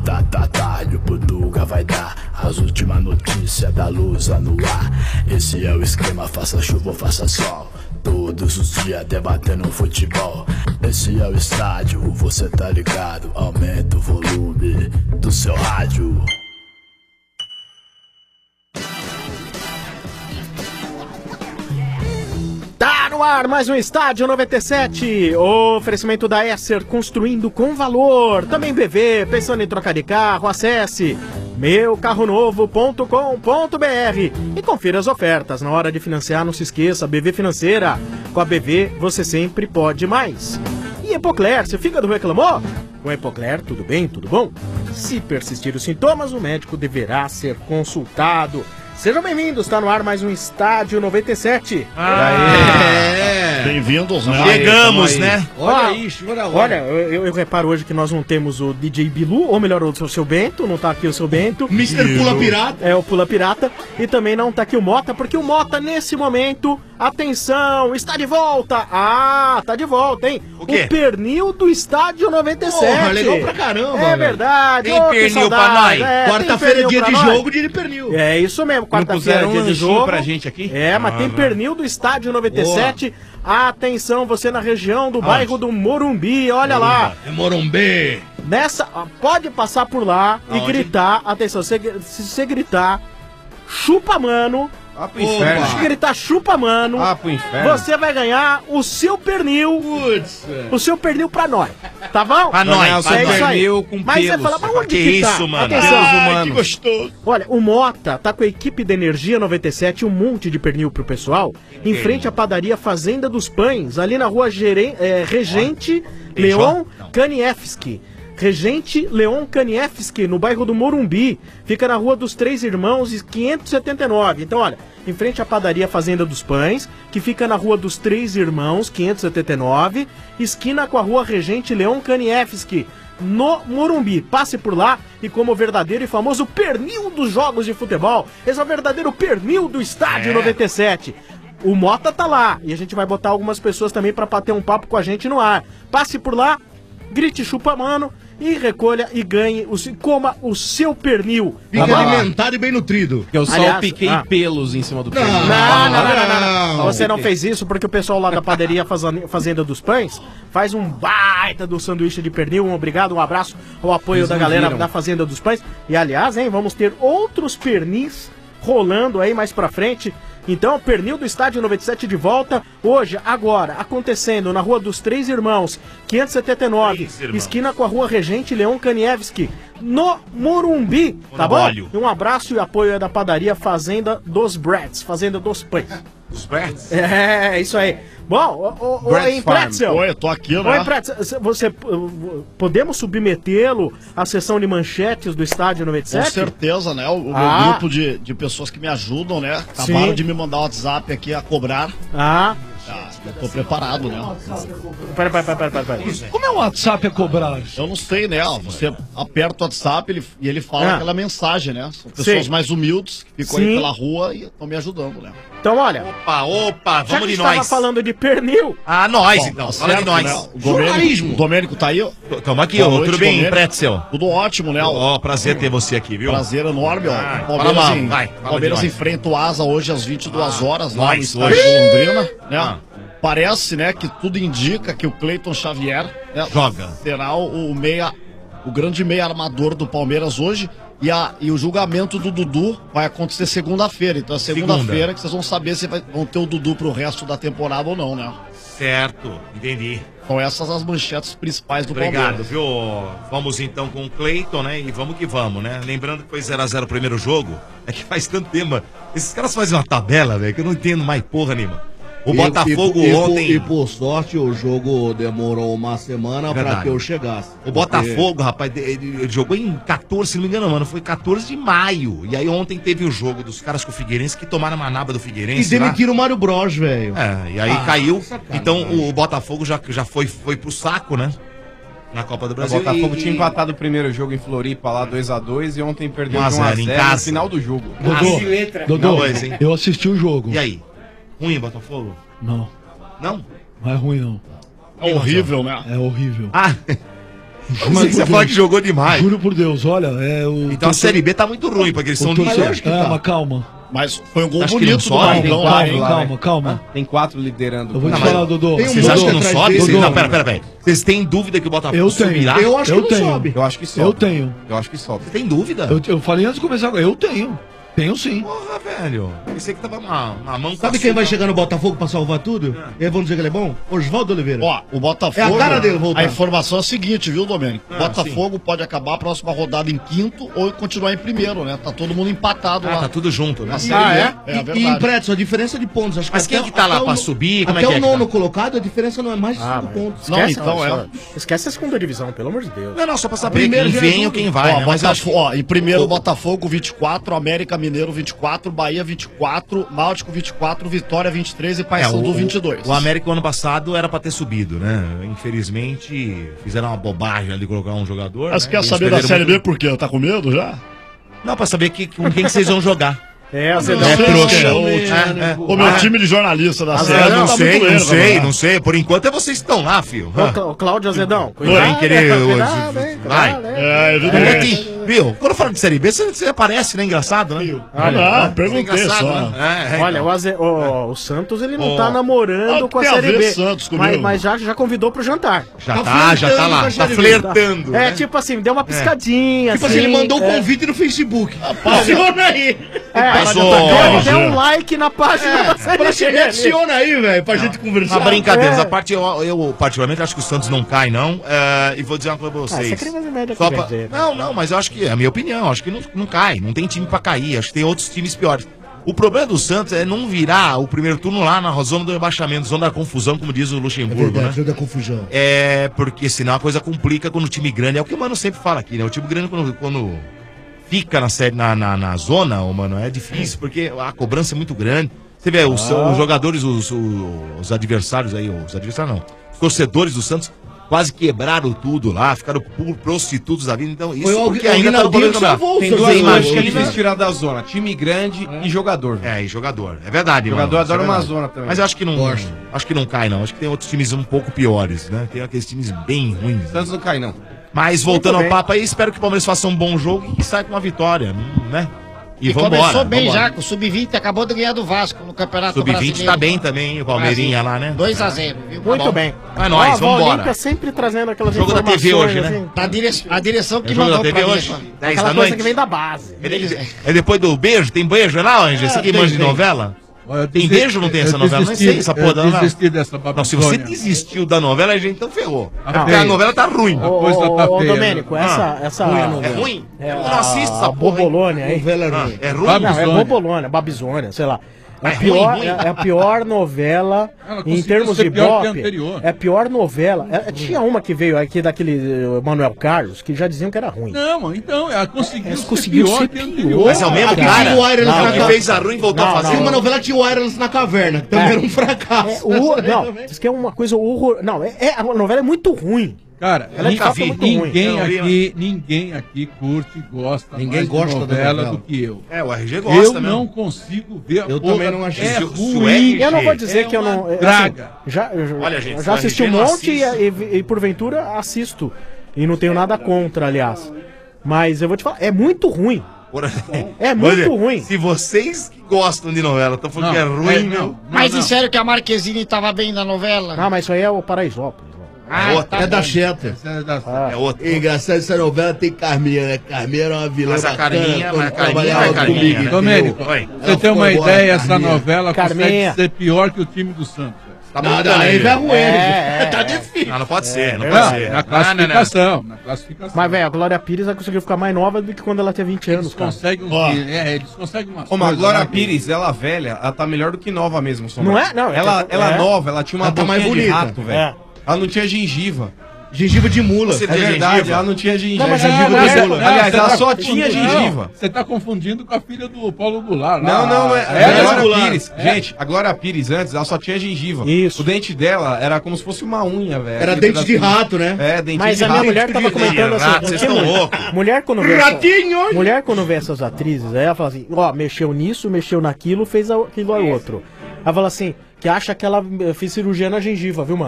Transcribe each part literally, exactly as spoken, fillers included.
tá, tá, tá, e o Portuga vai dar as últimas notícias da Lusa no ar. Esse é o esquema, faça chuva ou faça sol, todos os dias debatendo futebol. Esse é o estádio, você tá ligado, aumenta o volume do seu rádio. Tá no ar mais um Estádio noventa e sete, oferecimento da Esser, construindo com valor. Também B V, pensando em trocar de carro, acesse meu carro novo ponto com ponto b r e confira as ofertas. Na hora de financiar, não se esqueça, B V Financeira. Com a B V, você sempre pode mais. E Epocler, se o fígado reclamou? Com Epocler, tudo bem, tudo bom? Se persistir os sintomas, o médico deverá ser consultado. Sejam bem-vindos, está no ar mais um Estádio noventa e sete. Ah, é. Bem-vindos, né? Chegamos, né? Olha aí, chora Olha, eu, eu reparo hoje que nós não temos o D J Bilu, ou melhor, o seu Bento, não tá aqui o seu Bento. mister Pula Pirata. É, o Pula Pirata. E também não tá aqui o Mota, porque o Mota, nesse momento, atenção, está de volta. Ah, tá de volta, hein? O quê? O pernil do Estádio noventa e sete. Porra, legal pra caramba. É velho. verdade. Tem Ô, que pernil pra saudade. nós. É, Quarta-feira é tem dia pernil de pra nós. jogo, dia de pernil. É isso mesmo, quarta-feira puseram é dia um de lanchinho jogo. pra gente aqui? É, mas Ah, tem não. pernil do Estádio noventa e sete. Atenção, você na região do bairro do Morumbi, olha lá. É Morumbi. Nessa, ó, pode passar por lá e Aonde? gritar. Atenção, se, se você gritar chupa mano, Ah, pro inferno. se gritar chupa mano, Ah, pro inferno. você vai ganhar o seu pernil, Putz. o seu pernil pra nós, tá bom? Pra nós, É pra isso nós. aí. Pernil com Mas você pelos. fala, mas onde Que que, tá? isso, mano? Atenção. Pelos Ai, humanos. que gostoso. Olha, o Mota tá com a equipe da Energia noventa e sete, um monte de pernil pro pessoal, em frente à padaria Fazenda dos Pães, ali na rua Geren- é, Regente Leon Kanievski. Regente Leon Kanievski, no bairro do Morumbi. Fica na rua dos Três Irmãos, quinhentos e setenta e nove. Então, olha, em frente à padaria Fazenda dos Pães, que fica na rua dos Três Irmãos, quinhentos e setenta e nove, esquina com a rua Regente Leon Kanievski, no Morumbi. Passe por lá e como o verdadeiro e famoso pernil dos jogos de futebol. Esse é o verdadeiro pernil do Estádio É. noventa e sete. O Mota tá lá e a gente vai botar algumas pessoas também pra bater um papo com a gente no ar. Passe por lá, grite chupa mano e recolha e ganhe, o, se- coma o seu pernil. Fica Tá bom? alimentado e bem nutrido. Eu só Aliás, piquei ah. pelos em cima do pernil. Não, não, não, não, não, não. Não. Você não fez isso porque o pessoal lá da padaria Fazan- Fazenda dos Pães faz um baita do sanduíche de pernil. Um obrigado, um abraço ao apoio Eles da não galera viram. da Fazenda dos Pães. E aliás, hein, vamos ter outros pernis rolando aí mais pra frente. Então, pernil do Estádio noventa e sete de volta. Hoje, agora, acontecendo na Rua dos Três Irmãos, quinhentos e setenta e nove, Três Irmãos. esquina com a Rua Regente Leon Kanievski, no Morumbi, tá no bom? óleo. E um abraço e apoio é da padaria Fazenda dos Breads, Fazenda dos Pães. Os Berts? É, isso aí. Bom, o, o, o, Bread em Farm. Pretzel, Oi, eu tô aqui, Oi, né? Pretzel, você, uh, podemos submetê-lo à sessão de manchetes do Estádio noventa e Com sete? certeza, né? O, o Ah. meu grupo de, de pessoas que me ajudam, né? Acabaram Sim. de me mandar um WhatsApp aqui a cobrar. Ah, Ah, eu tô preparado, né? pera, pera, pera, pera, pera. Como é o WhatsApp a cobrar? Eu não sei, né? Você aperta o WhatsApp ele, e ele fala Ah. aquela mensagem, né? São pessoas Sim. mais humildes que ficam Sim. aí pela rua e estão me ajudando, né? Então, olha, Opa, opa, já que vamos a de gente tava nós. falando de pernil, Ah, nós Bom, então. tá Fala de certo, nós. né? O Domênico, o Domênico tá aí. Tamo aqui, Boa ô. noite, Tudo bem, Domênico. Pretzel? Tudo ótimo, né? Ó, prazer ter você aqui, viu? Prazer enorme, ó. Ah, Palmeiras fala mal, em- vai, fala Palmeiras de nós. enfrenta o Asa hoje às vinte e duas Ah, horas lá no nós, estádio hoje. de Londrina, né? Ah. Parece, né, que tudo indica que o Cleiton Xavier, né, Joga. será o, o meia, o grande meia armador do Palmeiras hoje. E, a, e o julgamento do Dudu vai acontecer segunda-feira. Então é segunda-feira Segunda. que vocês vão saber se vai- vão ter o Dudu pro resto da temporada ou não, né? Certo, entendi. Então essas as manchetes principais do Obrigado, Palmeiras. viu? Vamos então com o Cleiton, né? E vamos que vamos, né? Lembrando que foi zero a zero o primeiro jogo. É que faz tanto tempo, mano. Esses caras fazem uma tabela, velho, que eu não entendo mais porra nenhuma. O E- Botafogo e, e, ontem. E, por sorte, o jogo demorou uma semana Verdade. pra que eu chegasse. O Botafogo, rapaz, ele, ele jogou em quatorze, se não me engano, mano. Foi quatorze de maio. E aí ontem teve o jogo dos caras com o Figueirense que tomaram uma naba do E Figueirense. lá. demitiram o Mário Bros, velho. É, e aí Ah, caiu. sacanagem. Então o Botafogo já, já foi, foi pro saco, né? Na Copa do O Brasil. Botafogo e- tinha empatado o primeiro jogo em Floripa lá dois a dois e ontem perdeu um a de um a zero em zero no casa. final do jogo. Dodô, Dodô, Não, dois, hein? eu assisti o jogo. E aí? Ruim, Botafogo? Não, Não? não é ruim não. É horrível, né? É horrível. Ah, Mas você fala que jogou demais. Juro por Deus, olha, é o... Então a Série B tá muito ruim, porque eles são do Mas lógico que tá. Mas calma. Mas foi um gol Acho que não bonito do sobe, Marcão calma, lá, hein? calma, calma. Tem quatro liderando. Eu vou te Não, falar, mas- Dodô. Tem um Vocês acham que não atrás sobe? dele. Vocês- Não, pera, pera, pera. Vocês têm dúvida que o Botafogo Eu tenho. subirá? Eu acho que Eu não tenho. sobe. Eu acho que sobe. Eu tenho. Eu acho que sobe. Você tem dúvida? Eu, eu falei antes de começar agora. Eu tenho. Tenho sim. Porra, velho. Pensei que tava na, na mão. Sabe quem vai chegar no Botafogo pra salvar tudo? E aí vão dizer que ele é bom? Oswaldo Oliveira. Ó, o Botafogo. É a cara dele voltar. A informação é a seguinte, viu, Domênico? O Ah, Botafogo pode acabar a próxima rodada em quinto ou continuar em primeiro, né? Tá todo mundo empatado Ah, lá. tá tudo junto, né? Na Série Ah, B. é? É a E, e verdade. em prédios, a diferença de pontos. Acho Mas quem até- que tá lá até pra o- subir? Como é Até que é o que nono tá? colocado, a diferença não é mais de Ah, cinco mas pontos. Não, esquece, então, não, é. só- Esquece a segunda divisão, pelo amor de Deus. Não, não, só pra saber Primeiro quem já vem ajuda. ou quem vai, Ó, né? Mas acho Botafogo, ó, em primeiro, Botafogo vinte e quatro, América Mineiro vinte e quatro, Bahia vinte e quatro, Náutico vinte e quatro, Vitória vinte e três e É, Paysandu vinte e dois. o América ano passado era pra ter subido, né? Infelizmente, fizeram uma bobagem ali colocar um jogador. Mas né? quer Eles saber da perderam Série B muito- por quê? Tá com medo já? Não, pra saber que, com quem que vocês vão jogar. É, Azedão. É sei, trouxa. não, É, é. O meu time de jornalista da Ah, Série É, B não tá sei, muito não lento, sei, né? não sei. Por enquanto é vocês que estão lá, filho. Ô, Clá- ô, Cláudio Azedão, Vem cuidado, querer né? hoje. Cuidado, hein? Vai. Cuidado, hein? É, É evidente. que, viu? Quando eu falo de Série B, você, você aparece, né? Engraçado, né? Ah, não, perguntei Engraçado, só. né? É, é, Olha, então. o, Aze- o- o Santos ele não Ó. tá namorando Ah, com a tem a Série ver B. Santos comigo. mas, mas já, já convidou pro jantar. Já Tá tá, já tá flertando lá. com a Tá Série B. flertando. É, né? tipo assim, deu uma piscadinha. Tipo assim, ele mandou o é. convite no Facebook. Aciona aí. É, Mas, deu- ô, deu, Gê. deu um like na página da Série Fala assim, B. me adiciona aí, velho, pra gente conversar. Uma brincadeira, É. a parte eu, eu particularmente acho que o Santos não cai, não. É, e vou dizer uma coisa pra Ah, vocês. você queria fazer média Só com pra- o Bezerra. Não, não, mas eu acho que é a minha opinião. Acho que não, não cai. Não tem time pra cair. Acho que tem outros times piores. O problema do Santos é não virar o primeiro turno lá na zona do rebaixamento, zona da confusão, como diz o É Luxemburgo, verdade, né? da confusão. É, porque senão a coisa complica quando o time grande. É o que o Mano sempre fala aqui, né? O time grande, quando, quando fica na, série, na, na, na zona, ô, mano, é difícil, porque a cobrança é muito grande. Você vê, os, os jogadores, os, os, os adversários aí, os adversários não, os torcedores do Santos quase quebraram tudo lá, ficaram pu- prostitutos da vida. Então, isso Foi o porque Agu- ainda tá no Aguinaldinho começo que da salvou o Tem Santos. duas Você coisas que é imagina- difícil tirar da zona: time grande e jogador. velho. É, e jogador. É verdade, Jogador mano. Isso é adora uma verdade. zona também. Mas eu acho que não. Gosto. Acho que não cai, não. Acho que tem outros times um pouco piores, né? Tem aqueles times bem ruins. né? Santos não cai, não. Mas voltando Muito ao bem. papo aí, espero que o Palmeiras faça um bom jogo e que saia com uma vitória, né? E, E vambora. começou bem vambora. já, com o sub vinte acabou de ganhar do Vasco no Campeonato Sub vinte Brasileiro. tá bem também, o Palmeirinha lá, né? dois a zero, viu? Muito Tá bom. bem. É nóis, Ó, a vambora. Olímpia sempre trazendo aquelas Jogo da T V informações, hoje, né? assim, Da dire... A direção que É jogo da mandou T V pra mim hoje? aqui. dez aquela da coisa noite? que vem da base. É, de- é depois do beijo? Tem beijo lá, Anjo? Você que tem, manja de tem. novela? Olha, eu Tem desisti- beijo ou não tem eu essa novela? Nem desisti- sei essa porra eu da novela. desisti dessa Não, se você Babilônia. desistiu da novela, a gente então ferrou. Ah, Porque bem. a novela tá ruim. A coisa Ô, tá ô, ô, feia, Domênico, né? essa. essa É ruim? É, Eu não assisto a, essa a porra, hein? Bobolônia aí. Novela Ah, ruim. é ruim? Não, é Babizônia. Bobolônia, Babizônia, sei lá. É, É a pior, ruim, ruim. É, é a pior novela Ela em conseguiu termos ser de pior que a Ibope. anterior. É a pior novela. É, tinha uma que veio aqui daquele eh, Manuel Carlos, que já diziam que era ruim. Não, então, ela conseguiu Ela ser conseguiu pior ser que a pior. anterior. Mas é o mesmo Aqui cara? tinha o Wireless Não, na que ca- fez a ruim e voltou Não, a Tinha fazer. uma novela que tinha o Wireless na caverna, que também É. era um fracasso. É, o, não, diz que é uma coisa horror. Não, é, é- a novela é muito ruim. Cara, Ela ni- de fato é muito ruim. ninguém Eu não vi, aqui, ninguém aqui curte, gosta Ninguém mais gosta de da novela novela. do que eu. É, o R G gosta Eu mesmo. não consigo ver a Eu porra. também não achei. É Se o- se o ruim. R G Eu não vou dizer é que eu não. uma é, assim, draga. já eu- Olha, gente, já se o assisti um R G não monte e, assiste- e- e, porventura assisto. E não tenho nada contra, aliás. Mas eu vou te falar, é muito ruim. Por- É muito Olha, ruim. Se vocês que gostam de novela estão falando Não, que é ruim, é, meu. não. Mas não. disseram que a Marquezine tava bem na novela. Ah, mas isso aí é o Paraisópolis. Ah, outra. tá É da bom. Cheta. Essa é da- Ah. É outro. É engraçado, essa novela tem Carminha, né? Carminha era uma vilã Mas a bacana, Carminha- quando mas a Carminha trabalhava é Carminha, comigo, né? entendeu? Domênico, Oi. você Ela tem uma foi embora, ideia, essa Carminha. novela Carminha. consegue ser pior que o time do Santos. velho. Tá Nada, bom, aí né? vai ruim. É, Tá é. difícil. Não, não pode ser, não Não, pode ser. na Ah, classificação, na classificação. Mas, velho, a Glória Pires ela conseguiu ficar mais nova do que quando ela tinha vinte anos, Eles cara. conseguem, uns- Ó. é, eles conseguem umas Ô, mas a coisas, Glória né? Pires, ela velha, ela tá melhor do que nova mesmo, Sombra. Não é? Não, é Ela, que- ela é. nova, ela tinha uma Ela tá mais boquinha de bonita. rato, velho. É. Ela não tinha gengiva. Gengiva de mula. Você É tem verdade, gengiva? ela não tinha gengiva. Não, mas gengiva não, do não, Lula. não, Aliás, você ela tá só tinha confundindo- gengiva. Você tá confundindo com a filha do Paulo Goulart. lá. Não, não, não é. É, a é, Glória Goulart. Pires. Gente, a Glória Pires antes, ela só tinha gengiva. Isso. O dente dela era como se fosse uma unha, velho. Era Aquele dente de pedacinho. rato, né? É, dente Mas de a minha rato. mulher tava comentando assim. Rato, vocês que estão mulher- loucos. Mulher quando vê. essa- Ratinho! Mulher quando vê essas atrizes, aí ela fala assim, ó, mexeu nisso, mexeu naquilo, fez a- aquilo ao outro. Ela fala assim, que acha que ela eh, fez cirurgia na gengiva, viu, mano?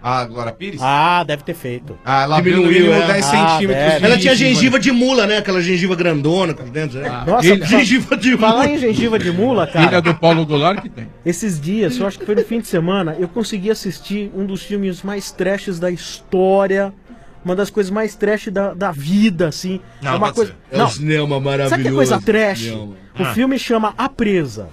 A Glória Pires? Ah, deve ter feito. Ah, ela abriu no Diminuiu, mínimo é. dez Ah, centímetros. deve. de Ela tinha gengiva. gengiva de mula, né? Aquela gengiva grandona com os dentes, né? Nossa, Filha- gengiva de falar mula. em gengiva de mula, Filha cara. do Paulo Goulart que tem. Esses dias, eu acho que foi no fim de semana, eu consegui assistir um dos filmes mais trashes da história. Uma das coisas mais trash da, da vida, assim. Não, é uma pode coisa. ser. É Não, um cinema maravilhoso. sabe que coisa trash? Cinema. O Ah. filme chama A Presa.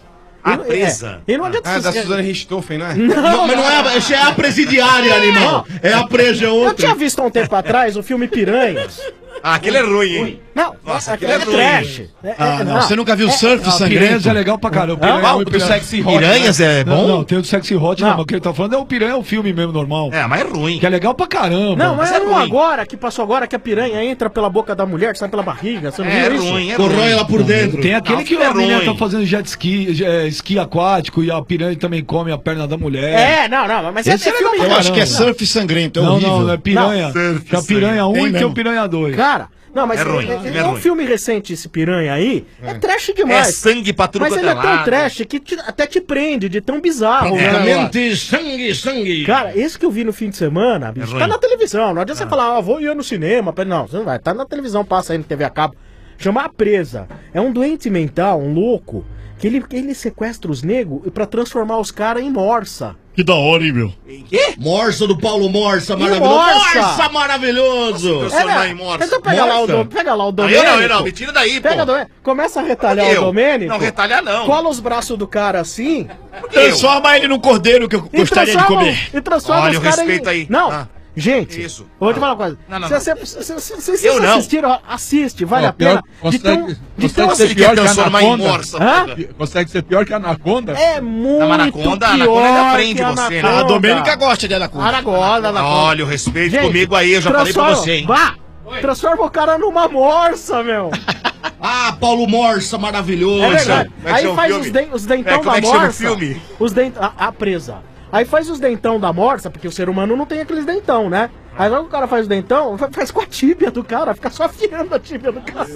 A E não- Presa? É, e não adianta Ah, é da você- Suzane Richthofen, não é? Não, mas não é, essa é a presidiária, animal. É a presa, é Eu outra. tinha visto há um tempo atrás o filme Piranhas. Ah, aquele é ruim, hein? Não, Nossa, é, aquele é, é ruim. trash. É- Ah, é- não, você nunca viu Surf Ah, Piranhas Sangrento? é legal pra caramba. Hã? Piranha Qual? um Do piranha- Sexy Hot. Piranhas né? é Não, bom? não, tem o do Sexy Hot, não. Não. Mas o que ele tá falando é o Piranha, é o filme mesmo, normal. É, mas é ruim. Que é legal pra caramba. Não, mas Mas é é um ruim. agora, que passou agora, que a piranha entra pela boca da mulher, sai pela barriga. Você não É viu isso? ruim, é Corrói ruim. ela por dentro. Tem aquele Não, que filme é a menina ruim. tá fazendo jet ski, é, esqui aquático e a piranha também come a perna da mulher. É, não, não, mas é, Esse é legal filme. Eu acho que é Caramba. Surf Sangrento, é não, horrível. não, é piranha. Não. Tem a piranha um Tem e tem mesmo. o piranha dois. Cara, não, mas É ruim, é, filme é é um ruim. filme recente, esse piranha aí, é, trash É demais. sangue pra tudo Mas quanto ele é tão lado. trash que te- até te prende, de tão bizarro. né? Praticamente sangue, sangue. Cara, esse que eu vi no fim de semana, bicho, É tá ruim. na televisão. Não adianta você falar, ah, vou ir no cinema. Não, você não vai. Tá na televisão, passa aí no T V a cabo. Chama A Presa. É um doente mental, um louco, que ele, ele sequestra os negros pra transformar os caras em morsa. Que da hora, hein, meu? Quê? Morsa do Paulo Morsa, E maravilhoso. Morsa? Morsa maravilhoso. Transformar É, em morsa. Então pega lá, o Morsa? do, pega lá o Não, Domênico. eu não, eu não. Me tira daí, pô. Pega o Domênico. Começa a retalhar Eu? o Domênico. Não, retalhar não. Cola os braços do cara assim. Transforma ele num cordeiro que eu E gostaria de transforma, comer. e transforma Olha os o caras respeito em... aí. Não, Ah. gente, Isso. eu vou te falar uma coisa. Não, não, se não. você- se- se- se- se vocês Eu não. assistiram, assiste, vale Ó, a pena. pior- de tão, consegue- de tão consegue ser assistir. pior que a transformar em Anaconda? morsa. Hã? porra. Consegue ser pior que a Anaconda? É muito Não, Anaconda- pior Anaconda ainda prende que você, né? A Anaconda. Domênica gosta de Anaconda. Anaconda, Anaconda. Olha o respeito Gente, comigo aí, eu já falei pra transforma- você, hein? Vá, transforma o cara numa morsa, meu. Ah, Paulo Morsa, maravilhoso. É verdade. Como é que Aí chama o faz filme? os, den- os dentão É, como da é que chama o morsa. filme? Os dent... a, a presa. Aí faz os dentão da morsa, porque o ser humano não tem aqueles dentão, né? Aí logo o cara faz o dentão, fa- faz com a tíbia do cara, fica só afiando a tíbia do cara.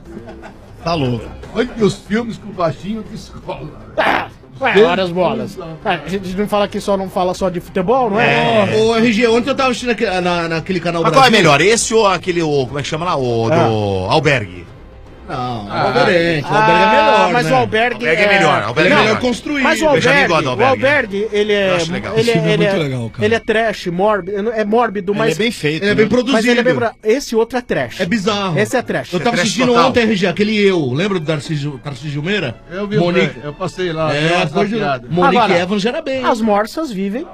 Tá louco. Olha que os filmes com baixinho de escola. Ah, ué, várias bolas. Ah, a gente não fala que só não fala só de futebol, não é? Ô, R G, ontem eu tava assistindo aquele- na, naquele canal Mas qual é melhor, esse ou aquele, o, como é que chama lá, o do Albergue? Não, o Albergue. O Albergue é melhor, mas né? o Albergue, Albergue é melhor, Albergue Ele é é melhor. melhor construído. Mas o Eu já nem Albergue, gosto do o Albergue. Albergue, ele é, Eu acho legal. ele, Esse filme é ele muito é, legal, cara. ele é trash, mórbido, é mórbido, Ele mas é bem feito. Ele é bem né? produzido. mas ele é bem bra- esse outro é trash. É bizarro. Esse é trash. Eu tava É trash assistindo total. ontem, R G, aquele Eu. Lembra do Tarcísio, Tarcísio Gilmeira? Eu vi, Monique. eu passei lá. dei É, uma foi de... zapeada. Monique Agora, Evans já era bem. As morsas vivem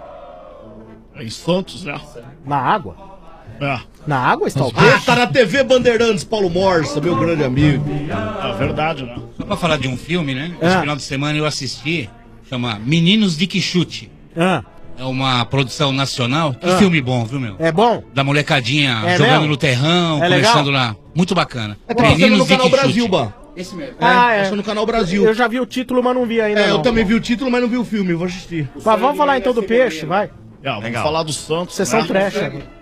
Em Santos, né? na água. É. Na água está o Ah, peixe. tá na T V Bandeirantes, Paulo Morsa, meu grande amigo. É verdade, né? Só pra falar de um filme, né? Ah. Esse final de semana eu assisti, chama Meninos de Quixute. Ah, É uma produção nacional. Que Ah. filme bom, viu, meu? é bom? Da molecadinha É jogando mesmo? no terrão, É começando legal? lá. Muito bacana. É que passando no canal Quixute. Brasil, Ban. Esse mesmo. Ah, é. Passou no canal Brasil. Eu já vi o título, mas não vi ainda. É, eu não. também vi o título, mas não vi o filme, vou assistir. Mas vamos falar então do peixe, vai. É, vamos Legal. falar do Santos. Sessão né? trash.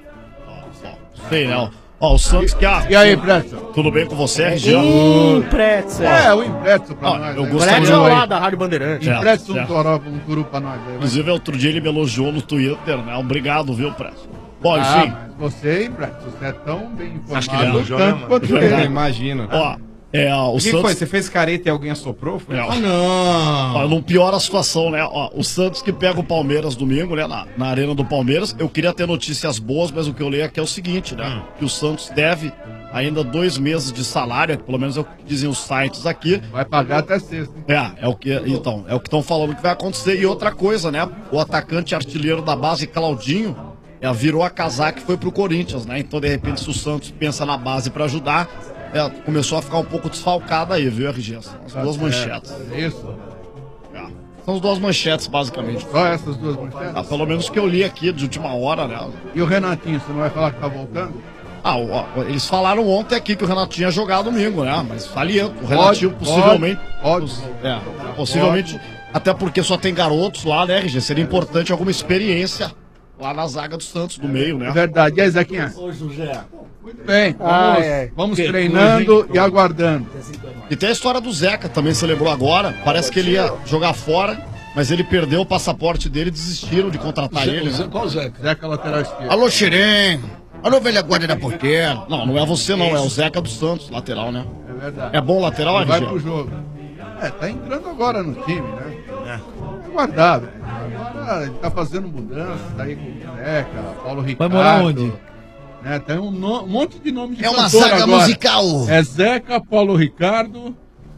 Sei, né? Ó, o Santos que a... E aí, Pretzel? Tudo bem com você, R G? Hum, pretzel. É, o Impretzel pra Ó, nós. eu né? gostaria- Pretzel lá da Rádio Bandeirantes. É. Impretzel um certo. toró, um curu pra nós. Aí, vai. Inclusive, outro dia ele me elogiou no Twitter, né? Obrigado, viu, Presto? Bom, Ah, enfim. mas você, hein, Pretzel? Você é tão bem informado. Acho que ele elogiou tanto mesmo. quanto Eu ele. imagino. Ó, é, ó, o O que, que Santos... foi? Você fez careta e alguém assoprou? Foi? É, ó. Ah, não. Ó, não piora a situação, né? Ó, o Santos que pega o Palmeiras domingo, né? Na, na Arena do Palmeiras. Eu queria ter notícias boas, mas o que eu leio aqui é o seguinte, né? Que o Santos deve ainda dois meses de salário, pelo menos é o que dizem os sites aqui. Vai pagar até sexta. hein? É, é o que, então, é o que estão falando que vai acontecer. E outra coisa, né? O atacante artilheiro da base, Claudinho, é, virou a casaca e foi pro Corinthians, né? Então, de repente, se o Santos pensa na base pra ajudar, é, começou a ficar um pouco desfalcado aí, viu, R G? São as duas manchetes. É isso. É. São as duas manchetes, basicamente. Só essas duas manchetes. Ah, pelo menos que eu li aqui de última hora, né? E o Renatinho, você não vai falar que tá voltando? Ah, ó, eles falaram ontem aqui que o Renatinho ia jogar domingo, né? Mas saliento. O Renatinho possivelmente. Pode. É, possivelmente. Até porque só tem garotos lá, né, R G? Seria importante alguma experiência lá na zaga do Santos, do meio, É né? verdade. E aí, Zequinha? Oi, José. Muito bem. Vamos, Ai, ai. vamos Que treinando coisa, e aguardando. E tem a história do Zeca, também celebrou agora. Parece que ele ia jogar fora, Mas ele perdeu o passaporte dele, desistiram de contratar Zé- ele. Zé- Né? qual Zeca? Zeca lateral esquerdo. Alô, Xerém. Alô, velha guarda da porteira. Não, não é você não, é o Zeca dos Santos, lateral, né? É verdade. É bom lateral, Ele vai R G? pro jogo. É, tá entrando agora no time, né? É guardado. Agora ele tá fazendo mudança, tá aí com o Zeca, Paulo Ricardo. Vai morar onde? Né? Tem um, no- um monte de nome de É uma cantor zaga agora. musical. É Zeca, Paulo Ricardo,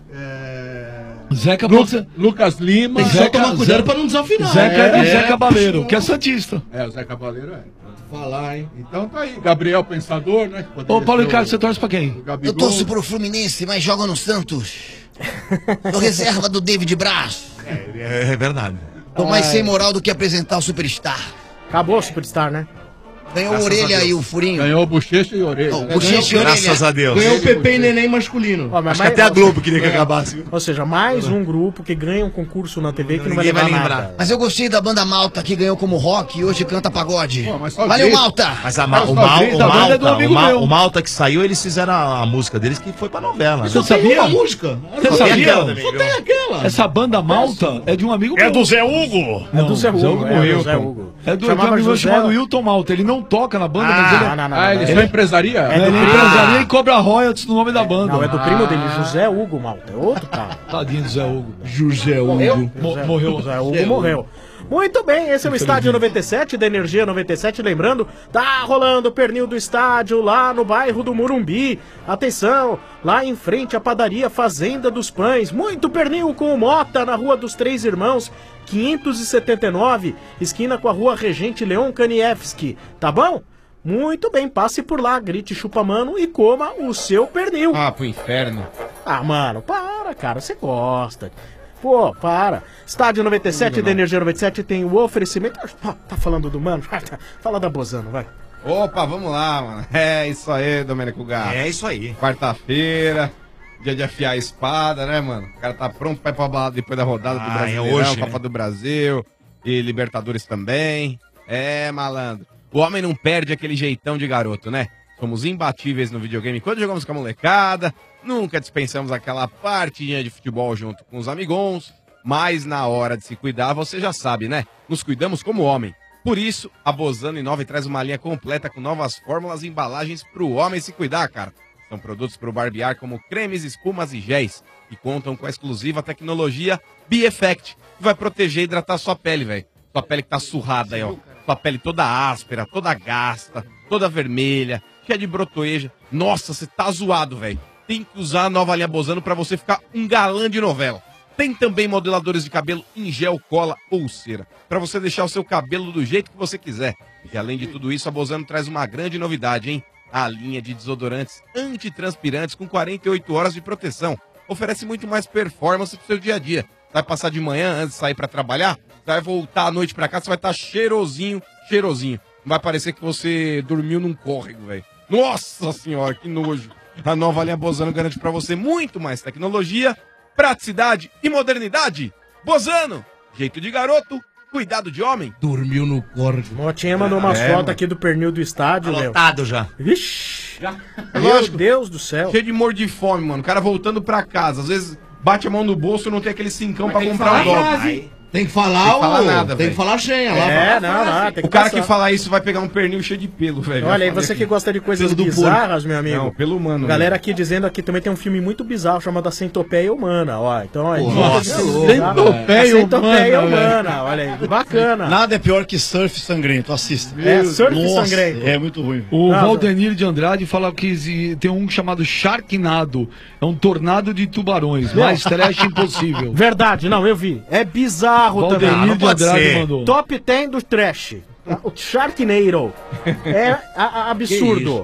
é... Zeca Lu- pode ser- Lucas Lima. Tem que só tomar cuidado pra não desafinar. Zeca e Zé Cabaleiro, que é santista. É, o Zé Cabaleiro é. Falar, hein? Então tá aí, Gabriel Pensador, né? que poderia Ô, Paulo ser Ricardo, o- você torce pra quem? o Gabigol. Eu torço pro Fluminense, mas jogo no Santos. Sou reserva do David Braz. É, é verdade. Tô mais sem moral do que apresentar o Superstar. Acabou o Superstar, né? Ganhou Graças orelha a Deus. e o furinho. Ganhou bochecha e orelha. Não, bochecha e orelha. Graças a Deus. Ganhou o Pepe e Neném masculino. Ó, mas Acho que mais- até a Globo queria que acabasse. Ou seja, mais um grupo que ganha um concurso na T V que não vai Ninguém levar vai lembrar. nada. Mas eu gostei da banda Malta que ganhou como rock e hoje canta pagode. Pô, mas só Valeu, grita. Malta! Mas a, Ma- o, Mas Mal, talvez o, a banda é do Malta, amigo o, Ma- meu. o Malta que saiu, eles fizeram a, a música deles que foi pra novela. Você né? sabia? Uma música. Você Tem sabia? aquela também, Só tem aquela. Essa banda Malta é de um amigo meu. É do Zé Hugo. É do Zé Hugo, é morreu, do Zé pô. Hugo. É do, de um Chamava amigo meu José- chamado Wilton Malta. Ele não toca na banda, mas ele é... Ah, não, não, Ah, não, ele não. só empresaria? É do Ele é primo. empresaria e cobra royalties no nome da banda. Não, é do primo dele, José Hugo Malta. É outro cara. Tadinho do Zé Hugo. José Hugo. Mo- José- morreu. José Hugo morreu. Muito bem, esse é o Estádio noventa e sete da Energia noventa e sete. Lembrando, tá rolando o pernil do estádio lá no bairro do Morumbi. Atenção, lá em frente à padaria Fazenda dos Pães. Muito pernil com o Mota na Rua dos Três Irmãos, quinhentos e setenta e nove, esquina com a Rua Regente Leon Kanievski. Tá bom? Muito bem, passe por lá, grite chupa mano e coma o seu pernil. Ah, pro inferno. Ah, mano, para, cara, você gosta. Pô, para. Estádio noventa e sete da Energia noventa e sete tem o oferecimento. Ah, tá falando do mano? Fala da Bozano, vai. Opa, vamos lá, mano. É isso aí, Domênico Gato. É isso aí. Quarta-feira, dia de afiar a espada, né, mano? O cara tá pronto pra ir pra balada depois da rodada do Ah, é Brasileirão, hoje, Copa né? do Brasil e Libertadores também. É, malandro. O homem não perde aquele jeitão de garoto, né? Somos imbatíveis no videogame quando jogamos com a molecada, nunca dispensamos aquela partidinha de futebol junto com os amigons, mas na hora de se cuidar, você já sabe, né? Nos cuidamos como homem. Por isso, a Bozano Inova traz uma linha completa com novas fórmulas e embalagens pro homem se cuidar, cara. São produtos pro barbear como cremes, espumas e géis, e contam com a exclusiva tecnologia B-Effect, que vai proteger e hidratar sua pele, velho. Sua pele que tá surrada aí, ó. Sua pele toda áspera, toda gasta, toda vermelha, cheia de brotoeja. Nossa, você tá zoado, velho. Tem que usar a nova linha Bozano pra você ficar um galã de novela. Tem também modeladores de cabelo em gel, cola ou cera, pra você deixar o seu cabelo do jeito que você quiser. E além de tudo isso, a Bozano traz uma grande novidade, hein? A linha de desodorantes antitranspirantes com quarenta e oito horas de proteção. Oferece muito mais performance pro seu dia a dia. Vai passar de manhã antes de sair pra trabalhar? Vai voltar à noite pra casa, você vai estar cheirosinho, cheirosinho. Não vai parecer que você dormiu num córrego, velho. Nossa senhora, que nojo. A nova linha Bozano garante pra você muito mais tecnologia, praticidade e modernidade. Bozano, jeito de garoto, cuidado de homem. Dormiu no córrego. Motinha mandou umas É, fotos mano. aqui do pernil do estádio, Léo. Lotado já. Vixe. Meu Lógico. Deus do céu. Cheio de morro de fome, mano. O cara voltando pra casa. Às vezes bate a mão no bolso e não tem aquele cincão pra comprar um dog. Tem que falar Tem que falar o... nada, Tem velho. que falar a senha lá. É, fala. não, não, tem que O cara passar. que fala isso vai pegar um pernil cheio de pelo, velho. Olha aí, Já falei você que aqui. gosta de coisas Pelo do bizarras, meu amigo. Não, pelo humano. Galera aqui dizendo aqui também tem um filme muito bizarro chamado A Centopeia Humana, ó. Então, ó, Nossa, Centopeia Centopeia Humana, Humana, olha aí, bacana. Nada é pior que surf sangrento, assista. É, surf Nossa, sangrento. É muito ruim. O Ah, Valdenir de Andrade fala que exi- tem um chamado Sharknado. É um tornado de tubarões. Mais trash impossível. Verdade, não, eu vi. É bizarro também. Valdenir de pode Andrade ser. mandou. Top dez do trash. O Sharknado. É a- a- absurdo.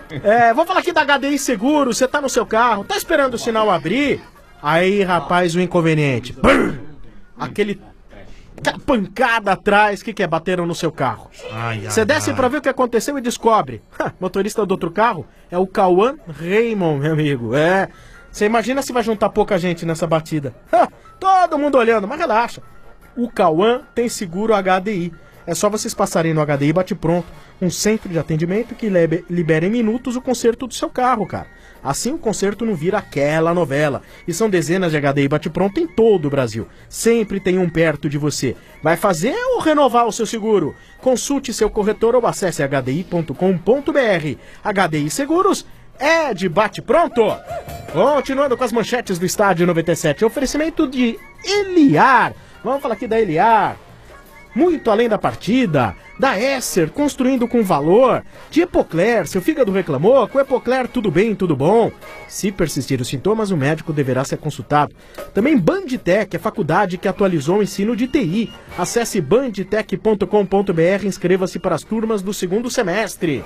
É, vou falar aqui da H D I Seguro. Você tá no seu carro, tá esperando o sinal abrir. Aí, rapaz, o inconveniente. Brrr. Aquele. Aquela pancada atrás. O que, que é? Bateram no seu carro. Ai, ai, Você desce ai. pra ver o que aconteceu e descobre. Ha, motorista do outro carro é o Cauã Raymond, meu amigo. É. Você imagina se vai juntar pouca gente nessa batida. Ha, todo mundo olhando, mas relaxa. O Cauã tem seguro H D I. É só vocês passarem no H D I Bate Pronto, um centro de atendimento que lebe- libera em minutos o conserto do seu carro, cara. Assim o conserto não vira aquela novela. E são dezenas de H D I Bate Pronto em todo o Brasil. Sempre tem um perto de você. Vai fazer ou renovar o seu seguro? Consulte seu corretor ou acesse h d i ponto com ponto b r. H D I Seguros é de Bate Pronto. Continuando com as manchetes do Estádio noventa e sete. Oferecimento de Eliar. Vamos falar aqui da Eliar. Muito além da partida. Da Esser, construindo com valor. De Epocler, seu fígado reclamou. Com Epocler tudo bem, tudo bom. Se persistir os sintomas, o médico deverá ser consultado. Também Banditec, a faculdade que atualizou o ensino de T I. Acesse banditec ponto com ponto b r e inscreva-se para as turmas do segundo semestre.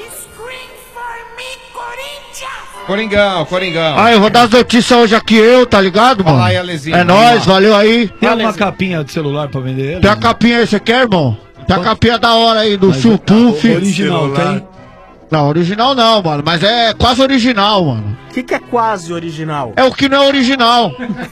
Coringão, Coringão. Ah, eu vou dar as notícias hoje aqui eu, tá ligado, mano? Fala aí, Alezinho. É nóis, valeu aí. Tem uma capinha de celular pra vender ele? Tem a capinha aí, você quer, irmão? Tem a capinha da hora aí, do Chupuf. Original, tem? Não, original não, mano, mas é quase original, mano. O que, que é quase original? É o que não é original.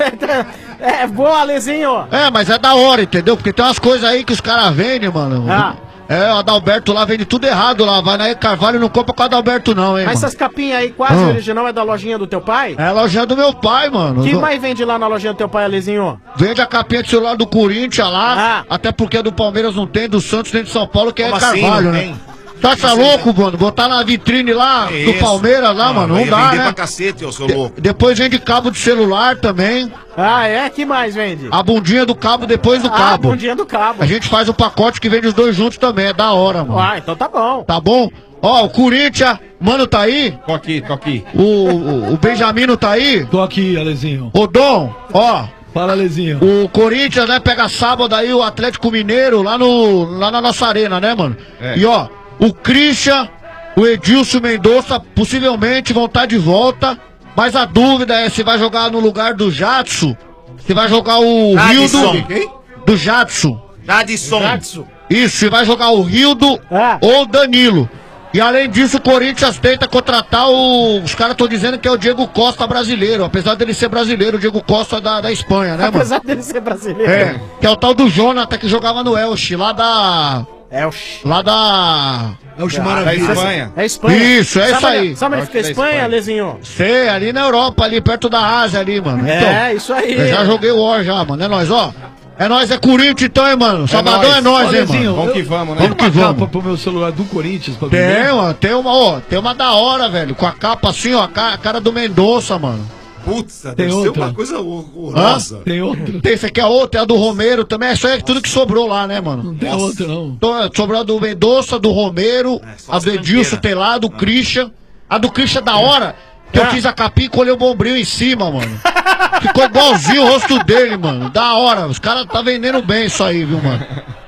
É boa, Alezinho. É, mas é da hora, entendeu? Porque tem umas coisas aí que os caras vendem, mano. Ah. É, o Adalberto lá vende tudo errado lá. Vai na Carvalho e não compra com o Adalberto não, hein, Mas mano. essas capinhas aí quase Ah. original é da lojinha do teu pai? É a lojinha do meu pai, mano. O que Do- mais vende lá na lojinha do teu pai, Alezinho? Vende a capinha de celular do Corinthians lá, até porque do Palmeiras não tem, do Santos nem de São Paulo, que Como é assim, Carvalho, não né? tem? Tá, tá louco, mano? Botar na vitrine lá Que do isso? Palmeiras lá, Ah, mano, vai não dá, vender né? pra cacete, ô seu De- louco. Depois vende cabo de celular também. Ah, é? Que mais vende? A bundinha do cabo depois do Ah, cabo. a bundinha do cabo. A gente faz o pacote que vende os dois juntos também, é da hora, mano. Ah, então tá bom. Tá bom? Ó, o Corinthians, mano, tá aí? Tô aqui, tô aqui. O, o, o Benjamino tá aí? Tô aqui, Alezinho. Ô, Dom, ó. Fala, Alezinho. O Corinthians, né, pega sábado aí o Atlético Mineiro lá, no, lá na nossa arena, né, mano? É. E ó, o Christian, o Edilson Mendonça possivelmente vão estar de volta, mas a dúvida é se vai jogar no lugar do Jadson, se vai jogar o Jadson. Rildo Quem? do Jadson. Jadson. Isso, se vai jogar o Rildo ou o Danilo. E além disso, o Corinthians tenta contratar o. Os caras estão dizendo que é o Diego Costa brasileiro, apesar dele ser brasileiro, o Diego Costa da, da Espanha, né, mano? Apesar dele ser brasileiro. É, que é o tal do Jonathan que jogava no Elche, lá da. Elche. Lá da. Elche Ah, Maravilha. da Espanha. É Espanha. Isso, é sabe, isso aí. Sabe onde fica a Elche da Espanha, Espanha. Alezinho? Sei, ali na Europa, ali perto da Ásia, ali, mano. É, isso aí. Eu já joguei o War já, mano. É nóis, ó. É nóis, é Corinthians então, hein, mano. Sabadão é nóis, hein, Alezinho, mano. Vamos que vamos, né? Vamos que Uma vamos. capa pro meu celular do Corinthians pra Tem, vender? mano, tem uma, ó, tem uma da hora, velho. Com a capa assim, ó, a ca- a cara do Mendonça, mano. Putz, Tem deve ser outra. uma coisa horrorosa. Tem outra. Tem, esse aqui é outra, é a do Romero também. Isso aí é tudo que sobrou lá, né, mano? Não tem outra, não. Então, é, sobrou a do Mendonça, do Romero, só a as do Edilson tranqueiras. tem lá, do Christian. A do Christian é da hora, que eu fiz a capinha e colhei o bombril em cima, mano. Ficou igualzinho o rosto dele, mano. Da hora. Os caras tá vendendo bem isso aí, viu, mano?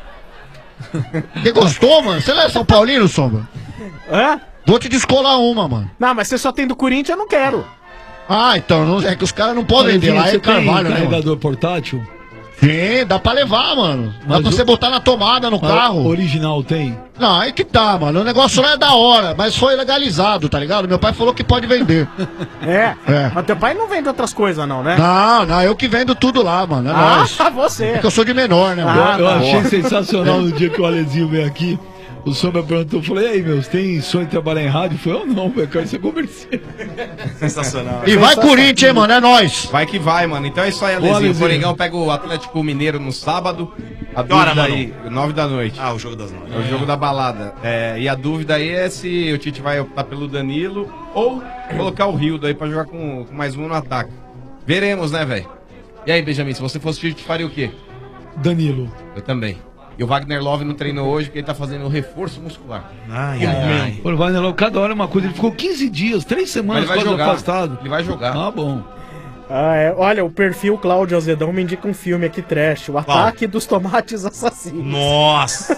Você gostou, mano? Você não é São Paulino, Sombra? Hã? Vou te descolar uma, mano. Não, mas você só tem do Corinthians, eu não quero. Ah, então, não, é que os caras não podem vender lá, você é Carvalho, tem né, mano? carregador portátil? Sim, dá pra levar, mano. Dá Mas pra o- você botar na tomada, no Mas carro. Original tem? Não, aí que tá, mano. O negócio lá é da hora, mas foi legalizado, tá ligado? Meu pai falou que pode vender. É. É. Mas teu pai não vende outras coisas, não, né? Não, não, eu que vendo tudo lá, mano. É Ah, nóis. você. É que eu sou de menor, né, Ah, mano? Eu tá. achei Boa. sensacional no dia que o Alezinho veio aqui. O Sombra perguntou, eu falei, e aí, meus, tem sonho de trabalhar em rádio? Foi eu não, eu quero ser comercial. Sensacional. E vai Corinthians, hein, mano? É nóis. Vai que vai, mano. Então é isso aí, Alezinho. Alezinho. O Coringão pega o Atlético Mineiro no sábado. A Que hora, dúvida mano? aí, nove da noite. Ah, o jogo das nove. É o jogo da balada. É, e a dúvida aí é se o Tite vai optar pelo Danilo ou colocar o Rildo aí pra jogar com, com mais um no ataque. Veremos, né, velho? E aí, Benjamin, se você fosse Tite, faria o quê? Danilo. Eu também. E o Wagner Love não treinou hoje porque ele tá fazendo um reforço muscular. Ai, ai, ai. Pô, vai Nelão, cada hora é uma coisa. Ele ficou quinze dias, três Mas semanas ele vai quase jogar. afastado. Ele vai jogar. Ah, bom. Ah, é. Olha, o perfil Cláudio Azedão me indica um filme aqui, trash. O Ataque dos Tomates Assassinos. Nossa!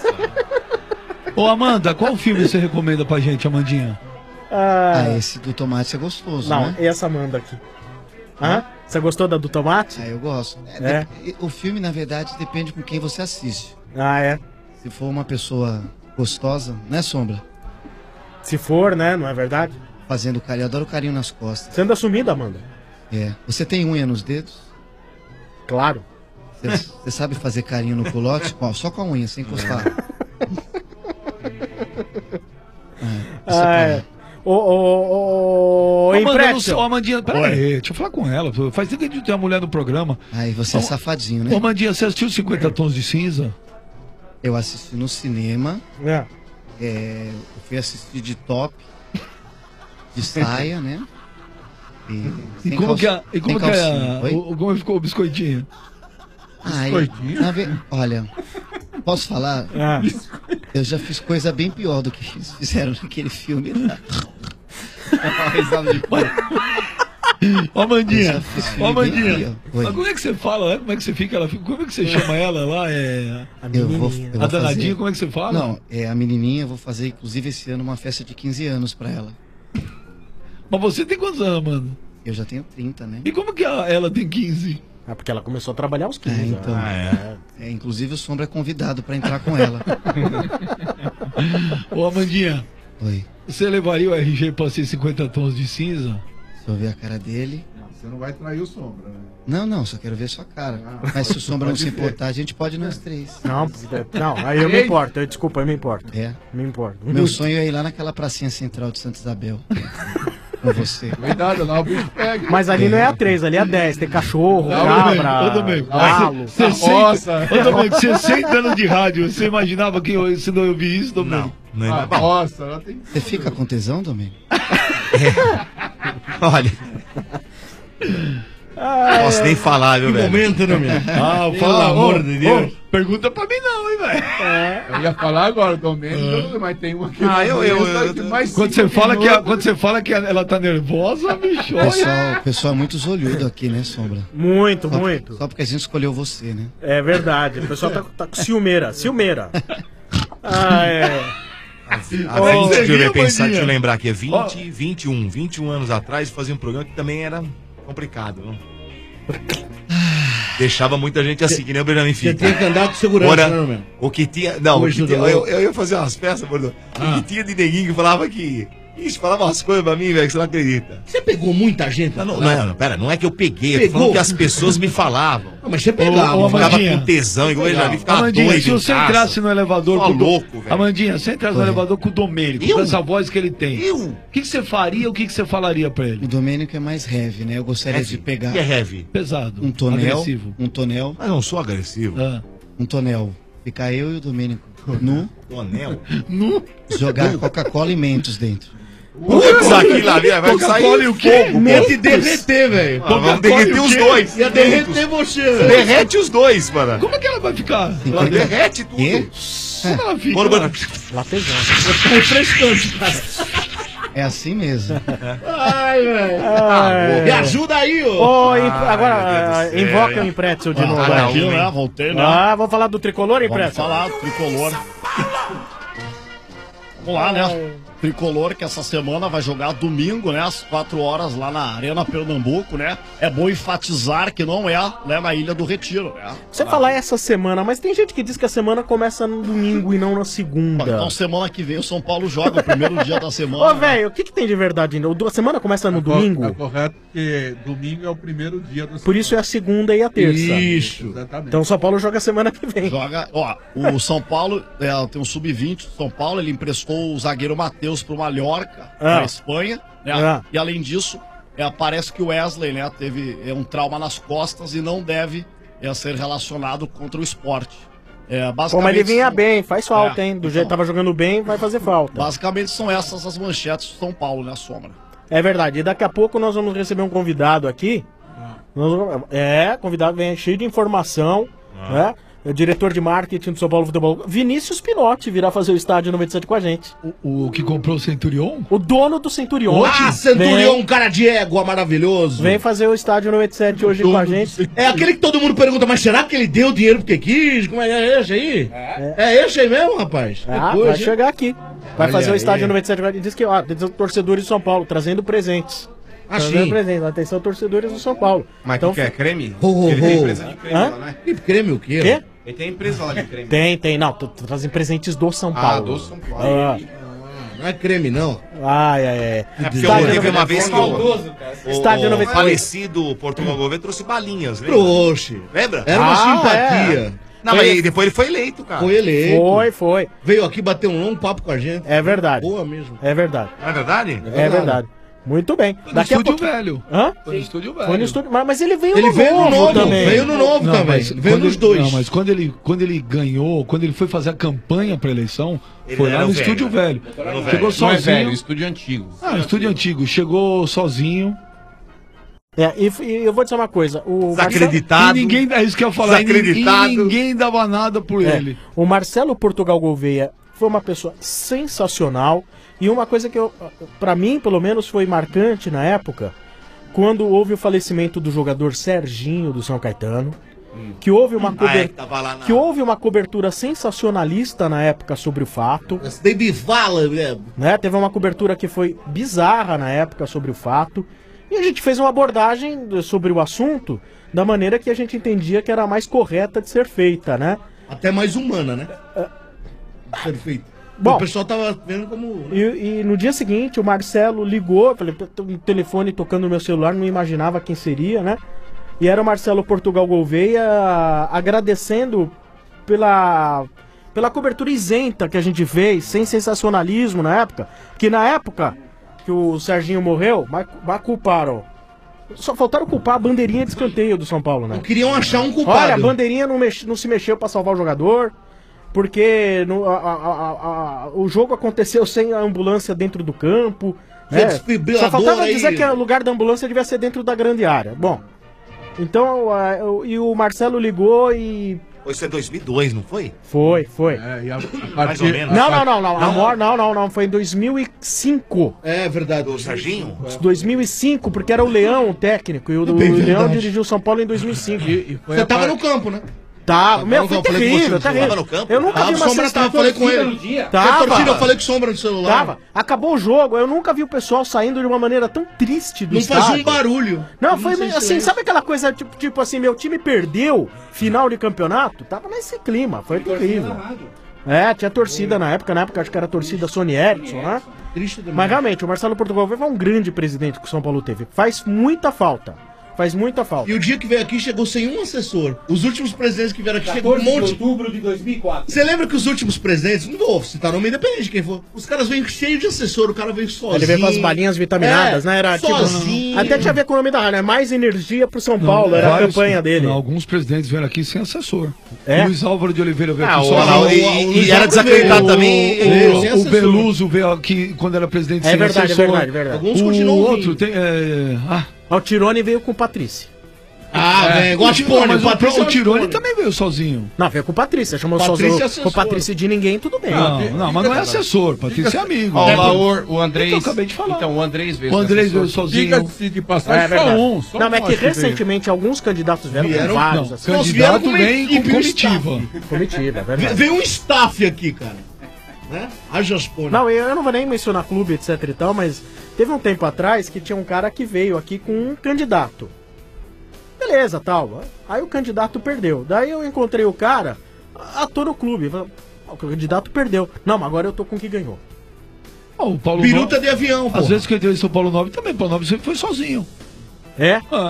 Ô, Amanda, qual filme você recomenda pra gente, Amandinha? Ah, Ah, esse do tomate é gostoso, não, né? essa Amanda aqui. Hã? Você gostou da do tomate? Ah, eu gosto. É, É. de- O filme, na verdade, depende com quem você assiste. Ah, é. Se for uma pessoa gostosa, né, Sombra? Se for, né? Não é verdade? Fazendo carinho, eu adoro carinho nas costas. Você anda sumida, Amanda? É. Você tem unha nos dedos? Claro. Você, você sabe fazer carinho no culote? Ó, só com a unha, sem encostar. Ah, Ô, ô, ô, Ô, Amanda, Impretio. não- ô, Amandinha, pera aí, deixa eu falar com ela. Faz tempo que a gente tem uma mulher no programa. Ai, você é safadinho, né? Ô, Amandinha, você assistiu cinquenta Tons de Cinza? Eu assisti no cinema. É. É, eu fui assistir de top, de saia, né? E, E sem como calça- que, a, e como, sem que calcinha. a, Oi? o, como ficou o biscoitinho? Ai, Biscoitinho? na ve- Olha, posso falar? Ah. Eu já fiz coisa bem pior do que eles fizeram naquele filme lá. Ô, Amandinha, Eu já fiz ô, filme bem Amandinha, pior. Oi. mas como é que você fala, né? Como é que você fica? Ela, fica- como é que você chama ela lá? É... Eu vou, eu vou A danadinha, fazer- como é que você fala? Não, é a menininha, eu vou fazer inclusive esse ano uma festa de quinze anos pra ela. Mas você tem quantos anos, mano? Eu já tenho trinta, né? E como que a- ela tem quinze? É porque ela começou a trabalhar aos quinze. É, então. né? É, inclusive o Sombra é convidado pra entrar com ela. Ô, Amandinha, Oi. você levaria o R G pra ser cinquenta Tons de Cinza? Deixa eu ver a cara dele. Você não vai trair o Sombra, né? Não, não, só quero ver sua cara. Mas se o Sombra não Pode se ver. importar, a gente pode nós três. Não, não, aí eu me importo. Eu, desculpa, eu me importo. É. Me importo. Meu sonho é ir lá naquela pracinha central de Santa Isabel. Com você. Cuidado, não, o bicho pega. Mas ali não é a três, ali é a dez. Tem cachorro, cabra, Ô, Domênico, galo. você senta, ô, Domênico, você senta anos de rádio, você imaginava que eu, você não ouvia isso, Domênico? Não, Ah, nossa, ela tem. Você fica com tesão, Domingo? Olha. Ah, Posso nem falar, viu, Que velho? momento, né, meu? Ah, Pelo amor de Deus. pergunta pra mim não, hein, velho. Eu ia falar agora, Domênico, mas tem uma que. Ah, eu- eu- eu, eu- mais Quando cinco você, fala que a- minutos. quando você fala que a- ela tá nervosa, bicho, O olha. pessoal, o pessoal é muito zolhudo aqui, né, Sombra? Muito, Só, muito. Só porque a gente escolheu você, né? É verdade. O pessoal tá, tá com ciumeira. Ciumeira. Ah, é. Há Ô, vinte, deixa eu ver, pensar, Mandinha. deixa eu lembrar aqui, é vinte, Ó. vinte e um, vinte e um anos atrás fazia um programa que também era complicado, não? Deixava muita gente assim, que nem o Benjamin Você fica. tinha que andar com segurança, Ora, né, meu? o que tinha. Não, o Hoje que tudo tinha, louco. eu, eu ia fazer umas peças, Bordão. O Ah. que tinha de neguinho que falava que. Ixi, falava umas coisas pra mim, velho, que você não acredita. Você pegou muita gente. Não, não, lá? não, não, pera, não é que eu peguei, eu tô Pegou? falando que as pessoas me falavam. Ah, mas você pegava. Ô, ô, Eu ficava Amandinha. com tesão, igual o Benjamin ficava Amandinha, doido se em você casa. entrasse no elevador Só com o Do- louco, velho. Amandinha, se entrasse no elevador com o Domênico, Eu? com essa voz que ele tem, Eu? o que, que você faria, o que, que você falaria pra ele? O Domênico é mais heavy, né? Eu gostaria Heavy. de pegar O que é heavy? Pesado, um tonel, agressivo. um tonel, Mas não sou agressivo. Ah. um tonel. Ficar eu e o Domênico nu, Tonel. Nu? jogar Coca-Cola e Mentos dentro. Putz, aqui lá, vai vai Coca-Cola e sair o quê? fogo. Ia te derreter, velho. Ah, vamos derreter os dois. Ia derreter você, velho. Derrete os dois, mano. Como é que ela vai ficar? Ela Derrete tudo. Quê? Como ela fica? Bora, bora. Latejão. Tá refrescante, cara. É assim mesmo. Ai, velho. Ah, Me ajuda aí, ô. Ô, imp- Ai, agora, meu Deus do ah, céu. invoca o Impretzel de novo. Ah, vai. aqui, né? Voltei, né? Ah, vamos falar do tricolor, Vamos Impretzel? falar, tricolor. Vamos lá, né? Tricolor que essa semana vai jogar domingo, né? Às quatro horas lá na Arena Pernambuco, né? É bom enfatizar que não é né, na Ilha do Retiro, né? Você falar essa semana, mas tem gente que diz que a semana começa no domingo e não na segunda. Então semana que vem o São Paulo joga, o primeiro dia da semana. Ô, velho, o que, que tem de verdade ainda? O- A semana começa no domingo? É correto que domingo é o primeiro dia do Por isso é a segunda e a terça. Isso. Exatamente. Então o São Paulo joga semana que vem. Joga, ó, o São Paulo é, tem um sub vinte do São Paulo, ele emprestou o zagueiro Matheus pro Mallorca, Ah. na Espanha, né? Ah. E além disso, é, parece que o Wesley, né, teve é, um trauma nas costas e não deve é, ser relacionado contra o esporte. É, Pô, basicamente, mas ele vinha são- bem, faz falta, É, hein? Do então. jeito que tava jogando bem, vai fazer falta. Basicamente são essas as manchetes do São Paulo, né, Sombra? É verdade. E daqui a pouco nós vamos receber um convidado aqui. Nós vamos- É, convidado vem cheio de informação, né? É o diretor de marketing do São Paulo Futebol. Vinícius Pinotti virá fazer o estádio noventa e sete com a gente. O, o que comprou o Centurion? O dono do Centurion. Ah, Centurion, Vem- um cara de égua maravilhoso. Vem fazer o estádio noventa e sete hoje com a gente. É aquele que todo mundo pergunta, mas será que ele deu dinheiro porque quis? Como é, é esse aí? É, é esse aí mesmo, rapaz? Que Ah, coisa, vai hein? chegar aqui. Vai Olha fazer o aí. estádio noventa e sete com a gente. Diz que, ó, tem torcedores de São Paulo trazendo presentes. Ah, trazendo sim. presentes. Atenção, torcedores do São Paulo. Mas Então, tu quer creme? Ho, ho, Ele tem ho. empresa de creme Hã? lá, né? Que creme o quê? Quê? Ele tem empresa lá de creme. Tem, tem. Não, tu- tu trazem presentes do São Ah, Paulo. do São Paulo. Ah. Não é creme, não. Ai, ai, ai. É porque Estádio eu teve uma noventa e vez sete. que o, Estádio o, noventa e o oito. falecido Portugal Gouveia trouxe balinhas, lembra? Trouxe. Lembra? Era uma Ah, simpatia. Não, Foi- mas depois ele foi eleito, cara. Foi eleito. Foi, foi. Veio aqui bater um longo papo com a gente. É verdade. Boa mesmo. É verdade. Não é verdade? É verdade. Muito bem. Foi no estúdio velho. Hã? Foi no estúdio velho. Foi no estúdio, mas, mas ele veio Ele no veio no novo novo, também. veio no novo Não, também. mas Veio quando nos ele- dois. Não, mas quando ele, quando ele ganhou, quando ele foi fazer a campanha pra eleição, Ele foi lá era no velho. estúdio velho. Era velho. Chegou Não é sozinho. velho, estúdio antigo. Ah, estúdio antigo. Chegou sozinho. É, e, e eu vou dizer uma coisa. O Desacreditado. E ninguém, é isso que eu ia falar. E, nin- Desacreditado. e ninguém dava nada por É, ele. O Marcelo Portugal Gouveia foi uma pessoa sensacional e uma coisa que eu, para mim, pelo menos, foi marcante na época, quando houve o falecimento do jogador Serginho do São Caetano, que houve uma Ah, cober- é, que tava lá na- que houve uma cobertura sensacionalista na época sobre o fato. Baby fala, né? Né? Teve uma cobertura que foi bizarra na época sobre o fato. E a gente fez uma abordagem sobre o assunto da maneira que a gente entendia que era a mais correta de ser feita, né? Até mais humana, né? Perfeito. Bom. O pessoal tava vendo como. E, e no dia seguinte o Marcelo ligou, eu falei, um telefone tocando no meu celular, não imaginava quem seria, né? E era o Marcelo Portugal Gouveia agradecendo pela, pela cobertura isenta que a gente fez, sem sensacionalismo na época. Que na época que o Serginho morreu, mas, mas culparam. Só faltaram culpar a bandeirinha de escanteio do São Paulo, né? Não queriam achar um culpado. Olha, a bandeirinha não, mex- não se mexeu pra salvar o jogador, porque no- a- a- a- a- o jogo aconteceu sem a ambulância dentro do campo. Tinha né? desfibrilador Só faltava aí. dizer que o lugar da ambulância devia ser dentro da grande área. Bom, então, a- o- e o Marcelo ligou e... Foi isso é dois mil e dois, não foi? Foi, foi. É, e a, Mais ou menos. Não, não, não, não, a mor- não, não, não, foi em dois mil e cinco. É verdade. Do Serginho? dois mil e cinco, porque era o Leão o técnico, e o, o bem Leão verdade. dirigiu o São Paulo em dois mil e cinco. Você tava no campo, né? Tá, Tava meu, no foi campo, falei com terrível, você, terrível. tava no campo? Eu nunca Tava, vi uma Sombra cesta tava, falei com torcida ele. no dia. Foi a torcida, eu falei com o Sombra no celular. Tava. Acabou o jogo, eu nunca vi o pessoal saindo de uma maneira tão triste do Não estádio. fazia um barulho. Não, Não foi sei meio se assim, é sabe aquela coisa, tipo, tipo assim, meu time perdeu, final de campeonato? Tava nesse clima, foi terrível. É, tinha torcida na época, na época acho que era a torcida Sony Ericsson, né? Triste demais. Mas realmente, o Marcelo Portugal foi um grande presidente que o São Paulo teve. Faz muita falta. Faz muita falta. E o dia que veio aqui chegou sem um assessor. Os últimos presidentes que vieram aqui chegou um monte. de outubro de dois mil e quatro. Você lembra que os últimos presidentes, não vou citar nome independente de quem for, os caras vêm cheios de assessor, o cara veio sozinho. Ele veio com as balinhas vitaminadas, É, né? Era sozinho. tipo. Até tinha a ver com o nome da rádio, né? Mais energia pro São Paulo, era a vários- campanha dele. não, alguns presidentes vieram aqui sem assessor. É? Luiz Álvaro de Oliveira veio Ah, aqui o- sozinho. o- e- e era desacreditado também, O, sem o, o assessor. Beluso veio aqui quando era presidente É sem verdade, é assessor. verdade, é verdade. Alguns o continuam outro vindo. tem... É... Ah, O Tirone veio com o Patrícia. Ah, é. velho, o, Ti- Guaspone, mas o, Patrícia o Tirone Guaspone. também veio sozinho. Não, veio com o Patrícia. Chamou Patrícia só é o, assessor. o Patrícia de ninguém, tudo bem. Não, não, mas não é assessor. Patrícia é amigo. Ó, É, o Laor, o Andrés. Então, eu acabei de falar. Então, o Andrés veio. O Andrés com veio assessor. sozinho. Diga-se de passagem, É verdade. só um. Só Não, um mas é que acho veio. recentemente alguns candidatos vieram, Vieram- com vários. Não, assim. Nós vieram candidato com uma vem com equipe, um comitiva. Comitiva, é verdade. Veio um staff aqui, cara. Né? Haja as pônei. Não, eu eu não vou nem mencionar clube, etc e tal, mas teve um tempo atrás que tinha um cara que veio aqui com um candidato. Beleza, tal. Aí o candidato perdeu. Daí eu encontrei o cara, ator no clube. Falei, "Ah, o candidato perdeu. Não, mas agora eu tô com o que ganhou. Ó, o Paulo Biruta Nobre- de avião, pô. Às vezes que eu entrei em São Paulo Nobre também. Paulo Nobre sempre foi sozinho. É? Ah.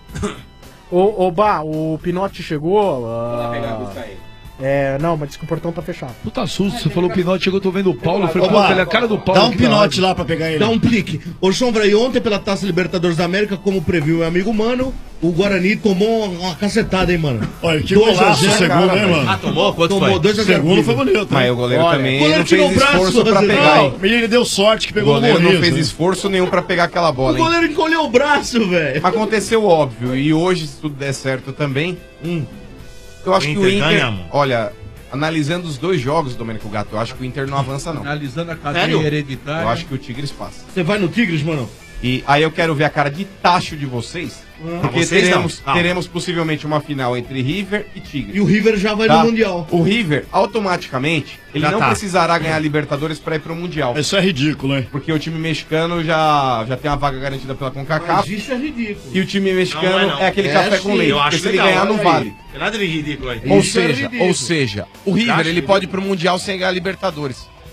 Ô, ô Bah, o Pinote chegou. ah, É, não, mas diz que o portão tá fechado. Puta susto, você falou Pinote, chegou, eu tô vendo o Paulo. Eu falei, Oba, puta, ele é a cara do Paulo. Dá um aqui na pinote rádio. lá pra pegar ele. Dá um plique. Ô, Sombra, e ontem pela Taça Libertadores da América, como previu meu amigo Mano, o Guarani tomou uma cacetada, hein, mano? Olha, que dois a golaço o zero, segundo, cara. hein, mano? Ah, tomou? Quanto Tomou foi? dois a O zero. segundo foi bonito. Mas né? o goleiro Olha, também o goleiro não tirou fez o braço, esforço pra Razer. pegar, Não, hein? o menino deu sorte que O pegou no goleiro não Muniz, fez né? esforço nenhum pra pegar aquela bola, O hein? goleiro encolheu o braço, velho. Aconteceu óbvio, e hoje, se tudo der certo também, hum, eu acho O que o Inter Inter. ganha, mano. Olha, analisando os dois jogos, Domênico Gato, eu acho que o Inter não avança, não. Analisando a cadeia Sério? hereditária. Eu acho que o Tigres passa. Você vai no Tigres, mano? E aí eu quero ver a cara de tacho de vocês, porque Vocês teremos, não, calma. teremos possivelmente uma final entre River e Tigres. E o River já vai Tá? no Mundial. O River, automaticamente, ele Já não tá. precisará ganhar Libertadores pra ir pro Mundial. Isso é ridículo, hein? Porque o time mexicano já, já tem uma vaga garantida pela CONCACAF. Mas isso é ridículo. E o time mexicano Não, é, não é não. aquele É, café com sim, leite. Eu Porque acho se ele legal, ganhar, não olha vale. aí. Tem nada de ridículo aí. Ou Isso é seja, ridículo. ou seja, o River acha ele pode ir pro Mundial sem ganhar Libertadores.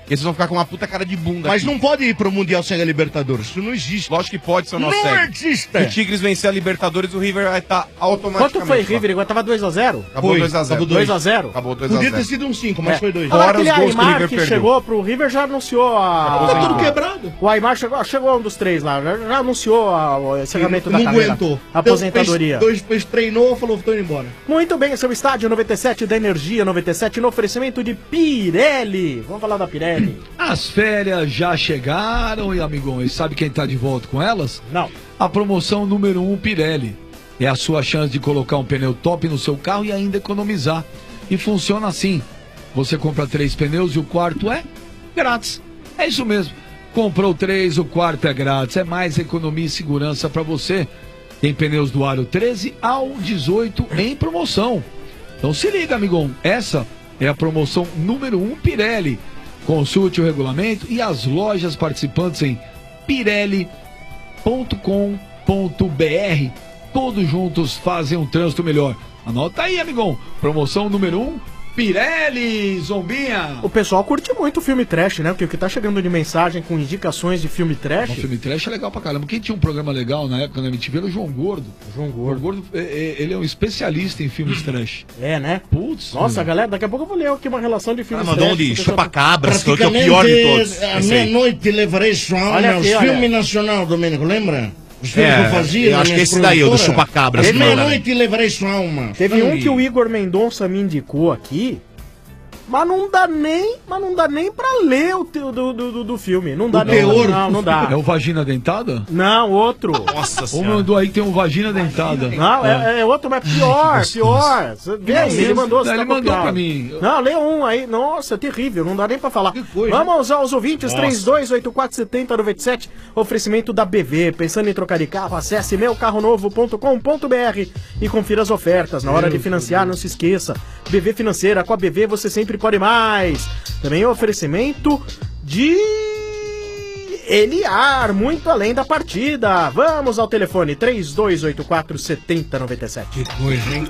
Porque vocês vão ficar com uma puta cara de bunda. Mas aqui. não pode ir pro Mundial sem a Libertadores. Isso não existe. Lógico que pode, seu Não nosso cego. existe. Se o Tigres vencer a Libertadores, o River vai estar automaticamente. Quanto foi, River? Agora tava dois a zero? Acabou Foi, dois a zero. acabou dois a zero? Acabou dois a zero. Podia ter sido um cinco, mas É. foi dois. Agora Fora os aquele gols que o Aymar River que, perdeu. chegou pro River já anunciou a... Tá tudo quebrado. O Aymar chegou, chegou um dos três lá, já, já anunciou a- o encerramento da Não carreira. aguentou. A aposentadoria. Dois, dois treinou, falou, tô indo embora. Muito bem, esse é o Estádio noventa e sete da Energia noventa e sete no oferecimento de Pirelli. Vamos falar da Pirelli. As férias já chegaram e, amigões, sabe quem tá de volta com elas? Não. A promoção número um Pirelli. É a sua chance de colocar um pneu top no seu carro e ainda economizar. E funciona assim. Você compra três pneus e o quarto é grátis. É isso mesmo. Comprou três, o quarto é grátis. É mais economia e segurança para você. Tem pneus do aro treze ao dezoito em promoção. Então se liga, amigão. Essa é a promoção número um Pirelli. Consulte o regulamento e as lojas participantes em pirelli ponto com ponto br. Todos juntos fazem um trânsito melhor. Anota aí, amigão. Promoção número um, Pirelli, Zombinha. O pessoal curte muito o filme trash, né? Porque o que tá chegando de mensagem com indicações de filme trash... O filme trash é legal pra caramba. Quem tinha um programa legal na época na M T V era o João Gordo. João Gordo. O Gordo, é- é- ele é um especialista em filmes trash. É, né? Putz. Nossa, meu. galera, daqui a pouco eu vou ler aqui uma relação de filmes Ah, mandou um trash. de que o pessoal- chupa-cabras, que é o pior de todos. À Esse aí. meia-noite levarei sua alma Olha aos aqui, olha. filmes nacional, Domênico, lembra? Os filmes É, que eu fazia eu na acho que minha esse daí, o do produtora. chupa-cabras, À que manda, meia-noite levarei sua alma. Teve Não um vi. que o Igor Mendonça me indicou aqui, mas não dá nem, mas não dá nem pra ler o teu do, do, do, do filme. Não dá O nem. teor. Não, não dá. É o Vagina Dentada? Não, outro. Nossa Ou senhora. mandou aí que tem um Vagina Dentada. Não, é, é outro, mas pior, pior. Você vê aí, ele mandou, você Ele tá mandou copiado. pra mim. Não, lê um aí. Nossa, é terrível, não dá nem pra falar. coisa. Vamos aos ouvintes, Nossa. três dois oito quatro sete zero nove sete, oferecimento da B V. Pensando em trocar de carro, acesse meu carro novo ponto com ponto br e confira as ofertas. Na hora de financiar, não se esqueça. B V Financeira, com a B V você sempre pode mais. Também é oferecimento de Eliar, muito além da partida. Vamos ao telefone três dois oito quatro sete zero nove sete. Que coisa, hein?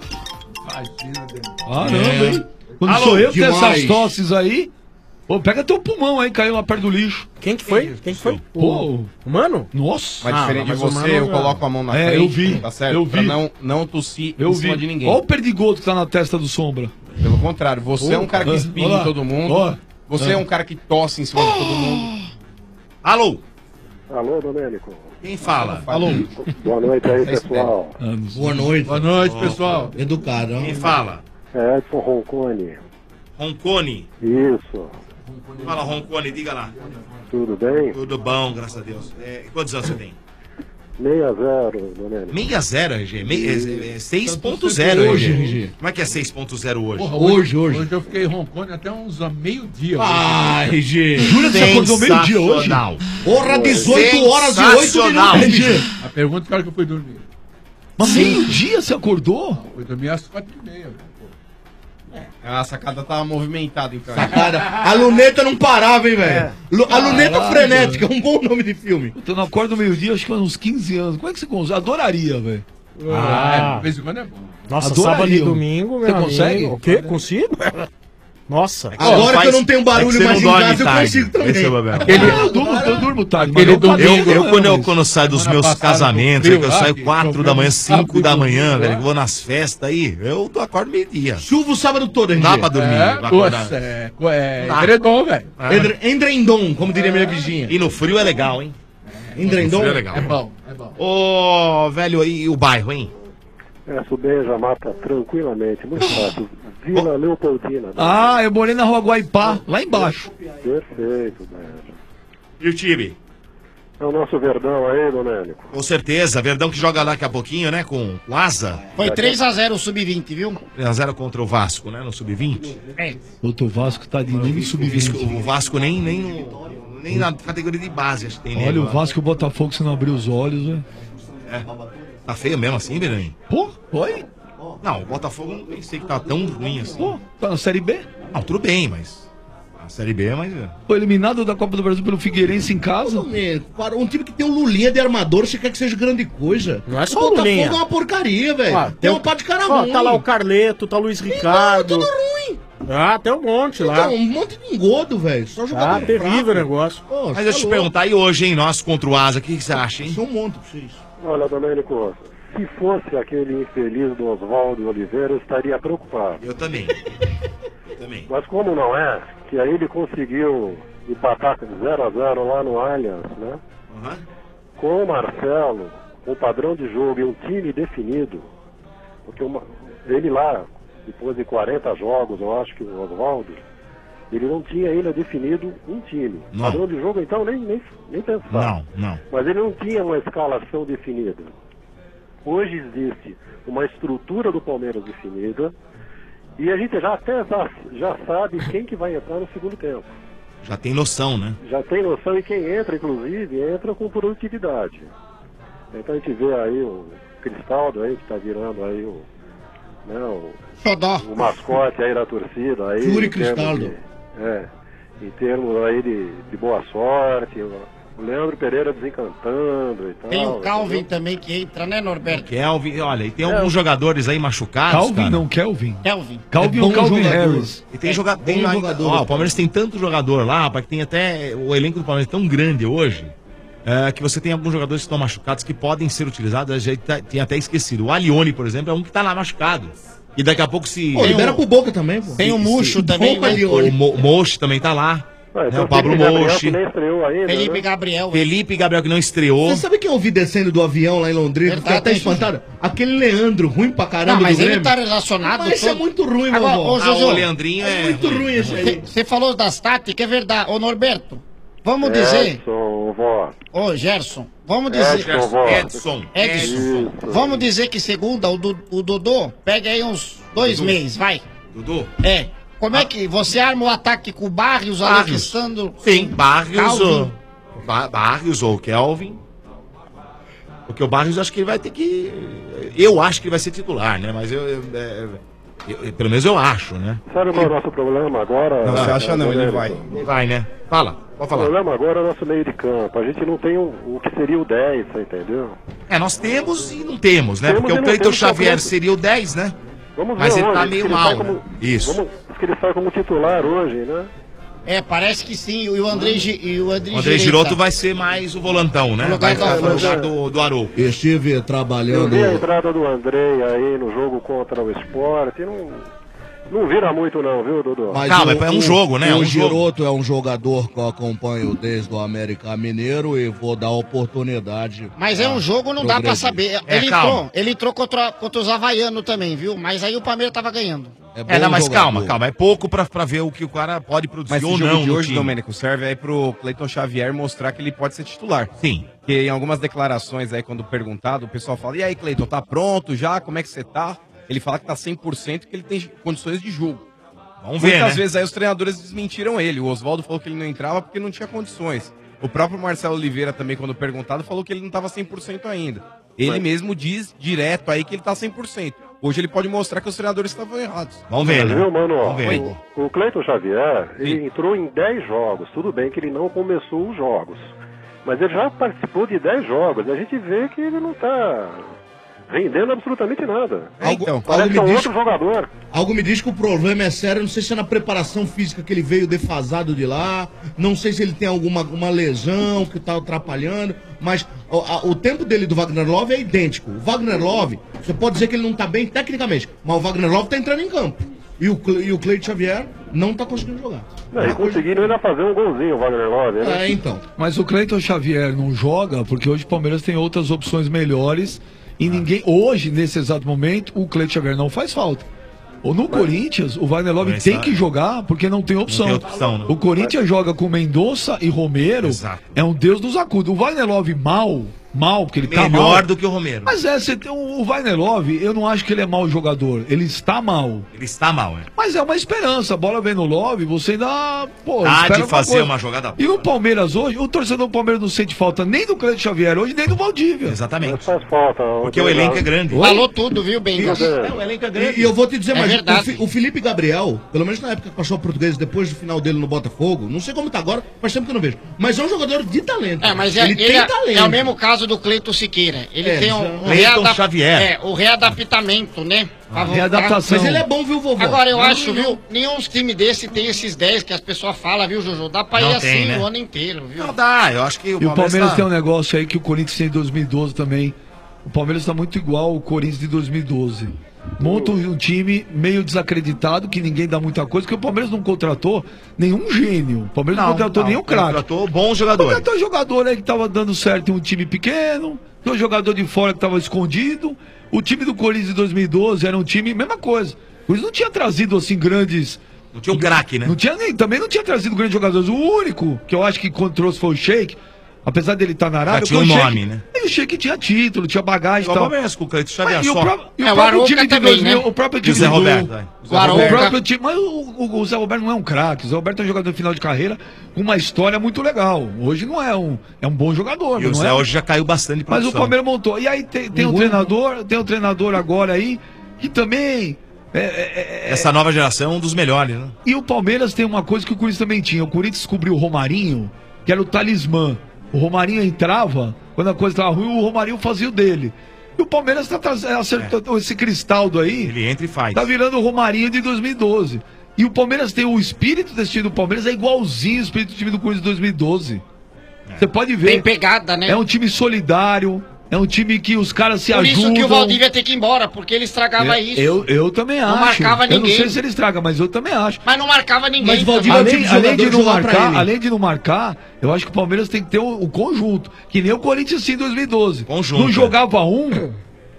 Caramba, hein? Quando Alô, sou eu que tenho demais. essas tosses aí. Pô, pega teu pulmão aí, caiu lá perto do lixo. Quem que foi? Quem que foi? Pô, O Mano? nossa. Mas Ah, diferente de mas o você, mano eu já- coloco a mão na É, frente. eu vi, Tá certo? eu Pra vi. não, não tossir Eu em vi. cima de ninguém. Olha o perdigoto que tá na testa do Sombra. Pelo contrário, você é um cara que Ó, espirra ó lá. em todo mundo. Ó. Você é um cara que tosse em cima de todo mundo. Alô? Alô, Domênico. Quem fala? Alô. Boa noite aí, pessoal. Boa noite. Boa noite, pessoal. Educado, ó. Quem fala? É Edson Roncone. Roncone. Isso. Fala, Roncone, diga lá. Tudo bem? Tudo bom, graças a Deus. É, quantos anos você tem? seis a zero, Domênico. seis a zero, R G. Mei- é, é, seis ponto zero, Hoje, R G. R G. Como é que é seis ponto zero hoje? Porra, Hoje, hoje. Hoje eu fiquei roncone até uns ah, meio-dia. Ah, R G. Jura que você acordou meio-dia hoje? Sensacional. Porra, dezoito horas e oito Sensacional. minutos, R G. A pergunta que hora que eu fui dormir. Mas meio-dia você acordou? Fui dormir às quatro e meia. A sacada tava movimentada, então. Cara, a luneta não parava, hein, velho? Lu- A luneta Caralho. frenética, é um bom nome de filme. Puta, eu não acordo meio-dia, acho que faz uns quinze anos. Como é que você consegue? Adoraria, velho. Ah, de vez em quando é bom. Nossa, Adoraria. sábado e domingo, meu Você amigo. consegue? O quê? Consigo? Nossa. Agora faz- que eu não tenho barulho é que você mais não em dorme casa, eu tarde. consigo também. Esse é o problema. Ah, eu durmo, eu durmo tarde. mas Aquele não domingo- padrão, Eu, eu, não, quando eu, mas- quando saio dos Semana meus passada, casamentos, no aí que eu frio, saio lá, que quatro da choveu manhã, um cinco sábado da e manhã, domingo, velho, lá. que eu vou nas festas aí, eu tô- acordo meio-dia. Chuva o sábado todo, R Não G. dá pra dormir, É, pra acordar. nossa, é, é Dá. edredom, velho. Endre- Endrendom, como diria minha vizinha. E no frio é legal, hein? Endrendom? No frio é legal. É bom, é bom. Ô, velho, e o bairro, hein? É, Subeja mata tranquilamente, muito fácil. Vila Leopoldina. Ah, eu morei na rua Guaipá, lá embaixo. Perfeito, Beja. E o time? É o nosso Verdão aí, Domênico. Com certeza, Verdão que joga lá daqui a pouquinho, né, com, com asa. Foi três a zero o sub vinte, viu? três a zero contra o Vasco, né, no sub vinte. Puta, o Vasco tá de nem sub vinte. O Vasco nem, nem, no- nem na categoria de base, acho que tem Olha nele o lá. Vasco e o Botafogo, se não abrir os olhos, velho. É. Tá feio mesmo assim, Beranha? Pô, oi? Não, o Botafogo não pensei que tá tão ruim assim. Pô, tá na Série B? Não, tudo bem, mas... A Série B é mais... Foi eliminado da Copa do Brasil pelo Figueirense em casa. Domênico, para um time que tem um Lulinha de armador, você quer que seja grande coisa? Não é só o Botafogo Lulinha. é uma porcaria, velho. Ó, Tem tem uma o- pá de cara Ó, ruim. tá lá o Carleto, tá o Luiz Ricardo. Tudo ruim. Ah, tem um monte lá. Então, um monte de engodo, velho. Só jogador Ah, terrível fraco. o negócio. Pô, Mas deixa eu te perguntar, e hoje, hein, nós contra o Asa, o que que você acha, hein? São um monte pra vocês. Olha, Domênico, se fosse aquele infeliz do Oswaldo Oliveira, eu estaria preocupado. Eu também. Eu também. Mas como não é, que aí ele conseguiu empatar zero a zero lá no Allianz, né? Uhum. Com o Marcelo, com o padrão de jogo e um time definido, porque uma, ele lá, depois de quarenta jogos, eu acho que o Oswaldo, ele não tinha ainda definido um time. Não. Padrão de jogo, então, nem, nem, nem pensar. Não, não. Mas ele não tinha uma escalação definida. Hoje existe uma estrutura do Palmeiras definida e a gente já até já, já sabe quem que vai entrar no segundo tempo. Já tem noção, né? Já tem noção e quem entra, inclusive, entra com produtividade. Então a gente vê aí o Cristaldo aí, que está virando aí o, né, o, o mascote aí da torcida. Aí, Júri em termos Cristaldo. de- É, em termos aí de, de boa sorte, o Leandro Pereira desencantando e tal. Tem o Calvin também que entra, né, Norberto? Kelvin, olha, e tem alguns jogadores aí machucados, Calvin cara. não, Kelvin. Kelvin. Calvin É ou bom Calvin jogador. Harris. E tem É, jogador. Tem bom lá- jogador. ó, o Palmeiras tem tanto jogador lá, rapaz, que tem até. O elenco do Palmeiras é tão grande hoje. é, que você tem alguns jogadores que estão machucados que podem ser utilizados. A gente tá- tinha até esquecido. O Alione, por exemplo, é um que tá lá machucado. E daqui a pouco se. Pô, libera pro Boca também, pô. Tem o Muxo Se- também, Boca né? ali, O olha. Mo- o Mochi também tá lá. Ah, né, então o Pablo Felipe Gabriel, Mochi. que nem estreou ainda, Felipe né? Gabriel. Felipe Gabriel que não estreou. Você sabe quem eu vi descendo do avião lá em Londrina? Verdade, Fiquei até hein, espantado. Aquele Leandro, ruim pra caramba Não, mas do ele Grêmio. tá relacionado. Mas esse é todo- muito ruim, Agora, vovó. ô, Ah, Jojo, o Leandrinho é. É muito ruim esse aí. Você falou das táticas, é verdade. Ô, Norberto, vamos dizer. Edson, vó. Ô, Gerson, vamos dizer. Edson, vó. Edson. Edson, Isso. vamos dizer que segunda, o, Du- o Dodô pega aí uns dois meses, vai. Dudu? É. Como é que você arma o ataque com o Barrios, Barrios. Alexandro? Sim, Barrios Calvin. ou. Ba- Barrios ou Kelvin. Porque o Barrios acho que ele vai ter que. Eu acho que ele vai ser titular, né? Mas eu. eu- é- eu- pelo menos eu acho, né? Sabe qual é o nosso problema agora? Não, você Ah, acha não, ele Domênico? vai. Vai, né? Fala, pode O falar. problema agora é o nosso meio de campo. A gente não tem o, o que seria o dez, você entendeu? É, nós temos e não temos, né? Temos Porque e o não Cleiton temos, Xavier talvez. seria o dez, né? Vamos Mas ver ele hoje, tá diz meio que ele mal, sai como- né? Isso. Vamos, diz que ele sai como titular hoje, né? É, parece que sim. E o André, Gi- e o André, O André Giroto Giroto vai ser mais o volantão, né? No lugar Vai ficar do- no lugar do, do Haroldo. Estive Eu trabalhando. vi a entrada do Andrei aí no jogo contra o Sport. Não, não vira muito não, viu, Dudu? Mas Calma, o- é um o- jogo, né? É O um jogo. Giroto é um jogador que eu acompanho desde o América Mineiro e vou dar oportunidade. Mas é um jogo, não dá pra progredir. saber. É, ele calma. entrou, ele entrou contra, contra os havaianos também, viu? Mas aí o Palmeiras tava ganhando. bom É, não, mas jogador. calma, calma. É pouco pra, pra ver o que o cara pode produzir Mas esse ou jogo não de no hoje, time. Domênico, serve aí pro Cleiton Xavier mostrar que ele pode ser titular. Sim. Porque em algumas declarações aí, quando perguntado, o pessoal fala, e aí, Cleiton, tá pronto já? Como é que você tá? Ele fala que tá cem por cento, que ele tem condições de jogo. Vamos ver, Muitas né? vezes aí os treinadores desmentiram ele. O Oswaldo falou que ele não entrava porque não tinha condições. O próprio Marcelo Oliveira também, quando perguntado, falou que ele não tava cem por cento ainda. Ele Mas- mesmo diz direto aí que ele tá cem por cento. Hoje ele pode mostrar que os treinadores estavam errados. Vamos ver, Mas, né? viu, mano? ó, Vamos ver. O, o Cleiton Xavier, ele Sim. entrou em dez jogos. Tudo bem que ele não começou os jogos. Mas ele já participou de dez jogos. E a gente vê que ele não tá rendendo absolutamente nada. É, então. Parece Algo que é me um diz- outro jogador. Algo me diz que o problema é sério. Não sei se é na preparação física que ele veio defasado de lá. Não sei se ele tem alguma uma lesão que tá atrapalhando. Mas o, a- o tempo dele do Wagner Love é idêntico. O Wagner Love, você pode dizer que ele não tá bem tecnicamente. Mas o Wagner Love tá entrando em campo. E o, Cle- e o Cleiton Xavier não tá conseguindo jogar. Não, e conseguindo ainda fazer um golzinho, o Wagner Love. Né? É, então. Mas o Cleiton Xavier não joga porque hoje o Palmeiras tem outras opções melhores e ninguém, hoje, nesse exato momento, o Cleiton Xavier não faz falta. Ou no Corinthians, o Wagner Love Mas tem tá- que jogar porque não tem opção. Não tem opção, né? O Corinthians joga com Mendonça e Romero, Exato. é um deus dos acudos. O Wagner Love mal, mal, porque ele tá Melhor mal. do que o Romero. Mas é, você tem, o Wagner Love, eu não acho que ele é mau jogador, ele está mal. Ele está mal, é. Mas é uma esperança, a bola vem no Love, você ainda, pô, Tá espera de fazer coisa. uma jogada E no Palmeiras hoje, o torcedor do Palmeiras não sente falta nem do Cleiton Xavier hoje, nem do Valdívia. Exatamente. Mas faz falta. Porque o elenco é grande. Falou tudo, viu, Benga? É, o elenco é grande. E, e eu vou te dizer É mais, o, verdade. Fi- o Felipe Gabriel, pelo menos na época que passou o português, depois do final dele no Botafogo, não sei como tá agora, faz tempo que eu não vejo. Mas é um jogador de talento. É, mas é, ele, ele tem é, talento. é o mesmo caso do Cleiton Siqueira. Ele É, tem um, já- um Cleiton readap- Xavier. É, o readaptamento, né? Pra voltar. Mas ele é bom, viu, vovô? Agora, eu Não, acho, não. viu? Nenhum time desse tem esses dez que as pessoas falam, viu, Jojo? Dá pra Não ir tem, assim né? o ano inteiro, viu? Não dá, eu acho que o E o Palmeiras tá- tem um negócio aí que o Corinthians tem em dois mil e doze também. O Palmeiras está muito igual ao Corinthians de dois mil e doze. Monta um um time meio desacreditado, que ninguém dá muita coisa, porque o Palmeiras não contratou nenhum gênio. O Palmeiras não, Não, contratou não, nenhum craque. contratou bons jogadores. Contratou jogador aí que tava dando certo em um time pequeno, tem um jogador de fora que tava escondido. O time do Corinthians de dois mil e doze era um time, mesma coisa. O Corinthians não tinha trazido assim grandes. Não tinha um craque, né? Não tinha nem, também não tinha trazido grandes jogadores. O único que eu acho que quando trouxe foi o Sheik. Apesar dele estar na Arábia, Já tinha um porque o nome, Sheik- né? E o Sheik tinha título, tinha bagagem e Igual tal. o Palmeiras com o Cleiton Xavier Mas e o só. próprio, e o É, o próprio Arouca time de também, dois mil, né? o próprio E o time Zé do- Roberto, vai. o, O Zé o Roberto. próprio time, mas o, o- o Zé Roberto não é um craque. O Zé Roberto é um jogador de final de carreira com uma história muito legal. Hoje não é um, é um bom jogador. E o não Zé é? hoje já caiu bastante de Mas o produção. Palmeiras montou. E aí tem, tem um treinador, tem um treinador agora aí que também é, é, é, Essa nova geração é um dos melhores, né? e o Palmeiras tem uma coisa que o Corinthians também tinha. O Corinthians descobriu o Romarinho, que era o talismã. O Romarinho entrava, quando a coisa estava ruim, o Romarinho fazia o dele. E o Palmeiras tá traz- acertou esse Cristaldo aí. Ele entra e faz. Tá virando o Romarinho de dois mil e doze. E o Palmeiras tem o espírito desse time do Palmeiras, é igualzinho o espírito do time do Corinthians de dois mil e doze. Você pode ver. Tem pegada, né? É um time solidário, é um time que os caras se Por ajudam. isso que o Valdívia ia ter que ir embora, porque ele estragava eu, isso. eu, eu também Não acho. marcava Eu não ninguém. sei se ele estraga, mas eu também acho. Mas não marcava ninguém. Mas o Valdívia também. é o tipo Além, de além de jogador não jogar pra marcar, ele. além de não marcar, eu acho que o Palmeiras tem que ter o, o conjunto. Que nem o Corinthians sim em dois mil e doze. Conjunto, Não é. jogava um,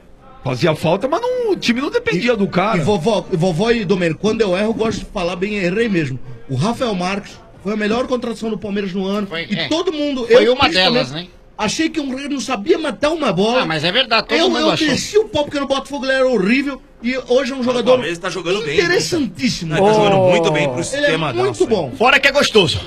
fazia falta, mas não, o time não dependia do cara. E vovó, e vovó e Domênico, quando eu erro, eu gosto de falar bem, errei mesmo. O Rafael Marques foi a melhor contratação do Palmeiras no ano. Foi, e é. todo mundo. Foi eu, uma principalmente, delas, né? Achei que o Rei não sabia matar uma bola. Ah, mas é verdade, todo eu, mundo eu achou. desci o pau porque no Botafogo ele era horrível. E hoje é um jogador Palmeiras tá jogando bem, interessantíssimo. Não, ele tá jogando muito bem pro Ele é sistema muito nosso, bom. Fora que é gostoso.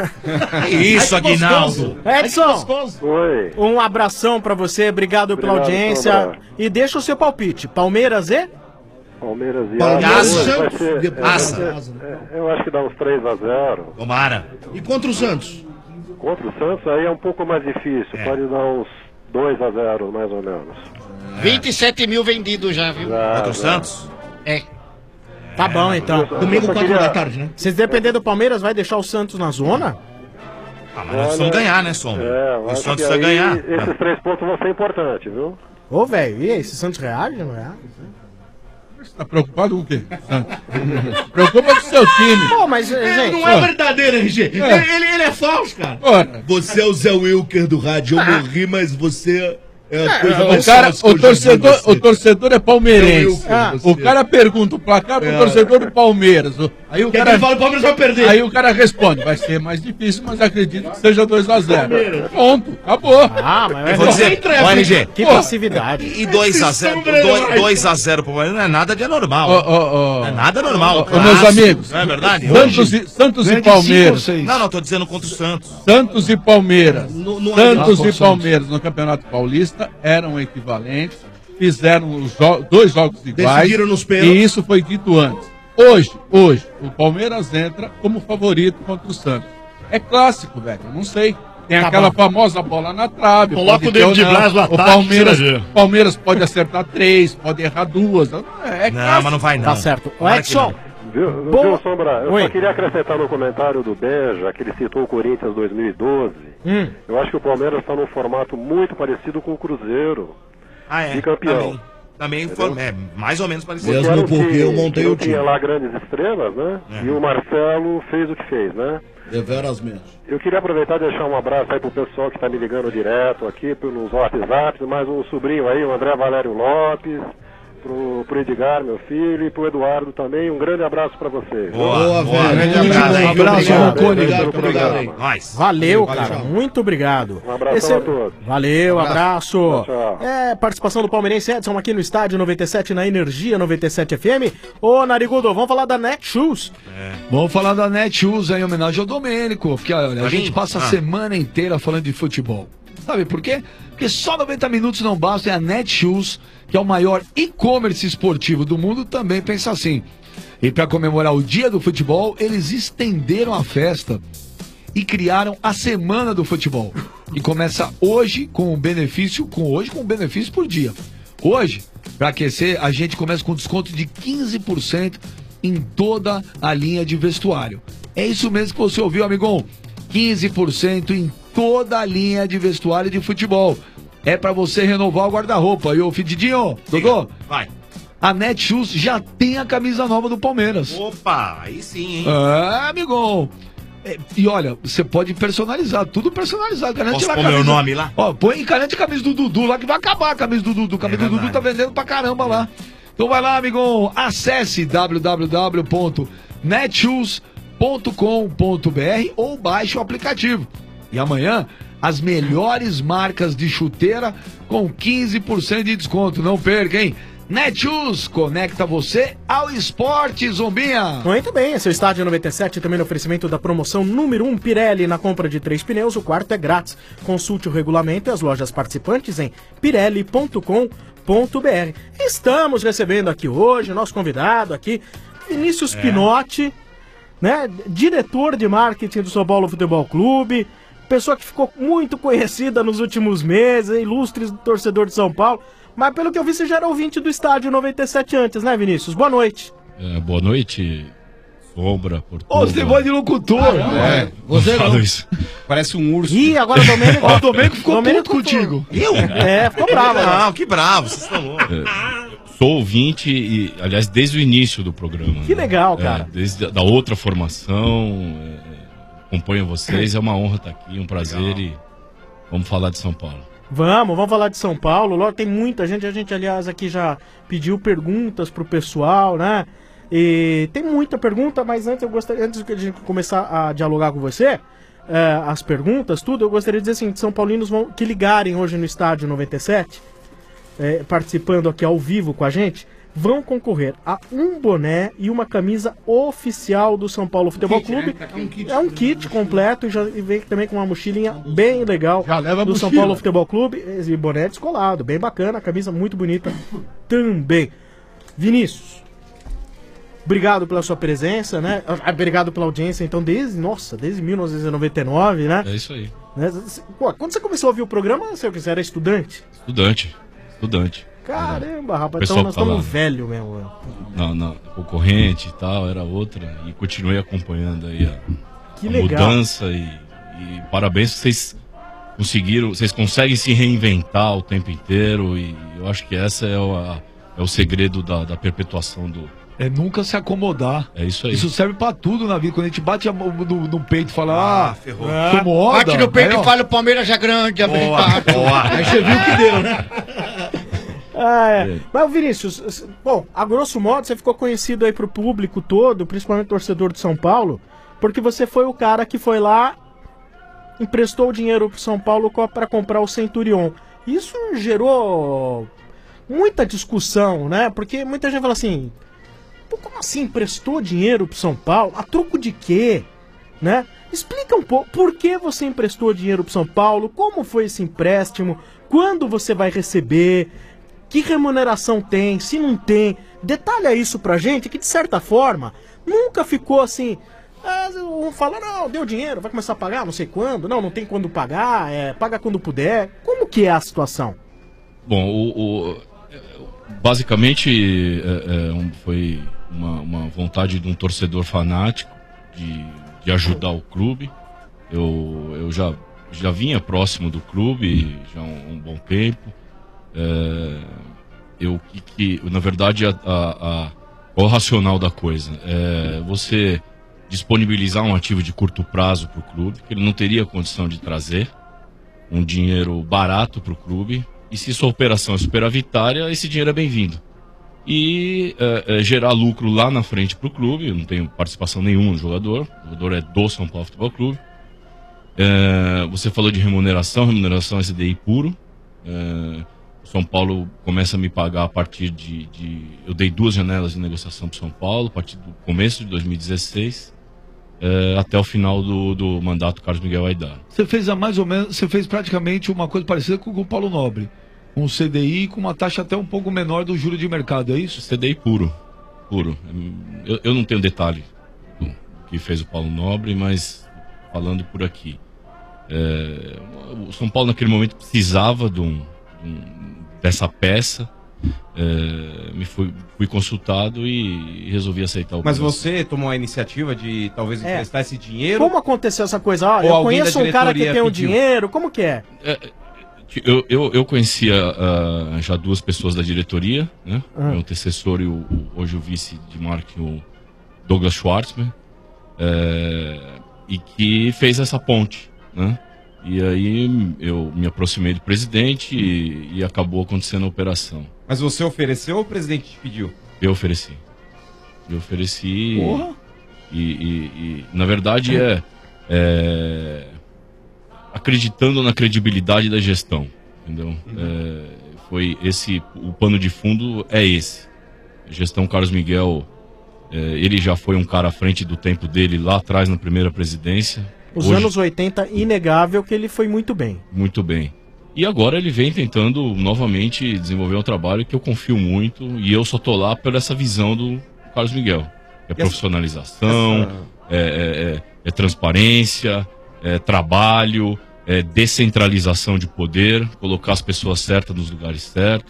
Isso, Aguinaldo. Edson, Oi. um abração pra você, obrigado pela Obrigado, audiência. Sombra. E deixa o seu palpite. Palmeiras e? Palmeiras e Palmeiras Asa. e Vai Santos, ser- depois é, Asa. é, é, eu acho que dá uns três a zero. Tomara. E contra o Santos? Contra o Santos aí é um pouco mais difícil. É. Pode dar uns dois a zero, mais ou menos. vinte e sete mil vendidos já, viu? Já, Contra o já. Santos? É. Tá bom, então. Domingo, só quatro queria- da tarde, né? Se depender do Palmeiras, vai deixar o Santos na zona? Ah, mas nós precisamos ganhar, né, Sombra? É, eu o acho Santos que precisa aí ganhar. esses três pontos vão ser importantes, viu? Ô, velho, e aí, esse Santos reage, não reage? Você tá preocupado com o quê? Preocupa com o seu time. Pô, mas, É, gente... não é verdadeiro, R G. Ele, ele, ele é falso, cara. Ora. Você é o Zé Wilker do rádio. Eu morri, mas você é a coisa mais O, cara, fácil que o, eu já vi torcedor, você. o torcedor é palmeirense. Ah. O cara pergunta o placar pro É. torcedor do Palmeiras. O- Aí o Quer cara que ele fale, o Palmeiras vai perder. Aí o cara responde, vai ser mais difícil, mas acredito que seja dois a zero. Pronto, acabou. Ah, mas Eu vou dizer, ó, L G, Que Pô, passividade. e dois a zero dois a zero pro Palmeiras não é nada de anormal. Ó, ó, ó. Não é nada normal. Ô, clássico, meus amigos, Não é verdade? Santos Hoje- e, Santos Ganha e de cinco ou Palmeiras. seis. Não, não, tô dizendo contra o Santos. Santos e Palmeiras. No- no- Santos Ah, e Palmeiras no Campeonato Paulista eram equivalentes, fizeram os jo- dois jogos iguais. Decidiram nos pênaltis. E isso foi dito antes. Hoje, hoje, o Palmeiras entra como favorito contra o Santos. É clássico, velho, eu não sei. Tem Tá aquela bom. famosa bola na trave. Coloca pode o ter David ou não. Braz no O ataque, Palmeiras, tira, Gê. Palmeiras pode acertar três, pode errar duas. É Não, clássico. mas não vai não. Tá certo. Ô, Tomara que Edson, não. Viu, Bom- viu Sombra? Eu Oi. só queria acrescentar no comentário do Benja, que ele citou o Corinthians dois mil e doze. Hum. Eu acho que o Palmeiras está num formato muito parecido com o Cruzeiro. Ah, é. Bicampeão. Também, também foi, é, mais ou menos parecido. Mesmo Era um porque time eu montei que não o time. tinha lá grandes estrelas, né? É. E o Marcelo fez o que fez, né? Deveras mesmo. Eu queria aproveitar e deixar um abraço aí pro pessoal que tá me ligando direto aqui, pro- nos WhatsApps, mais um sobrinho aí, o André Valério Lopes, pro, pro Edgar, meu filho, e pro Eduardo também. Um grande abraço pra vocês. Boa, boa. velho. Grande Muito abraço. bem, Um abraço, obrigado, Rocco, obrigado pelo pelo programa. aí. Nós. Valeu, Valeu, cara. tchau. Muito obrigado. Um abração a todos. Valeu, abraço. Tchau, tchau. É, participação do Palmeirense Edson aqui no estádio noventa e sete na Energia noventa e sete F M. Ô, Narigudo, vamos falar da Netshoes. Vamos falar da Netshoes em homenagem ao Domênico, porque olha, a Tá gente bem? passa a Ah. semana inteira falando de futebol. Sabe por quê? Porque só noventa minutos não basta, e a Netshoes, que é o maior e-commerce esportivo do mundo, também pensa assim. E para comemorar o dia do futebol, eles estenderam a festa e criaram a Semana do Futebol. E começa hoje com o benefício, com hoje com o benefício por dia. Hoje, para aquecer, a gente começa com desconto de quinze por cento em toda a linha de vestuário. É isso mesmo que você ouviu, amigão. quinze por cento em toda a linha de vestuário de futebol. É para você renovar o guarda-roupa. E ô, Fididinho, Dodô, vai. A Netshoes já tem a camisa nova do Palmeiras. Opa, aí sim, hein? É, amigão. É, e olha, você pode personalizar, tudo personalizado. Garante Posso lá a pôr meu camisa- nome lá? Ó, põe e garante a camisa do Dudu lá, que vai acabar a camisa do Dudu. A camisa É do Dudu verdade. tá vendendo pra caramba lá. Então vai lá, amigão. Acesse w w w ponto netshoes ponto com ponto b r ou baixe o aplicativo. E amanhã, as melhores marcas de chuteira com quinze por cento de desconto. Não perca, hein? Netshoes conecta você ao esporte, Zombinha. Muito bem, esse é o Estádio noventa e sete, também no oferecimento da promoção número um Pirelli. Na compra de três pneus, o quarto é grátis. Consulte o regulamento e as lojas participantes em pirelli ponto com ponto b r. Estamos recebendo aqui hoje, nosso convidado aqui, Vinícius É. Pinotti, né, diretor de marketing do São Paulo Futebol Clube, pessoa que ficou muito conhecida nos últimos meses, ilustre torcedor de São Paulo. Mas pelo que eu vi, você já era ouvinte do Estádio noventa e sete antes, né, Vinícius? Boa noite. É, boa noite, Sombra, por Ô, você tem voz de locutor. É, Você não falo não. isso. Parece um urso. Ih, agora o Domênico... Ó, o Domênico ficou Domênico puto contigo. Eu? É, ficou bravo. né? Não, que bravo, vocês estão loucos. É, sou ouvinte, e, aliás, desde o início do programa. Que né? legal, É, cara. desde a da outra formação, é, acompanho vocês, é uma honra estar aqui, um prazer e vamos falar de São Paulo. Vamos, vamos falar de São Paulo. Logo tem muita gente. A gente, aliás, aqui já pediu perguntas pro pessoal, né? E tem muita pergunta, mas antes eu gostaria, antes de a gente começar a dialogar com você, é, as perguntas, tudo, eu gostaria de dizer assim, que São Paulinos vão, que ligarem hoje no Estádio noventa e sete, é, participando aqui ao vivo com a gente, vão concorrer a um boné e uma camisa oficial do São Paulo Futebol kit, né? Clube. É um kit. É um kit completo e, já, e vem também com uma mochilinha bem legal leva a do São mochila. Paulo Futebol Clube e boné descolado, bem bacana, camisa muito bonita também. Vinícius, obrigado pela sua presença, né? Ah, Obrigado pela audiência, então, desde, nossa, desde mil novecentos e noventa e nove, né? É isso aí. Né? Pô, quando você começou a ouvir o programa, você você era estudante? Estudante, estudante. Caramba, rapaz, Pessoal então nós que tá lá. estamos velho mesmo. Na, na concorrente e tal, era outra. E continuei acompanhando aí a, Que a legal. mudança e, e parabéns que vocês conseguiram, vocês conseguem se reinventar o tempo inteiro e eu acho que essa é o, a- é o segredo da, da perpetuação do... É nunca se acomodar. É isso aí. Isso serve pra tudo na vida. Quando a gente bate a mão no, no peito e fala, ah, ferrou. como moda. Bate no peito aí, ó. e fala, o Palmeiras é grande, é verdade. Aí você viu que deu, né? Ah, é. Mas, Vinícius, bom, a grosso modo, você ficou conhecido aí pro público todo, principalmente torcedor de São Paulo, porque você foi o cara que foi lá, emprestou o dinheiro pro São Paulo co- pra comprar o Centurion. Isso gerou muita discussão, né? Porque muita gente fala assim, pô, como assim emprestou dinheiro pro São Paulo? A troco de quê? Né? Explica um pouco, por que você emprestou dinheiro pro São Paulo? Como foi esse empréstimo? Quando você vai receber? Que remuneração tem? Se não tem? Detalha isso pra gente, que de certa forma nunca ficou assim. Ah, um fala, não, deu dinheiro, vai começar a pagar, não sei quando. Não, não tem quando pagar, é, paga quando puder. Como que é a situação? Bom, o, o- basicamente é, é, um- foi uma, uma vontade de um torcedor fanático de, de ajudar o clube. Eu, eu já, já vinha próximo do clube já há um, um bom tempo. É, eu que, que na verdade a, a, a- qual é o racional da coisa é você disponibilizar um ativo de curto prazo para o clube que ele não teria condição de trazer um dinheiro barato para o clube e se sua operação é superavitária esse dinheiro é bem-vindo e é, é, gerar lucro lá na frente para o clube. Eu não tenho participação nenhuma no jogador, o jogador é do São Paulo Futebol Clube. É, você falou de remuneração, remuneração S D I puro. É, o São Paulo começa a me pagar a partir de, de... Eu dei duas janelas de negociação para São Paulo, a partir do começo de dois mil e dezesseis é, até o final do, do mandato Carlos Miguel Aidar. Você fez a mais ou menos, você fez praticamente uma coisa parecida com o Paulo Nobre. Um C D I com uma taxa até um pouco menor do juro de mercado, é isso? C D I puro. Puro. Eu, eu não tenho detalhe do que fez o Paulo Nobre, mas falando por aqui. É, o São Paulo naquele momento precisava de um, de um, dessa peça. É, me fui, fui consultado e resolvi aceitar o Mas projeto. você tomou a iniciativa de talvez É. emprestar esse dinheiro? Como aconteceu essa coisa? Ah, Ou eu alguém conheço da um cara que diretoria tem o pediu? dinheiro, como que é? Eu, eu, eu conhecia ah, já duas pessoas da diretoria, né? Ah. Meu antecessor e o, o- hoje o vice de marketing, o Douglas Schwartzman, é, e que fez essa ponte, né? E aí eu me aproximei do presidente e, e acabou acontecendo a operação. Mas você ofereceu ou o presidente te pediu? Eu ofereci. Eu ofereci. Porra. E, e- e, na verdade, é, é, acreditando na credibilidade da gestão. Entendeu? É, foi esse. O pano de fundo é esse. A gestão Carlos Miguel, é, ele já foi um cara à frente do tempo dele lá atrás na primeira presidência. Os Hoje- anos oitenta, inegável que ele foi muito bem. Muito bem. E agora ele vem tentando novamente desenvolver um trabalho que eu confio muito e eu só tô lá por essa visão do Carlos Miguel. É E essa- profissionalização, essa- é, é- é- é transparência, é trabalho, é descentralização de poder, colocar as pessoas certas nos lugares certos.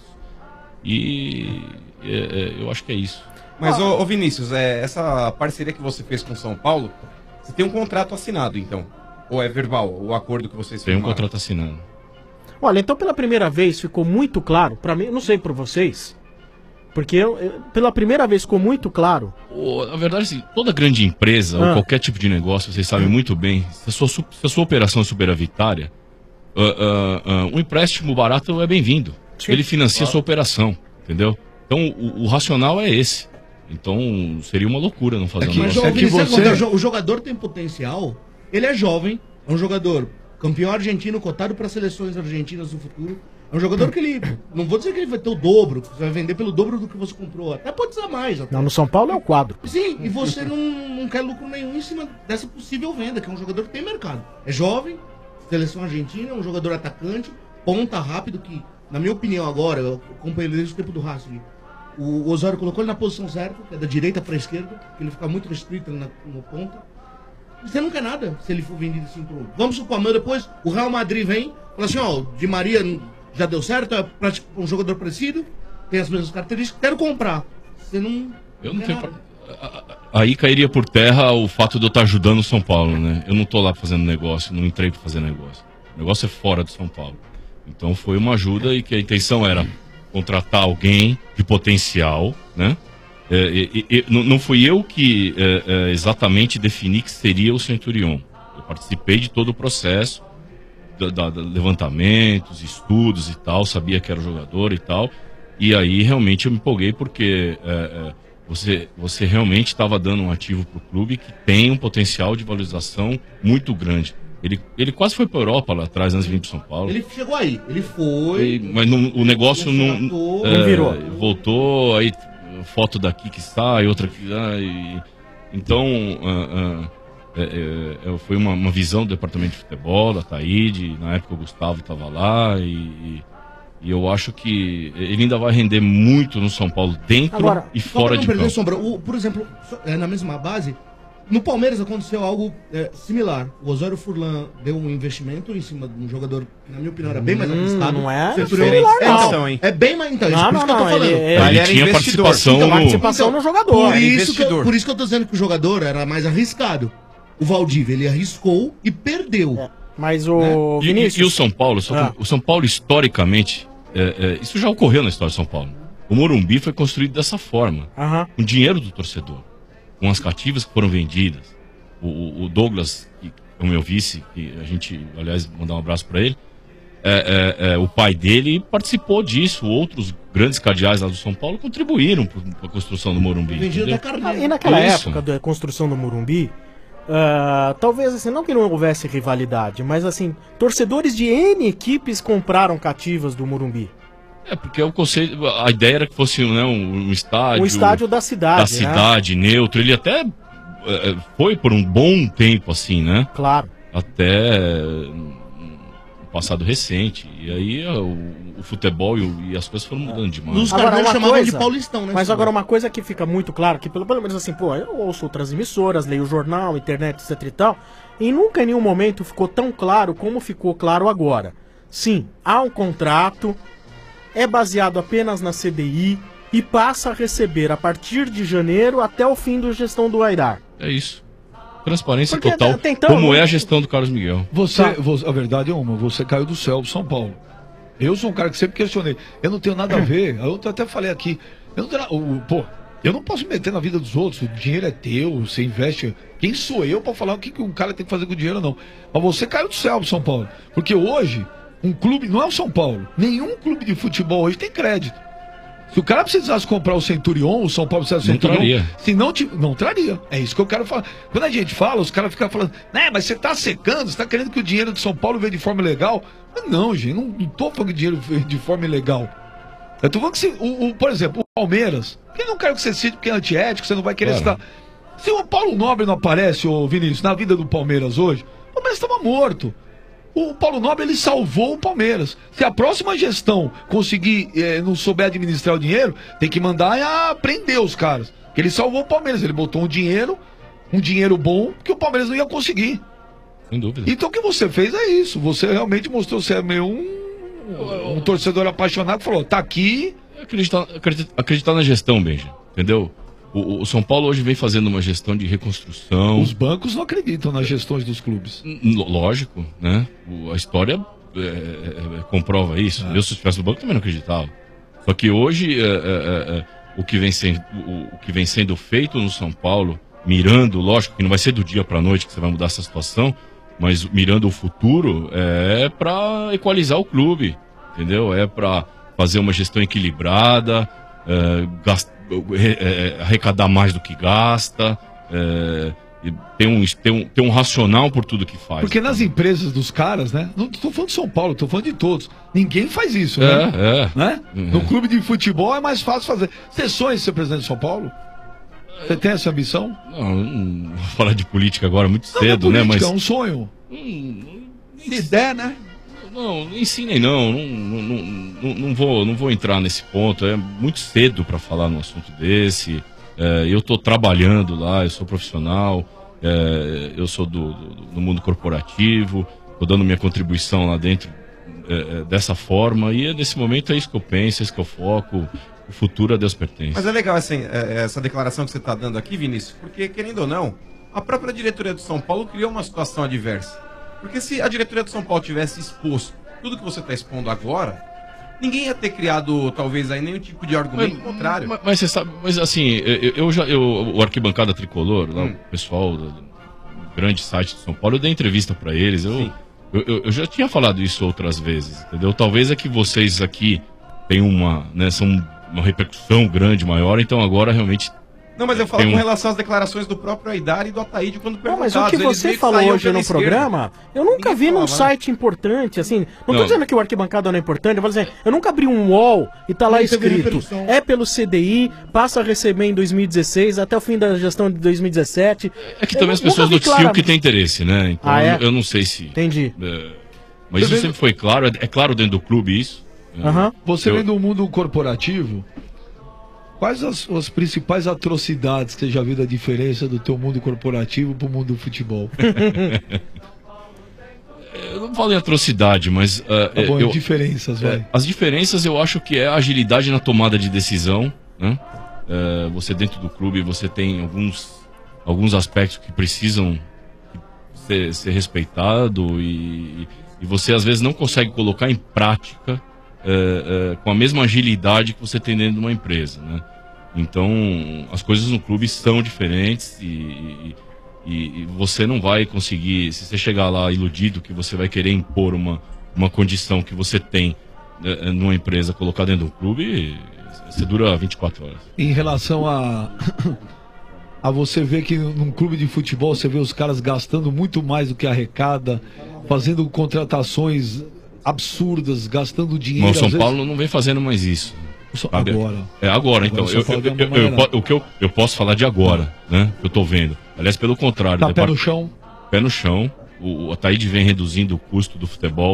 E é, é, eu acho que é isso. Mas, ô, ô Vinícius, é, essa parceria que você fez com o São Paulo, você tem um contrato assinado, então? Ou é verbal, o acordo que vocês Tem um firmaram? contrato assinado. Olha, então pela primeira vez ficou muito claro, pra mim, não sei pra vocês, porque eu, eu- pela primeira vez ficou muito claro. O- Na verdade, assim, toda grande empresa Ah. ou qualquer tipo de negócio, vocês sabem muito bem, se a sua, su- se a sua operação é superavitária, ah, ah, ah, um empréstimo barato é bem-vindo. Ele financia a sua operação, entendeu? Então, o, o racional é esse. Então, seria uma loucura não fazer um Mas, negócio. ô, Vinícius, sabe quando é o jo- o jogador tem potencial, ele é jovem, é um jogador campeão argentino, cotado para seleções argentinas no futuro. É um jogador que ele. Não vou dizer que ele vai ter o dobro, que você vai vender pelo dobro do que você comprou. Até pode ser mais. Até. Não, no São Paulo é o quadro. Sim, e você não, não quer lucro nenhum em cima dessa possível venda, que é um jogador que tem mercado. É jovem, seleção argentina, é um jogador atacante, ponta rápido, que, na minha opinião agora, eu acompanho ele desde o tempo do Racing. O Osório colocou ele na posição certa, que é da direita para esquerda, que ele fica muito restrito ali na, na ponta. Você não quer nada se ele for vendido assim pro. Vamos supor, amanhã depois o Real Madrid vem, fala assim, ó, Di Maria já deu certo, é prati- um jogador parecido, tem as mesmas características, quero comprar. Você não. Eu não quer tenho nada. Aí cairia por terra o fato de eu estar ajudando o São Paulo, né? Eu não tô lá fazendo negócio, não entrei para fazer negócio. O negócio é fora do São Paulo. Então foi uma ajuda e que a intenção era contratar alguém de potencial, né? É, e- e- não, não fui eu que é, é, exatamente defini que seria o Centurion. Eu participei de todo o processo, da, da- da levantamentos, estudos e tal, sabia que era o jogador e tal. E aí realmente eu me empolguei porque é, é, você, você realmente estava dando um ativo para o clube que tem um potencial de valorização muito grande. Ele, ele quase foi para a Europa lá atrás, antes de vir para São Paulo. Ele chegou aí, ele foi. E- mas não- o negócio não, Contratou. é, Não virou. Voltou, aí foto daqui que sai, outra que. Ah, e- então, ah, ah, é, é, é, foi uma, uma visão do departamento de futebol, da Taíde. Na época o Gustavo estava lá e, e- e eu acho que ele ainda vai render muito no São Paulo, dentro Agora, e só fora pra não de perder, campo. Sombra, o- por exemplo, só- é, na mesma base, no Palmeiras aconteceu algo é, similar. O Osório Furlan deu um investimento em cima de um jogador que, na minha opinião, era bem mais Hum, arriscado. não é Centurião- similar, é, não. então, é bem mais. Então, Não, isso, por não, isso que eu tô não, falando. ele- ele- Ele ele tinha investidor. participação no- participação no jogador. Por Era isso, que eu, investidor. por isso que eu tô dizendo que o jogador era mais arriscado. O Valdívia, ele arriscou e perdeu. É, Mas o E- E, e o São Paulo, só que Ah. o São Paulo historicamente, é, é, isso já ocorreu na história de São Paulo. O Morumbi foi construído dessa forma, Aham. com dinheiro do torcedor, com as cativas que foram vendidas. O, o- o Douglas, que é o meu vice, que a gente, aliás, mandar um abraço para ele, é, é, é, o pai dele participou disso. Outros grandes cardeais lá do São Paulo contribuíram para a construção do Morumbi. entendeu? Ah, e naquela Isso. época da construção do Morumbi, ah, talvez assim, não que não houvesse rivalidade, mas assim, torcedores de N equipes compraram cativas do Morumbi. É, porque o conceito, a ideia era que fosse, né, um, um estádio... Um estádio da cidade, Da né? cidade, neutro. Ele até é, foi por um bom tempo, assim, né? Claro. Até... passado recente. E aí o, o futebol e, o- e as coisas foram mudando demais. Nos Agora, Carneiro uma chamavam coisa- de Paulistão, né? Mas senhor? agora uma coisa que fica muito claro, que pelo, pelo menos assim, pô, eu ouço outras emissoras, leio jornal, internet, etc e tal, e nunca em nenhum momento ficou tão claro como ficou claro agora. Sim, há um contrato, é baseado apenas na C D I e passa a receber a partir de janeiro até o fim da gestão do Aidar. É isso. Transparência Porque total, até então, como não- é a gestão do Carlos Miguel. Você, você- a verdade é uma, você caiu do céu de São Paulo. Eu sou um cara que sempre questionei. Eu não tenho nada a ver. Eu até falei aqui. Eu não tenho, na- o- pô, eu não posso me meter na vida dos outros. O dinheiro é teu, você investe. Quem sou eu pra falar o que, que um cara tem que fazer com o dinheiro ou não? Mas você caiu do céu de São Paulo. Porque hoje, um clube, não é o São Paulo. Nenhum clube de futebol hoje tem crédito. Se o cara precisasse comprar o Centurion, o São Paulo precisasse do Não Centurion, traria. se não, ti- não traria. É isso que eu quero falar. Quando a gente fala, os caras ficam falando, né, mas você tá secando, você tá querendo que o dinheiro de São Paulo venha de forma ilegal. Mas não, gente, não, não tô falando que o dinheiro veio de forma ilegal. Eu tô falando que, se, o, o- por exemplo, o Palmeiras, eu não quero que você cite porque é antiético, você não vai querer Claro. citar. Se o Paulo Nobre não aparece, ô Vinícius, na vida do Palmeiras hoje, o Palmeiras estava morto. O Paulo Nobre, ele salvou o Palmeiras. Se a próxima gestão conseguir, eh, não souber administrar o dinheiro, tem que mandar a prender os caras. Porque ele salvou o Palmeiras. Ele botou um dinheiro, um dinheiro bom, que o Palmeiras não ia conseguir. Sem dúvida. Então o que você fez é isso. Você realmente mostrou ser meio um, um torcedor apaixonado. Falou, tá aqui. Acreditar, acreditar, acreditar na gestão, Benja. Entendeu? O, o São Paulo hoje vem fazendo uma gestão de reconstrução. Os bancos não acreditam nas gestões dos clubes. L- Lógico, né? O- a história é, é, é, comprova isso. Eu, se estivesse no banco, também não acreditava. Só que hoje, é, é, é, é, o, que vem sendo, o, o que vem sendo feito no São Paulo, mirando, lógico que não vai ser do dia para noite que você vai mudar essa situação, mas mirando o futuro, é para equalizar o clube, entendeu? É para fazer uma gestão equilibrada, é, gast- é, é, arrecadar mais do que gasta, é, e ter, um, ter, um, ter um racional por tudo que faz. Porque nas empresas dos caras, né? Não tô falando de São Paulo, tô falando de todos. Ninguém faz isso, É, né? é. Né? Uhum. No clube de futebol é mais fácil fazer. Você sonha em ser presidente de São Paulo? Você tem essa ambição? Não, não vou falar de política agora muito Não, cedo, não é né? política, Mas é um sonho. Se der, né? Não, não ensinem não, não, não, não, não vou, não vou entrar nesse ponto, é muito cedo para falar num assunto desse. É, eu estou trabalhando lá, eu sou profissional, é, eu sou do, do, do mundo corporativo, estou dando minha contribuição lá dentro é, é, dessa forma, e nesse momento é isso que eu penso, é isso que eu foco, o futuro a Deus pertence. Mas é legal assim, é, essa declaração que você está dando aqui, Vinícius, porque, querendo ou não, a própria diretoria do São Paulo criou uma situação adversa. Porque se a diretoria do São Paulo tivesse exposto tudo que você está expondo agora, ninguém ia ter criado, talvez, aí nenhum tipo de argumento contrário. Mas, mas você sabe, mas assim, eu, eu já, eu, o Arquibancada Tricolor, lá, Hum. o pessoal do, do grande site de São Paulo, eu dei entrevista para eles, eu, eu, eu, eu já tinha falado isso outras vezes, entendeu? Talvez é que vocês aqui têm uma, né, são uma repercussão grande, maior, então agora realmente... Não, mas eu falo tem com um- relação às declarações do próprio Aidar e do Ataíde quando Não, perguntados. mas o que Eles você meio que falou saíam hoje pela no esquerda. programa, eu nunca vi num falava, né? site importante, assim. Não, Não. tô dizendo que o arquibancada não é importante, eu falo assim, eu nunca abri um U O L e tá lá Aí teve escrito, repercussão. é pelo C D I, passa a receber em dois mil e dezesseis, até o fim da gestão de dois mil e dezessete. É que também as Eu nunca pessoas vi noticiam clara- que tem interesse, né? Então Ah, é? eu, eu não sei se... Entendi. é, mas isso Você vê- sempre foi claro, é, é claro dentro do clube isso. Aham. Você Eu- vem do mundo corporativo, quais as, as principais atrocidades que você já viu da diferença do teu mundo corporativo pro mundo do futebol? Eu não falo em atrocidade, mas... ah, Tá bom, eu, diferenças, é, vai. as diferenças eu acho que é a agilidade na tomada de decisão, né? É, você dentro do clube, você tem alguns, alguns aspectos que precisam ser, ser respeitado e, e você às vezes não consegue colocar em prática é, é, com a mesma agilidade que você tem dentro de uma empresa, né? Então, as coisas no clube são diferentes e, e, e- e você não vai conseguir, se você chegar lá iludido que você vai querer impor uma, uma condição que você tem é, é, numa empresa, colocar dentro do clube, você dura vinte e quatro horas. Em relação a a você ver que num clube de futebol você vê os caras gastando muito mais do que arrecada, fazendo contratações absurdas, gastando dinheiro. Mas o São às vezes- Paulo não vem fazendo mais isso. Só- sabe? agora. É agora, então. Agora o São Eu, Paulo eu, deu uma eu- eu- maneirada. o que eu, eu posso falar de agora, né? Que eu tô vendo. Aliás, pelo contrário. Tá o pé depart- no chão. Pé no chão. O, o Ataíde vem reduzindo o custo do futebol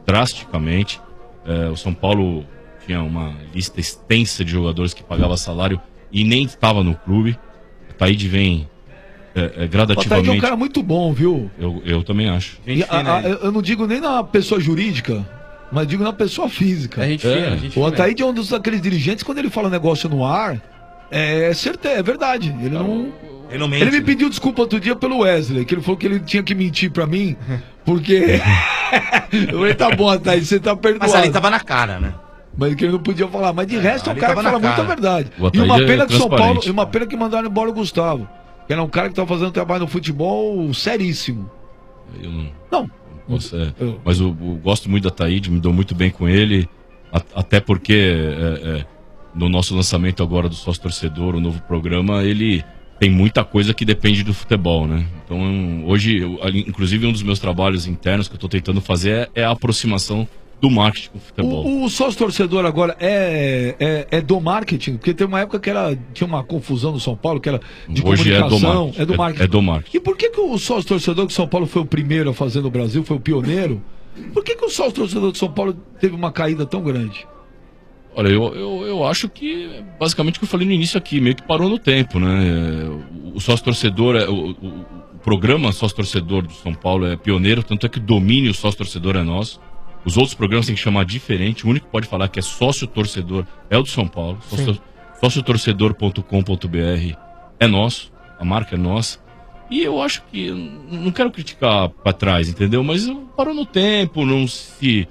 drasticamente. É, o São Paulo tinha uma lista extensa de jogadores que pagava salário e nem estava no clube. A Taíde vem é, é, O Ataíde gradativamente. é um cara muito bom, viu? Eu, eu também acho. E a- a- eu não digo nem na pessoa jurídica, mas digo na pessoa física. É gente fina, gente O fina. Ataíde é um dos daqueles dirigentes, quando ele fala um negócio no ar, é certeza, é verdade. Ele não. Ele não mente, Ele me né? pediu desculpa outro dia pelo Wesley, que ele falou que ele tinha que mentir pra mim, porque. Eu falei, tá bom, Ataíde, você tá perdoado. Mas ali tava na cara, né? Mas que ele não podia falar. Mas de resto é um ali cara que tava fala na muita cara. verdade. O E uma Ataíde é pena que São Paulo. transparente. E uma pena que mandaram embora o Gustavo. Que era um cara que tava fazendo trabalho no futebol seríssimo. Eu não. Não. Posso, é, mas eu, eu gosto muito da Taíde, me dou muito bem com ele. a- até porque é, é, no nosso lançamento agora do Sócio Torcedor, o novo programa, ele tem muita coisa que depende do futebol, né? Então, hoje, eu, ali, inclusive, um dos meus trabalhos internos que eu estou tentando fazer é, é a aproximação do marketing com o futebol. O, o sócio torcedor agora é, é, é do marketing? Porque tem uma época que era, tinha uma confusão no São Paulo, que era de Hoje é do comunicação. marketing. É do É- marketing. é do marketing. E por que, que o sócio torcedor que São Paulo foi o primeiro a fazer no Brasil, foi o pioneiro? Por que, que o sócio torcedor de São Paulo teve uma caída tão grande? Olha, eu, eu, eu acho que é basicamente o que eu falei no início aqui, meio que parou no tempo, né? É, O sócio torcedor, é, o, o, o programa sócio torcedor do São Paulo é pioneiro, tanto é que o domínio sócio torcedor é nosso. Os outros programas tem que chamar diferente, o único que pode falar que é sócio torcedor é o do São Paulo. Sócio, sócio torcedor ponto com ponto b r é nosso, a marca é nossa. E eu acho que, eu não quero criticar para trás, entendeu? Mas parou no tempo, não se.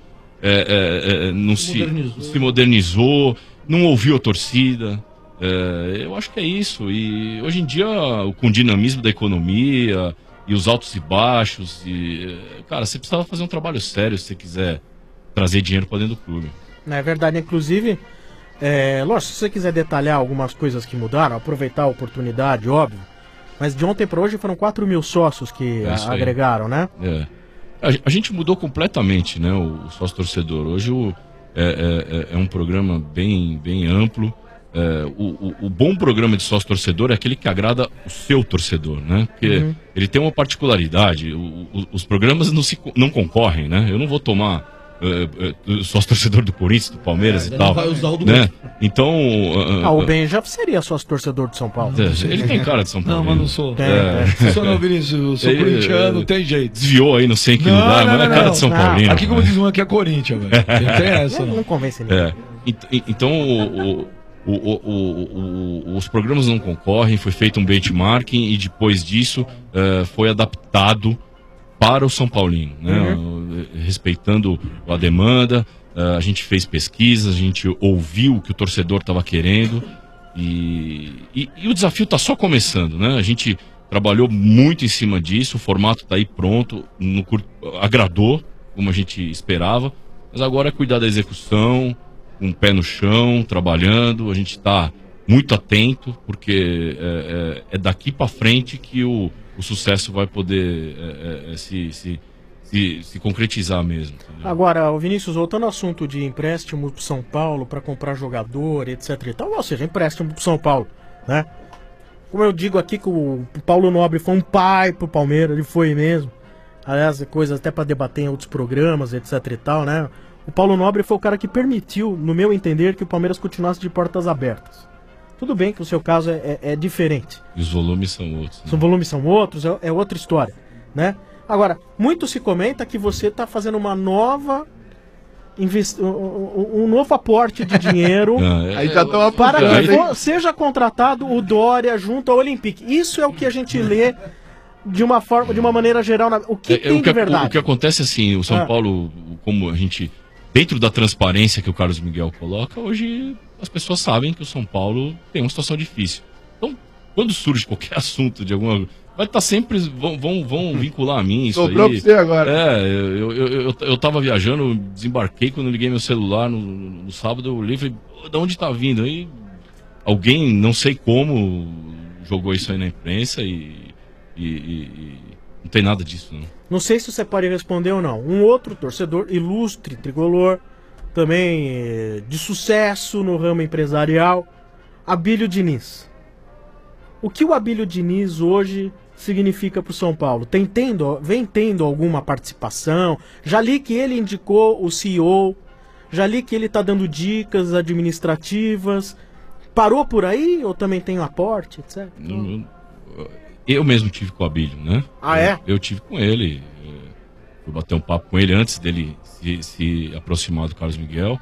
É, é, é, não se Modernizou. se modernizou, não ouviu a torcida. É, eu acho que é isso. E hoje em dia, com o dinamismo da economia e os altos e baixos, e, é, cara, você precisava fazer um trabalho sério se você quiser trazer dinheiro para dentro do clube. Não é verdade, inclusive, é, lógico, se você quiser detalhar algumas coisas que mudaram, aproveitar a oportunidade, óbvio. Mas de ontem para hoje foram quatro mil sócios que É isso a- aí. agregaram, né? É. A, a gente mudou completamente, né, o, o sócio torcedor. Hoje o, é, é- é um programa bem, bem amplo. É, o, o- o bom programa de sócio torcedor é aquele que agrada o seu torcedor, né? Porque Uhum. ele tem uma particularidade. o- o- os programas não, se, co- não concorrem, né? Eu não vou tomar é, é, sócio torcedor do Corinthians, do Palmeiras É, e ele tal. não vai usar o do né? outro. Então. Ah, o Benja seria sócio torcedor de São Paulo. É, ele tem cara de São Paulo. Não, mas não sou. Tem, É. tem. Sou não, Vinícius, eu sou Ele, corintiano, é, tem jeito. Desviou aí, não sei em que lugar, mas é cara de São Paulino. Aqui, como né? diz um, aqui é Corinthians, velho. Não tem essa, não. Não convence ninguém. É. Ent- Então, o- o- o- o- o- o- os programas não concorrem, foi feito um benchmarking e depois disso eh, foi adaptado para o São Paulino, né? Respeitando a demanda, eh, a gente fez pesquisas, a gente ouviu o que o torcedor estava querendo e, e- e o desafio está só começando, né? A gente trabalhou muito em cima disso, o formato está aí pronto, no cur- agradou como a gente esperava, mas agora é cuidar da execução, com o pé no chão, trabalhando, a gente está muito atento, porque é, é- é daqui para frente que o, o sucesso vai poder é, é, é, se, se, se, se concretizar mesmo. Agora, o Vinícius, voltando ao assunto de empréstimo pro São Paulo para comprar jogador, etc e tal, ou seja, empréstimo pro São Paulo, né? Como eu digo aqui que o Paulo Nobre foi um pai pro Palmeiras, ele foi mesmo. Aliás, coisas até para debater em outros programas, etc e tal, né? O Paulo Nobre foi o cara que permitiu, no meu entender, que o Palmeiras continuasse de portas abertas. Tudo bem que o seu caso é, é- é diferente. E os volumes são outros. né? Os volumes são outros, é, é outra história, né? Agora, muito se comenta que você está fazendo uma nova investi- um, um- um novo aporte de dinheiro Não, é- Aí já tão para que apontando, for- seja contratado o Dória junto ao Olympique. Isso é o que a gente lê de uma forma, de uma maneira geral. na- O que É, é, tem o, de que, verdade? o que acontece assim, o São Ah. Paulo, como a gente, dentro da transparência que o Carlos Miguel coloca, hoje as pessoas sabem que o São Paulo tem uma situação difícil. Então, quando surge qualquer assunto de alguma, vai estar sempre, vão, vão, vão vincular a mim isso Sobrou aí. pra você agora. É, eu, eu, eu, eu tava viajando, desembarquei, quando eu liguei meu celular no, no sábado, eu olhei e falei, "Pô, de onde tá vindo?" Aí alguém, não sei como, jogou isso aí na imprensa e, e- e- e não tem nada disso, não. Não sei se você pode responder ou não. Um outro torcedor ilustre, tricolor, também eh, de sucesso no ramo empresarial, Abílio Diniz. O que o Abílio Diniz hoje significa pro São Paulo? Tem tendo, vem tendo alguma participação? Já li que ele indicou o C E O, já li que ele tá dando dicas administrativas. Parou por aí ou também tem um aporte, etcétera? Eu, eu mesmo tive com o Abílio, né? Ah, é? Eu, eu tive com ele. Fui bater um papo com ele antes dele se, se aproximar do Carlos Miguel.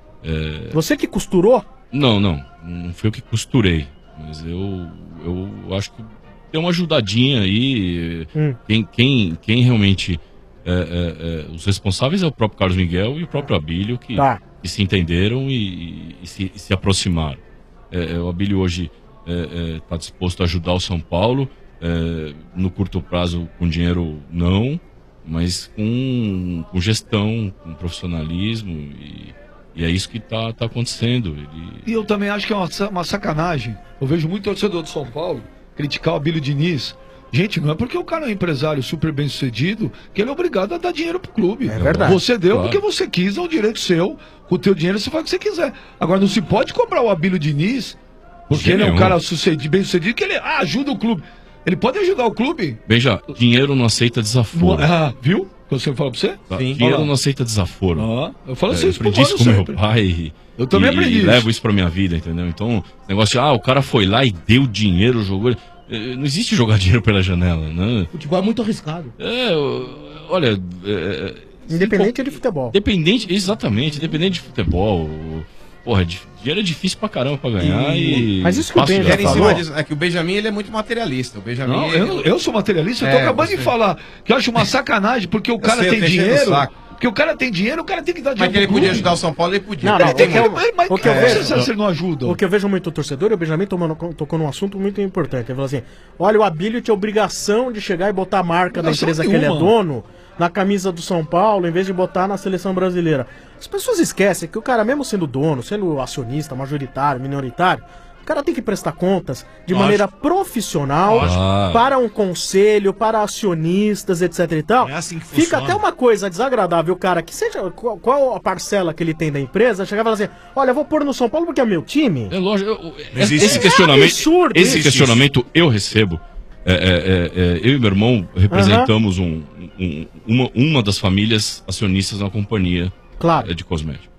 É... Você que costurou? Não, não. Não foi eu que costurei. Mas eu, eu acho que deu uma ajudadinha aí. Hum. Quem, quem, quem realmente... É, é, é, os responsáveis é o próprio Carlos Miguel e o próprio Abílio que, tá. que se entenderam e, e, se, e se aproximaram. É, é, o Abílio hoje está é, é, disposto a ajudar o São Paulo. É, no curto prazo, com dinheiro, não. Mas com, com gestão, com profissionalismo. E, e é isso que está tá acontecendo. Ele... E eu também acho que é uma, uma sacanagem. Eu vejo muito torcedor de São Paulo criticar o Abílio Diniz. Gente, não é porque o cara é um empresário super bem sucedido que ele é obrigado a dar dinheiro pro clube. É verdade. Você deu Claro. porque você quis, é um direito seu. Com o teu dinheiro você faz o que você quiser. Agora não se pode cobrar o Abílio Diniz porque De ele é um nenhum. cara sucedido, bem sucedido que ele ah, ajuda o clube. Ele pode ajudar o clube. Veja, dinheiro não aceita desaforo. Ah, viu? Que eu sempre falo pra você? Tá? Dinheiro não aceita desaforo. Ah, eu falo assim, É, eu isso pro aprendi isso com Mano meu sempre. pai. E, Eu também e, aprendi e isso. levo isso pra minha vida, entendeu? Então, negócio de, ah, o cara foi lá e deu dinheiro, jogou. Eh, Não existe jogar dinheiro pela janela, né? Futebol é muito arriscado. É, eu- olha. é, Independente de futebol. Dependente, exatamente, independente de futebol. Porra, di- dinheiro é difícil pra caramba pra ganhar e. Mas isso que o fácil de Benjamin gastar. falou... disso, é que o Benjamin ele é muito materialista. O Benjamin, Não, eu, eu sou materialista, eu tô É, acabando você- de falar que eu acho uma sacanagem, porque o cara sei, eu tem tô enchendo o dinheiro. saco. Porque o cara tem dinheiro, o cara tem que dar Mas dinheiro que ele pro podia clube. ajudar o São Paulo, ele podia. Não, não, Ele tem o que eu, muito. mas- o que eu é, vejo, se você não ajuda. o que eu vejo muito torcedor, e o Benjamin tomando, tocou num assunto muito importante. Ele falou assim: olha, o Abílio tinha obrigação de chegar e botar a marca da Obrigação empresa que ele é nenhuma. dono na camisa do São Paulo, em vez de botar na seleção brasileira. As pessoas esquecem que o cara, mesmo sendo dono, sendo acionista, majoritário, minoritário, o cara tem que prestar contas de Lógico. maneira profissional Lógico. para um conselho, para acionistas, etc e tal. É assim que Fica funciona. até uma coisa desagradável, o cara, que seja qual, qual a parcela que ele tem da empresa, chegar e falar assim: olha, eu vou pôr no São Paulo porque é meu time. É lógico. eu- existe esse isso. questionamento, É absurdo esse isso. questionamento eu recebo. É, é, é, é, eu e meu irmão representamos um- um- uma, uma das famílias acionistas na companhia Claro. é, de cosméticos.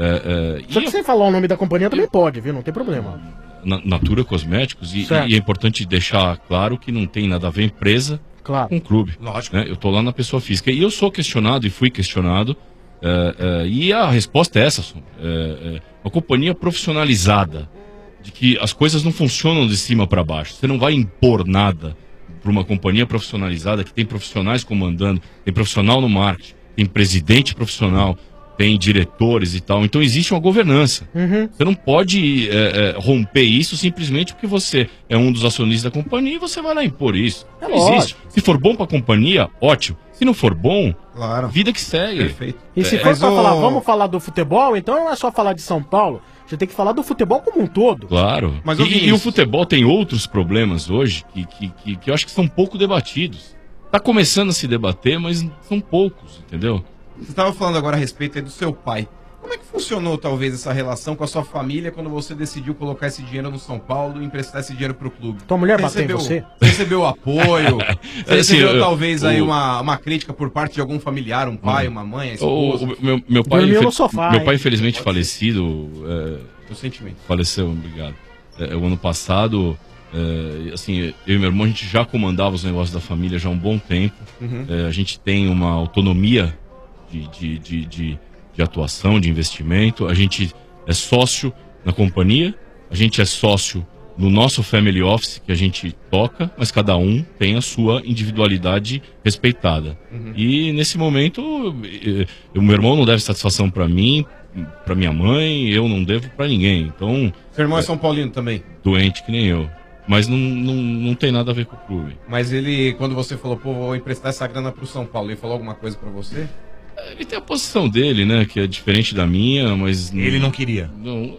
É, é, Só e que sem falar o nome da companhia também pode, viu? Não tem problema. Na- Natura Cosméticos e, Certo. e é importante deixar claro que não tem nada a ver empresa Claro. com clube. Lógico. Né? Eu tô lá na pessoa física e eu sou questionado e fui questionado é, é, e a resposta é essa, Som. É, é, uma companhia profissionalizada de que as coisas não funcionam de cima para baixo. Você não vai impor nada para uma companhia profissionalizada que tem profissionais comandando, tem profissional no marketing, tem presidente profissional, tem diretores e tal. Então existe uma governança. Uhum. Você não pode é, é, romper isso simplesmente porque você é um dos acionistas da companhia e você vai lá impor isso. É não lógico. existe. Se for bom para a companhia, ótimo. Se não for bom, Claro. vida que segue. Perfeito. E se É, for mas pra o- falar, vamos falar do futebol, então não é só falar de São Paulo. A gente tem que falar do futebol como um todo. Claro. Mas, e, ô, e Vinícius- o futebol tem outros problemas hoje que, que, que, que eu acho que são pouco debatidos. Tá começando a se debater, mas são poucos, entendeu? Você estava falando agora a respeito aí do seu pai. Como é que funcionou, talvez, essa relação com a sua família quando você decidiu colocar esse dinheiro no São Paulo e emprestar esse dinheiro pro clube? Tua mulher Você bateu em recebeu- você? Recebeu apoio? Você Assim, recebeu, eu- talvez, aí o- uma, uma crítica por parte de algum familiar, um pai, uma mãe, a O, esposa? o- meu, meu pai, Dormiu no infel- sofá, meu hein? pai infelizmente falecido, é, O sentimento. faleceu, obrigado. É, o ano passado, é, assim, eu e meu irmão a gente já comandava os negócios da família já há um bom tempo. Uhum. É, a gente tem uma autonomia de, de, de, de, de atuação, de investimento. A gente é sócio na companhia, a gente é sócio no nosso family office que a gente toca, mas cada um tem a sua individualidade respeitada. Uhum. E nesse momento, eh, o meu irmão não deve satisfação para mim, para minha mãe, eu não devo para ninguém. Então, Seu irmão é São Paulino também? doente que nem eu. Mas não, não, não tem nada a ver com o clube. Mas ele, quando você falou, pô, vou emprestar essa grana pro São Paulo, ele falou alguma coisa pra você? Ele tem a posição dele, né? Que é diferente da minha, mas. Ele não queria. Não.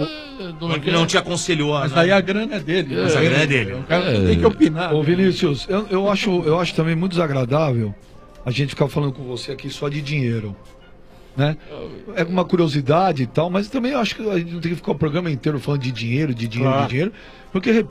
Não, não te aconselhou a. Mas aí a grana é dele. Mas a Ele- grana é dele. O cara tem que opinar. Ô Vinícius, eu, eu, acho, eu acho também muito desagradável a gente ficar falando com você aqui só de dinheiro. Né? É uma curiosidade e tal, mas também eu acho que a gente não tem que ficar o programa inteiro falando de dinheiro, de dinheiro, Claro. de dinheiro. Porque, repito,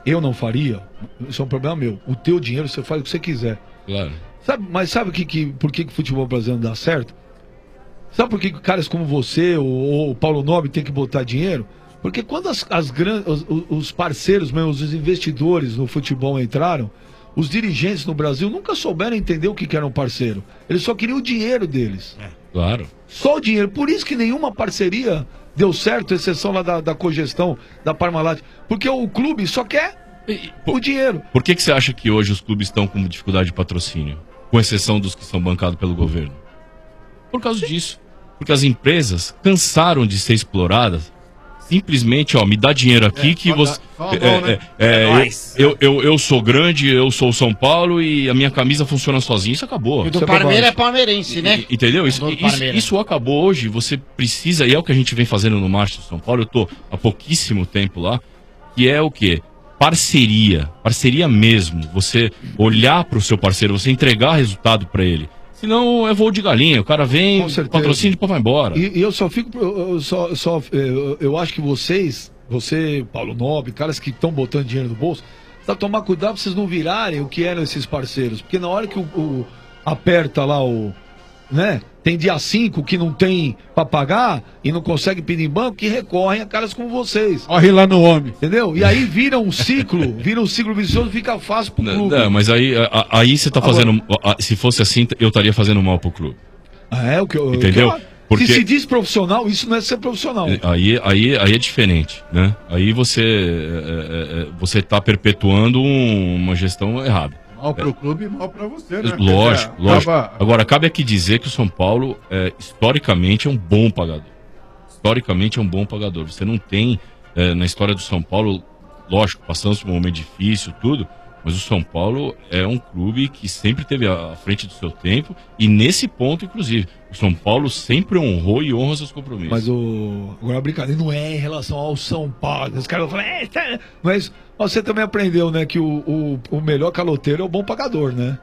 eu não faria, isso é um problema meu. O teu dinheiro você faz o que você quiser. Claro. Sabe, mas sabe que, que, por que, que o futebol brasileiro não dá certo? Sabe por que que caras como você ou, ou o Paulo Nobre tem que botar dinheiro? Porque quando as, as gran, os, os parceiros, mesmo, os investidores no futebol entraram, os dirigentes no Brasil nunca souberam entender o que, que era um parceiro. Eles só queriam o dinheiro deles. Claro. Só o dinheiro. Por isso que nenhuma parceria deu certo, exceção lá da, da cogestão, da Parmalat. Porque o clube só quer o dinheiro. Por que, que você acha que hoje os clubes estão com dificuldade de patrocínio? Com exceção dos que são bancados pelo governo? Por causa disso. Porque as empresas cansaram de ser exploradas. Simplesmente, ó, me dá dinheiro aqui é, que você... Dá, é, bom, né? é, é, é eu, eu, eu, eu sou grande, eu sou o São Paulo e a minha camisa funciona sozinha. Isso acabou. E o do Parmeira é palmeirense, né? E, entendeu? Isso, isso, isso acabou hoje. Você precisa, e é o que a gente vem fazendo no Marcha de São Paulo. Eu tô há pouquíssimo tempo lá. Que é o quê? Parceria. Parceria mesmo. Você olhar para o seu parceiro, você entregar resultado para ele. Senão é voo de galinha, o cara vem, patrocina e depois vai embora. E, e eu só fico. Eu, só, só, eu, eu acho que vocês, você, Paulo Nobre, caras que estão botando dinheiro no bolso, precisa tomar cuidado pra vocês não virarem o que eram esses parceiros. Porque na hora que o, o aperta lá o. Né? Tem dia cinco que não tem pra pagar e não consegue pedir em banco, que recorrem a caras como vocês. Corre lá no homem. Entendeu? E aí vira um ciclo, vira um ciclo vicioso, fica fácil pro clube. Não, mas aí, a- aí você tá fazendo. a- Se fosse assim, eu estaria fazendo mal pro clube. Ah, é o que eu. Entendeu? o que eu- Porque- Se se diz profissional, isso não é ser profissional. Aí, aí, aí é diferente, né? Aí você, é, é, é, você tá perpetuando um- uma gestão errada. Mal pro clube e mal pra você, né? Lógico, Quer dizer, lógico. acaba- Agora, cabe aqui dizer que o São Paulo, é, historicamente, é um bom pagador. Historicamente, é um bom pagador. Você não tem, é, na história do São Paulo, lógico, passamos por um momento difícil, tudo, mas o São Paulo é um clube que sempre teve à frente do seu tempo, e nesse ponto, inclusive, o São Paulo sempre honrou e honra seus compromissos. Mas o. Agora a brincadeira não é em relação ao São Paulo. Os caras vão falar, é, tá... mas você também aprendeu, né, que o, o, o melhor caloteiro é o bom pagador, né?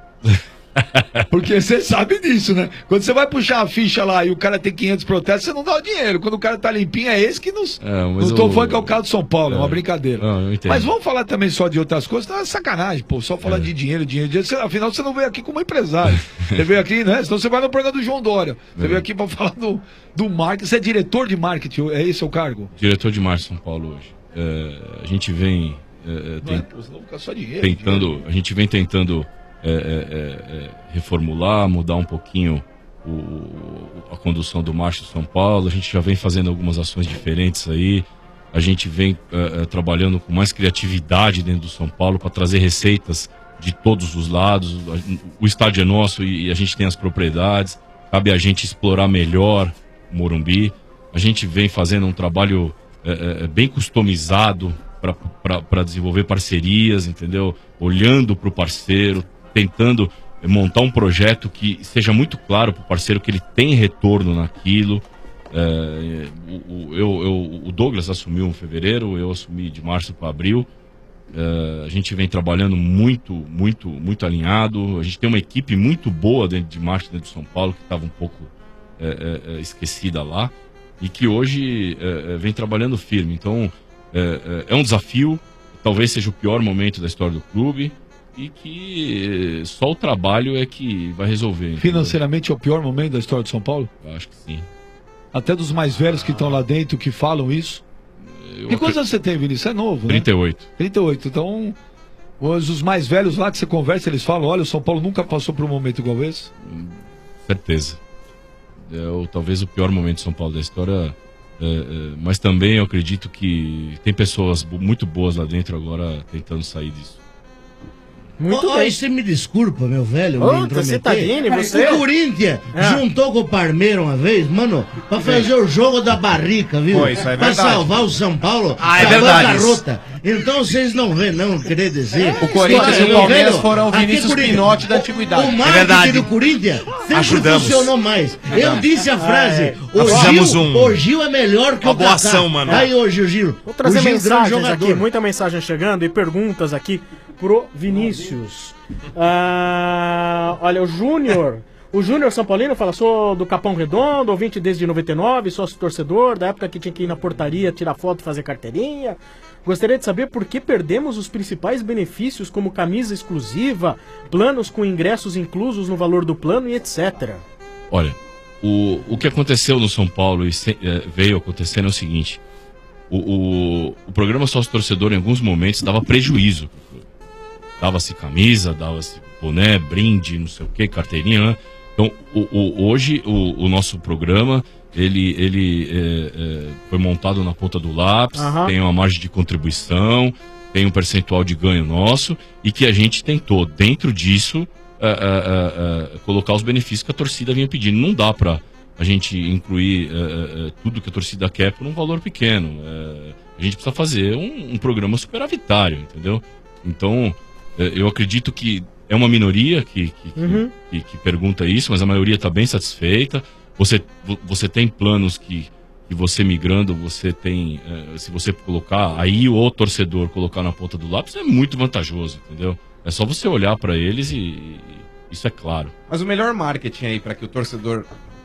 Porque você sabe disso, né? Quando você vai puxar a ficha lá e o cara tem quinhentos protestos, você não dá o dinheiro. Quando o cara tá limpinho, é esse que nos. É, mas não tô eu- falando que é o caso do São Paulo, é, uma brincadeira. Não, eu entendo. Mas vamos falar também só de outras coisas, tá sacanagem, pô. Só falar de dinheiro, dinheiro, dinheiro. Você- afinal, você não veio aqui como empresário. Você veio aqui, né? Senão você vai no programa do João Dória. Você É. veio aqui pra falar do, do marketing. Você é diretor de marketing, é esse o cargo? Diretor de marketing São Paulo hoje. É, a gente vem é, é, Não tem- é, pô, senão fica só dinheiro. tentando, dinheiro. a gente vem tentando é, é, é, é, reformular, mudar um pouquinho o- o- a condução do Marcha São Paulo. A gente já vem fazendo algumas ações diferentes aí. A gente vem é, é, trabalhando com mais criatividade dentro do São Paulo para trazer receitas de todos os lados. O estádio é nosso e e a gente tem as propriedades. Cabe a gente explorar melhor o Morumbi. A gente vem fazendo um trabalho é, é, bem customizado para desenvolver parcerias, entendeu? Olhando para o parceiro, tentando montar um projeto que seja muito claro para o parceiro que ele tem retorno naquilo. É, o, o- eu, eu- o Douglas assumiu em fevereiro, eu assumi de março para abril. É, a gente vem trabalhando muito, muito, muito alinhado. A gente tem uma equipe muito boa dentro de marketing dentro de São Paulo, que estava um pouco é, é, é, esquecida lá, e que hoje é, é, vem trabalhando firme. Então, é, é, é um desafio, talvez seja o pior momento da história do clube, e que é, só o trabalho é que vai resolver. entendeu? Financeiramente é o pior momento da história de São Paulo? Eu acho que sim. Até dos mais velhos que estão lá dentro, que falam isso. Eu E quantos anos você tem, Vinícius? Você é novo, né? trinta e oito. trinta e oito. Então, os, os mais velhos lá que você conversa, eles falam, olha, o São Paulo nunca passou por um momento igual esse. Certeza. É o, talvez o pior momento de São Paulo da história. é, é, mas também eu acredito que tem pessoas bo- muito boas lá dentro agora tentando sair disso. Muito Muito bem. bem. Você me desculpa, meu velho. Ô, me intrometer. Citadini, você- O Corinthians É. juntou com o Parmeira uma vez, mano, pra fazer o jogo da barrica, viu? Pô, isso é pra verdade. salvar o São Paulo Ah, é da verdade isso. bancarrota. Então vocês não vê, não, querer dizer. O Corinthians Olha, e o Palmeiras velho, foram o aqui, Vinícius Corinthians, Pinotti da antiguidade. O É marketing verdade. do Corinthians sempre Ajudamos. funcionou mais. Eu disse a frase, Ah, é. o, Nós Gil, fizemos um- o Gil é melhor que uma o boa Kaká. ação, mano. Aí hoje o Gil. Vou trazer o Gil, grande mensagens jogador. aqui, muita mensagem chegando e perguntas aqui pro Vinícius. Ah, olha, o Júnior. O Júnior São Paulino fala, sou do Capão Redondo, ouvinte desde noventa e nove, sócio torcedor, da época que tinha que ir na portaria, tirar foto e fazer carteirinha. Gostaria de saber por que perdemos os principais benefícios, como camisa exclusiva, planos com ingressos inclusos no valor do plano e etcétera. Olha, o, o que aconteceu no São Paulo e se, é, veio acontecendo é o seguinte: o, o, o programa Sócio Torcedor, em alguns momentos, dava prejuízo. Dava-se camisa, dava-se boné, brinde, não sei o que, carteirinha, né? Então, o, o, hoje, o, o nosso programa, ele, ele é, é, foi montado na ponta do lápis, Aham. tem uma margem de contribuição, tem um percentual de ganho nosso, e que a gente tentou, dentro disso, é, é, é, é, colocar os benefícios que a torcida vinha pedindo. Não dá pra a gente incluir é, é, tudo que a torcida quer por um valor pequeno. É, a gente precisa fazer um, um programa superavitário, entendeu? Então, é, eu acredito que é uma minoria que, que, que, Uhum. que, que pergunta isso, mas a maioria está bem satisfeita. Você, vo- você tem planos que, que você migrando, você tem, eh, se você colocar, aí o torcedor colocar na ponta do lápis é muito vantajoso, entendeu? É só você olhar para eles e, e isso é claro. Mas o melhor marketing aí para que o torcedor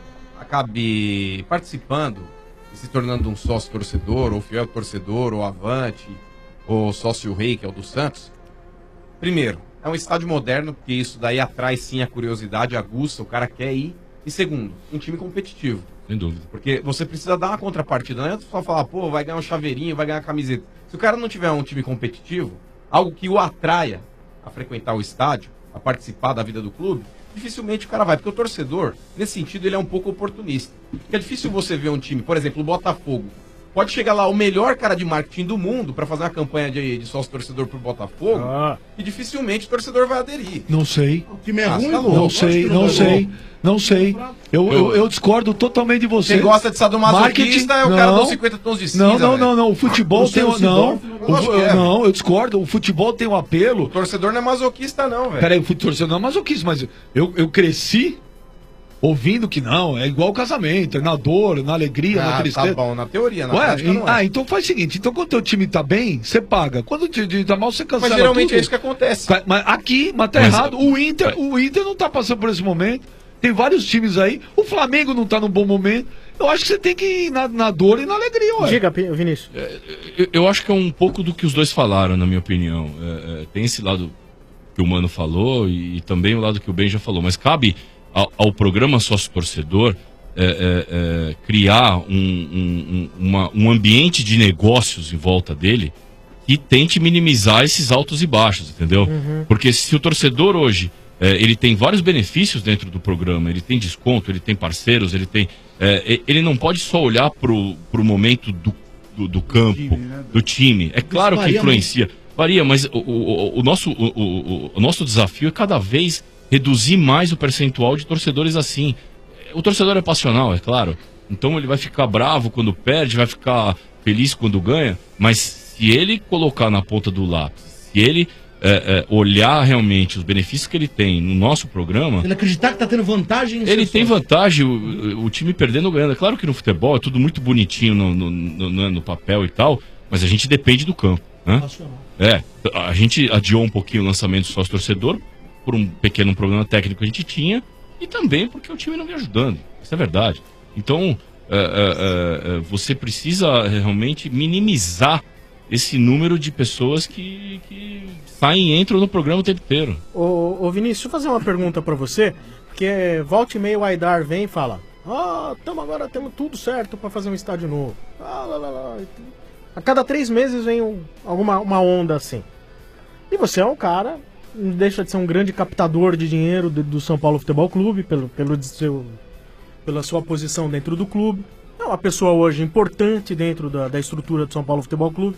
acabe participando e se tornando um sócio torcedor, ou fiel torcedor, ou avante, ou sócio rei, que é o do Santos. Primeiro, é um estádio moderno, porque isso daí atrai sim a curiosidade, aguça, o cara quer ir. E segundo, um time competitivo. Sem dúvida. Porque você precisa dar uma contrapartida. Não é só falar, pô, vai ganhar um chaveirinho, vai ganhar uma camiseta. Se o cara não tiver um time competitivo, algo que o atraia a frequentar o estádio, a participar da vida do clube, dificilmente o cara vai. Porque o torcedor, nesse sentido, ele é um pouco oportunista. Porque é difícil você ver um time, por exemplo, o Botafogo. Pode chegar lá o melhor cara de marketing do mundo para fazer uma campanha de, de sócio torcedor pro Botafogo Ah. e dificilmente o torcedor vai aderir. Não sei. O time é Ah, ruim, tá pô. louco. Não Lógico sei, que não vai sei. louco. Não sei. Eu, eu, eu discordo totalmente de você. Quem gosta de sadomasoquista é o cara dos cinquenta tons de cinza, Não, não, velho. não, não. O futebol O tem o. Luciano Não, Sidorf, o- lógico que é, não, eu discordo. O futebol tem um apelo. O torcedor não é masoquista, não, velho. Peraí, o fut- torcedor não é masoquista, mas eu, eu cresci ouvindo que não, é igual casamento, é na dor, na alegria, Ah, na tristeza. tá bom, na teoria, na Ué, prática em- não é. Ah, então faz o seguinte, então quando o teu time tá bem, você paga. Quando o time tá mal, você cancela Mas geralmente tudo. é isso que acontece. Ca- Mas aqui, mas tá Mas- errado. O Inter, o Inter não tá passando por esse momento. Tem vários times aí. O Flamengo não tá num bom momento. Eu acho que você tem que ir na, na dor e na alegria, ué. Diga, Pi- Vinícius. Eu, eu acho que é um pouco do que os dois falaram, na minha opinião. É, é, tem esse lado que o Mano falou e, e também o lado que o Ben já falou. Mas cabe ao, ao programa Sócio Torcedor é, é, é, criar um, um, um, uma- um ambiente de negócios em volta dele que tente minimizar esses altos e baixos, entendeu? Uhum. Porque se o torcedor hoje é, ele tem vários benefícios dentro do programa, ele tem desconto, ele tem parceiros, ele tem. é, e- ele não pode só olhar pro, pro momento do, do, do campo, do time. É claro que varia influencia. Varia, mas o, o, o, nosso, o, o, o nosso desafio é cada vez reduzir mais o percentual de torcedores assim. O torcedor é passional, é claro. Então ele vai ficar bravo quando perde, vai ficar feliz quando ganha, mas se ele colocar na ponta do lápis, se ele é, é, olhar realmente os benefícios que ele tem no nosso programa, Ele acreditar que tá tendo vantagem em ele ser tem sócio. vantagem, o, o time perdendo ou ganhando. É claro que no futebol é tudo muito bonitinho no, no, no- no- no papel e tal, mas a gente depende do campo. Né? É, a gente adiou um pouquinho o lançamento do sócio-torcedor por um pequeno problema técnico que a gente tinha e também porque o time não vinha ajudando. Isso é verdade. Então, é, é, é, você precisa realmente minimizar esse número de pessoas que, que saem e entram no programa o tempo inteiro. Ô, ô Vinícius, deixa eu fazer uma pergunta pra você, porque volta e meia o Aidar vem e fala: Ah, tamo agora, temos tudo certo pra fazer um estádio novo. Ah, lá, lá, lá. A cada três meses vem um- alguma uma onda assim. E você é um cara, não deixa de ser um grande captador de dinheiro do, do São Paulo Futebol Clube, pelo, pelo seu, pela sua posição dentro do clube. É uma pessoa hoje importante dentro da, da estrutura do São Paulo Futebol Clube.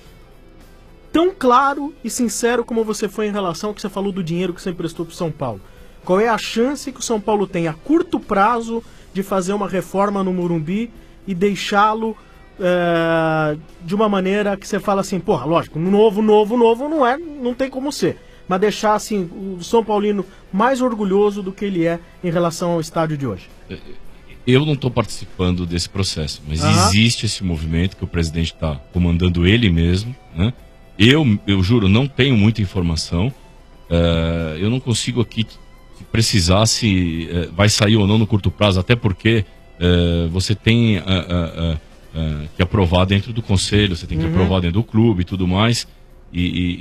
Tão claro e sincero como você foi em relação ao que você falou do dinheiro que você emprestou para o São Paulo. Qual é a chance que o São Paulo tem a curto prazo de fazer uma reforma no Morumbi e deixá-lo é, de uma maneira que você fala assim, porra, lógico, novo, novo, novo não é, não tem como ser. Mas deixar assim o São Paulino mais orgulhoso do que ele é em relação ao estádio de hoje. Eu não estou participando desse processo, mas Aham. existe esse movimento que o presidente está comandando ele mesmo, né? Eu, eu juro, não tenho muita informação. Eh, eu não consigo aqui, se precisasse, eh, vai sair ou não no curto prazo, até porque eh, você tem ah, ah, ah, é, que aprovar dentro do conselho, você tem que Uhum. aprovar dentro do clube e tudo mais. E,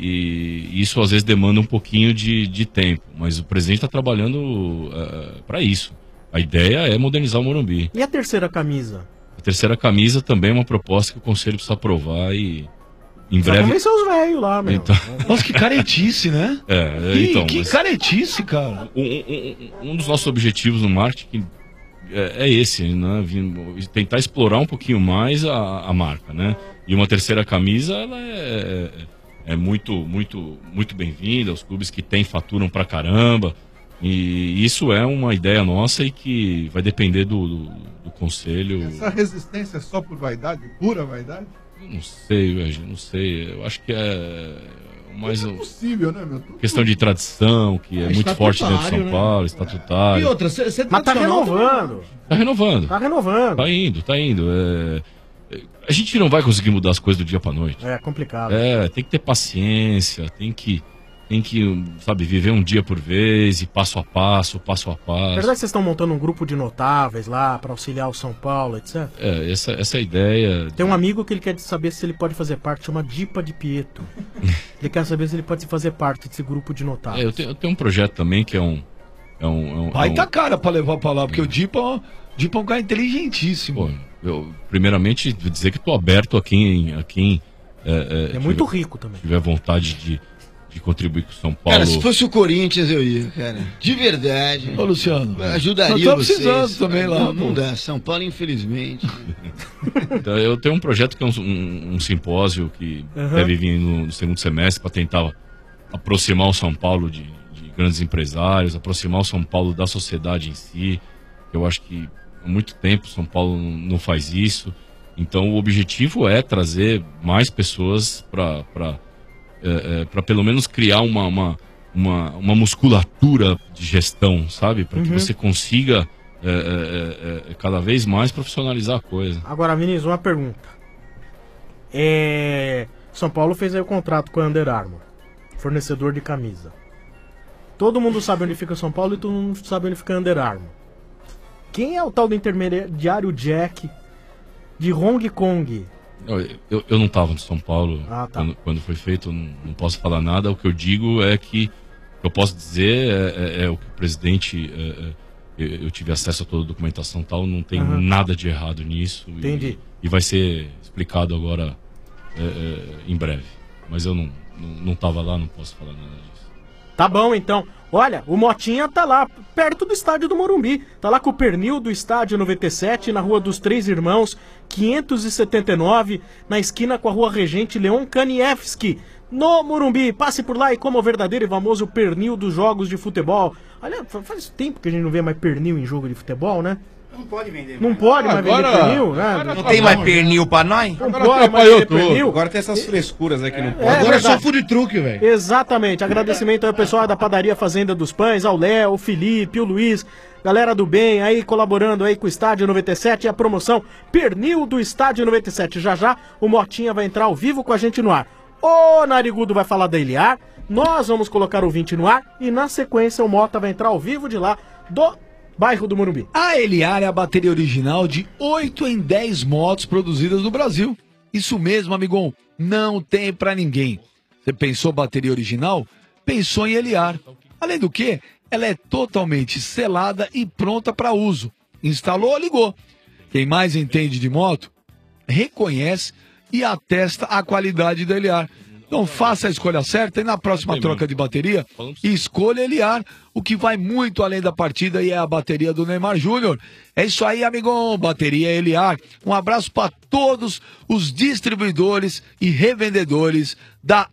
e- e isso às vezes demanda um pouquinho de, de tempo. Mas o presidente está trabalhando para isso. A ideia é modernizar o Morumbi. E a terceira camisa? A terceira camisa também é uma proposta que o conselho precisa aprovar e em Precisa breve. convencer os velhos lá, meu. Então... Nossa, que caretice, né? É, Que, então. que mas caretice, cara. um, um- um dos nossos objetivos no marketing é, é esse, né? Vim- Tentar explorar um pouquinho mais a, a marca, né? E uma terceira camisa, ela é, é muito, muito, muito bem-vinda. Os clubes que têm faturam pra caramba. E isso é uma ideia nossa e que vai depender do, do, do conselho. Essa resistência é só por vaidade, pura vaidade? Não sei, velho, não sei. Eu acho que é mais um, Possível, né, meu? Tudo- questão de tradição, que é, É muito forte dentro de São estatutário, né? Paulo, estatutário. E outra, você Mas tá renovando. Tá renovando. Tá renovando. Tá indo, tá indo. É, é, A gente não vai conseguir mudar as coisas do dia pra noite. É complicado. É, tem que ter paciência, tem que, tem que, sabe, viver um dia por vez e passo a passo, passo a Na passo. verdade, vocês estão montando um grupo de notáveis lá pra auxiliar o São Paulo, etcétera. É, essa, essa é a ideia. Tem um amigo que ele quer saber se ele pode fazer parte, chama Dipa de Pieto. Ele quer saber se ele pode fazer parte desse grupo de notáveis. É, eu, tenho, eu tenho um projeto também que é um. É um, é um, Vai é um- tá cara pra levar pra lá, porque o Dipa, é um- Dipa é um cara inteligentíssimo. Eu, primeiramente, vou dizer que estou aberto a quem, a quem é, É muito rico também. tiver vontade de, de contribuir com o São Paulo. Cara, se fosse o Corinthians eu ia, cara. De verdade. Ô, Luciano. Ajudaria nós estamos vocês. precisando também lá, Não, não pô. dá. São Paulo, infelizmente. Então, eu tenho um projeto que é um, um- um simpósio que Aham. deve vir no, no segundo semestre para tentar aproximar o São Paulo de, de grandes empresários, aproximar o São Paulo da sociedade em si. Eu acho que há muito tempo o São Paulo não não faz isso. Então o objetivo é trazer mais pessoas para é, é, para pelo menos criar uma, uma, uma, uma musculatura de gestão, sabe? Para que Uhum. você consiga é, é, é, cada vez mais profissionalizar a coisa. Agora, Vinícius, uma pergunta. É... São Paulo fez aí o contrato com a Under Armour, fornecedor de camisa. Todo mundo sabe onde fica São Paulo e todo mundo sabe onde fica a Under Armour. Quem é o tal do intermediário Jack de Hong Kong? Eu, eu, eu não estava no São Paulo Ah, tá. quando, quando foi feito, eu não, não posso falar nada. O que eu digo é que, o que eu posso dizer é, é- é o que o presidente, é, é, eu, eu tive acesso a toda a documentação e tal, não tem Aham. nada de errado nisso. e- Entendi. E, vai ser explicado agora é, é, em breve. Mas eu não, não, não tava lá, não posso falar nada disso. Tá bom, então. Olha, o Motinha tá lá, perto do estádio do Morumbi. Tá lá com o pernil do estádio noventa e sete, na Rua dos Três Irmãos, quinhentos e setenta e nove, na esquina com a Rua Regente Leon Kanievski, no Morumbi. Passe por lá e coma o verdadeiro e famoso pernil dos jogos de futebol. Olha, fa- faz tempo que a gente não vê mais pernil em jogo de futebol, né? Não pode vender. Não pode mais vender Agora- pernil, né? agora Não tem mais pernil pra nós? Não Agora pode mais atrapalhou vender tudo. pernil. Agora tem essas frescuras aí que não pode. Agora é só food truck, velho. Exatamente. Agradecimento ao pessoal da padaria Fazenda dos Pães, ao Léo, o Felipe, o Luiz, galera do bem aí colaborando aí com o Estádio noventa e sete e a promoção Pernil do Estádio noventa e sete. Já já o Motinha vai entrar ao vivo com a gente no ar. O Narigudo vai falar da Eliar, nós vamos colocar o vinte no ar e na sequência o Mota vai entrar ao vivo de lá do bairro do Morumbi. A Eliar é a bateria original de oito em dez motos produzidas no Brasil. Isso mesmo, amigão, não tem pra ninguém. Você pensou bateria original? Pensou em Eliar. Além do que, ela é totalmente selada e pronta para uso. Instalou, ligou. Quem mais entende de moto, reconhece e atesta a qualidade da Eliar. Então faça a escolha certa e na próxima troca de bateria, escolha Eliar, o que vai muito além da partida e é a bateria do Neymar Júnior. É isso aí, amigão, bateria Eliar. Um abraço para todos os distribuidores e revendedores da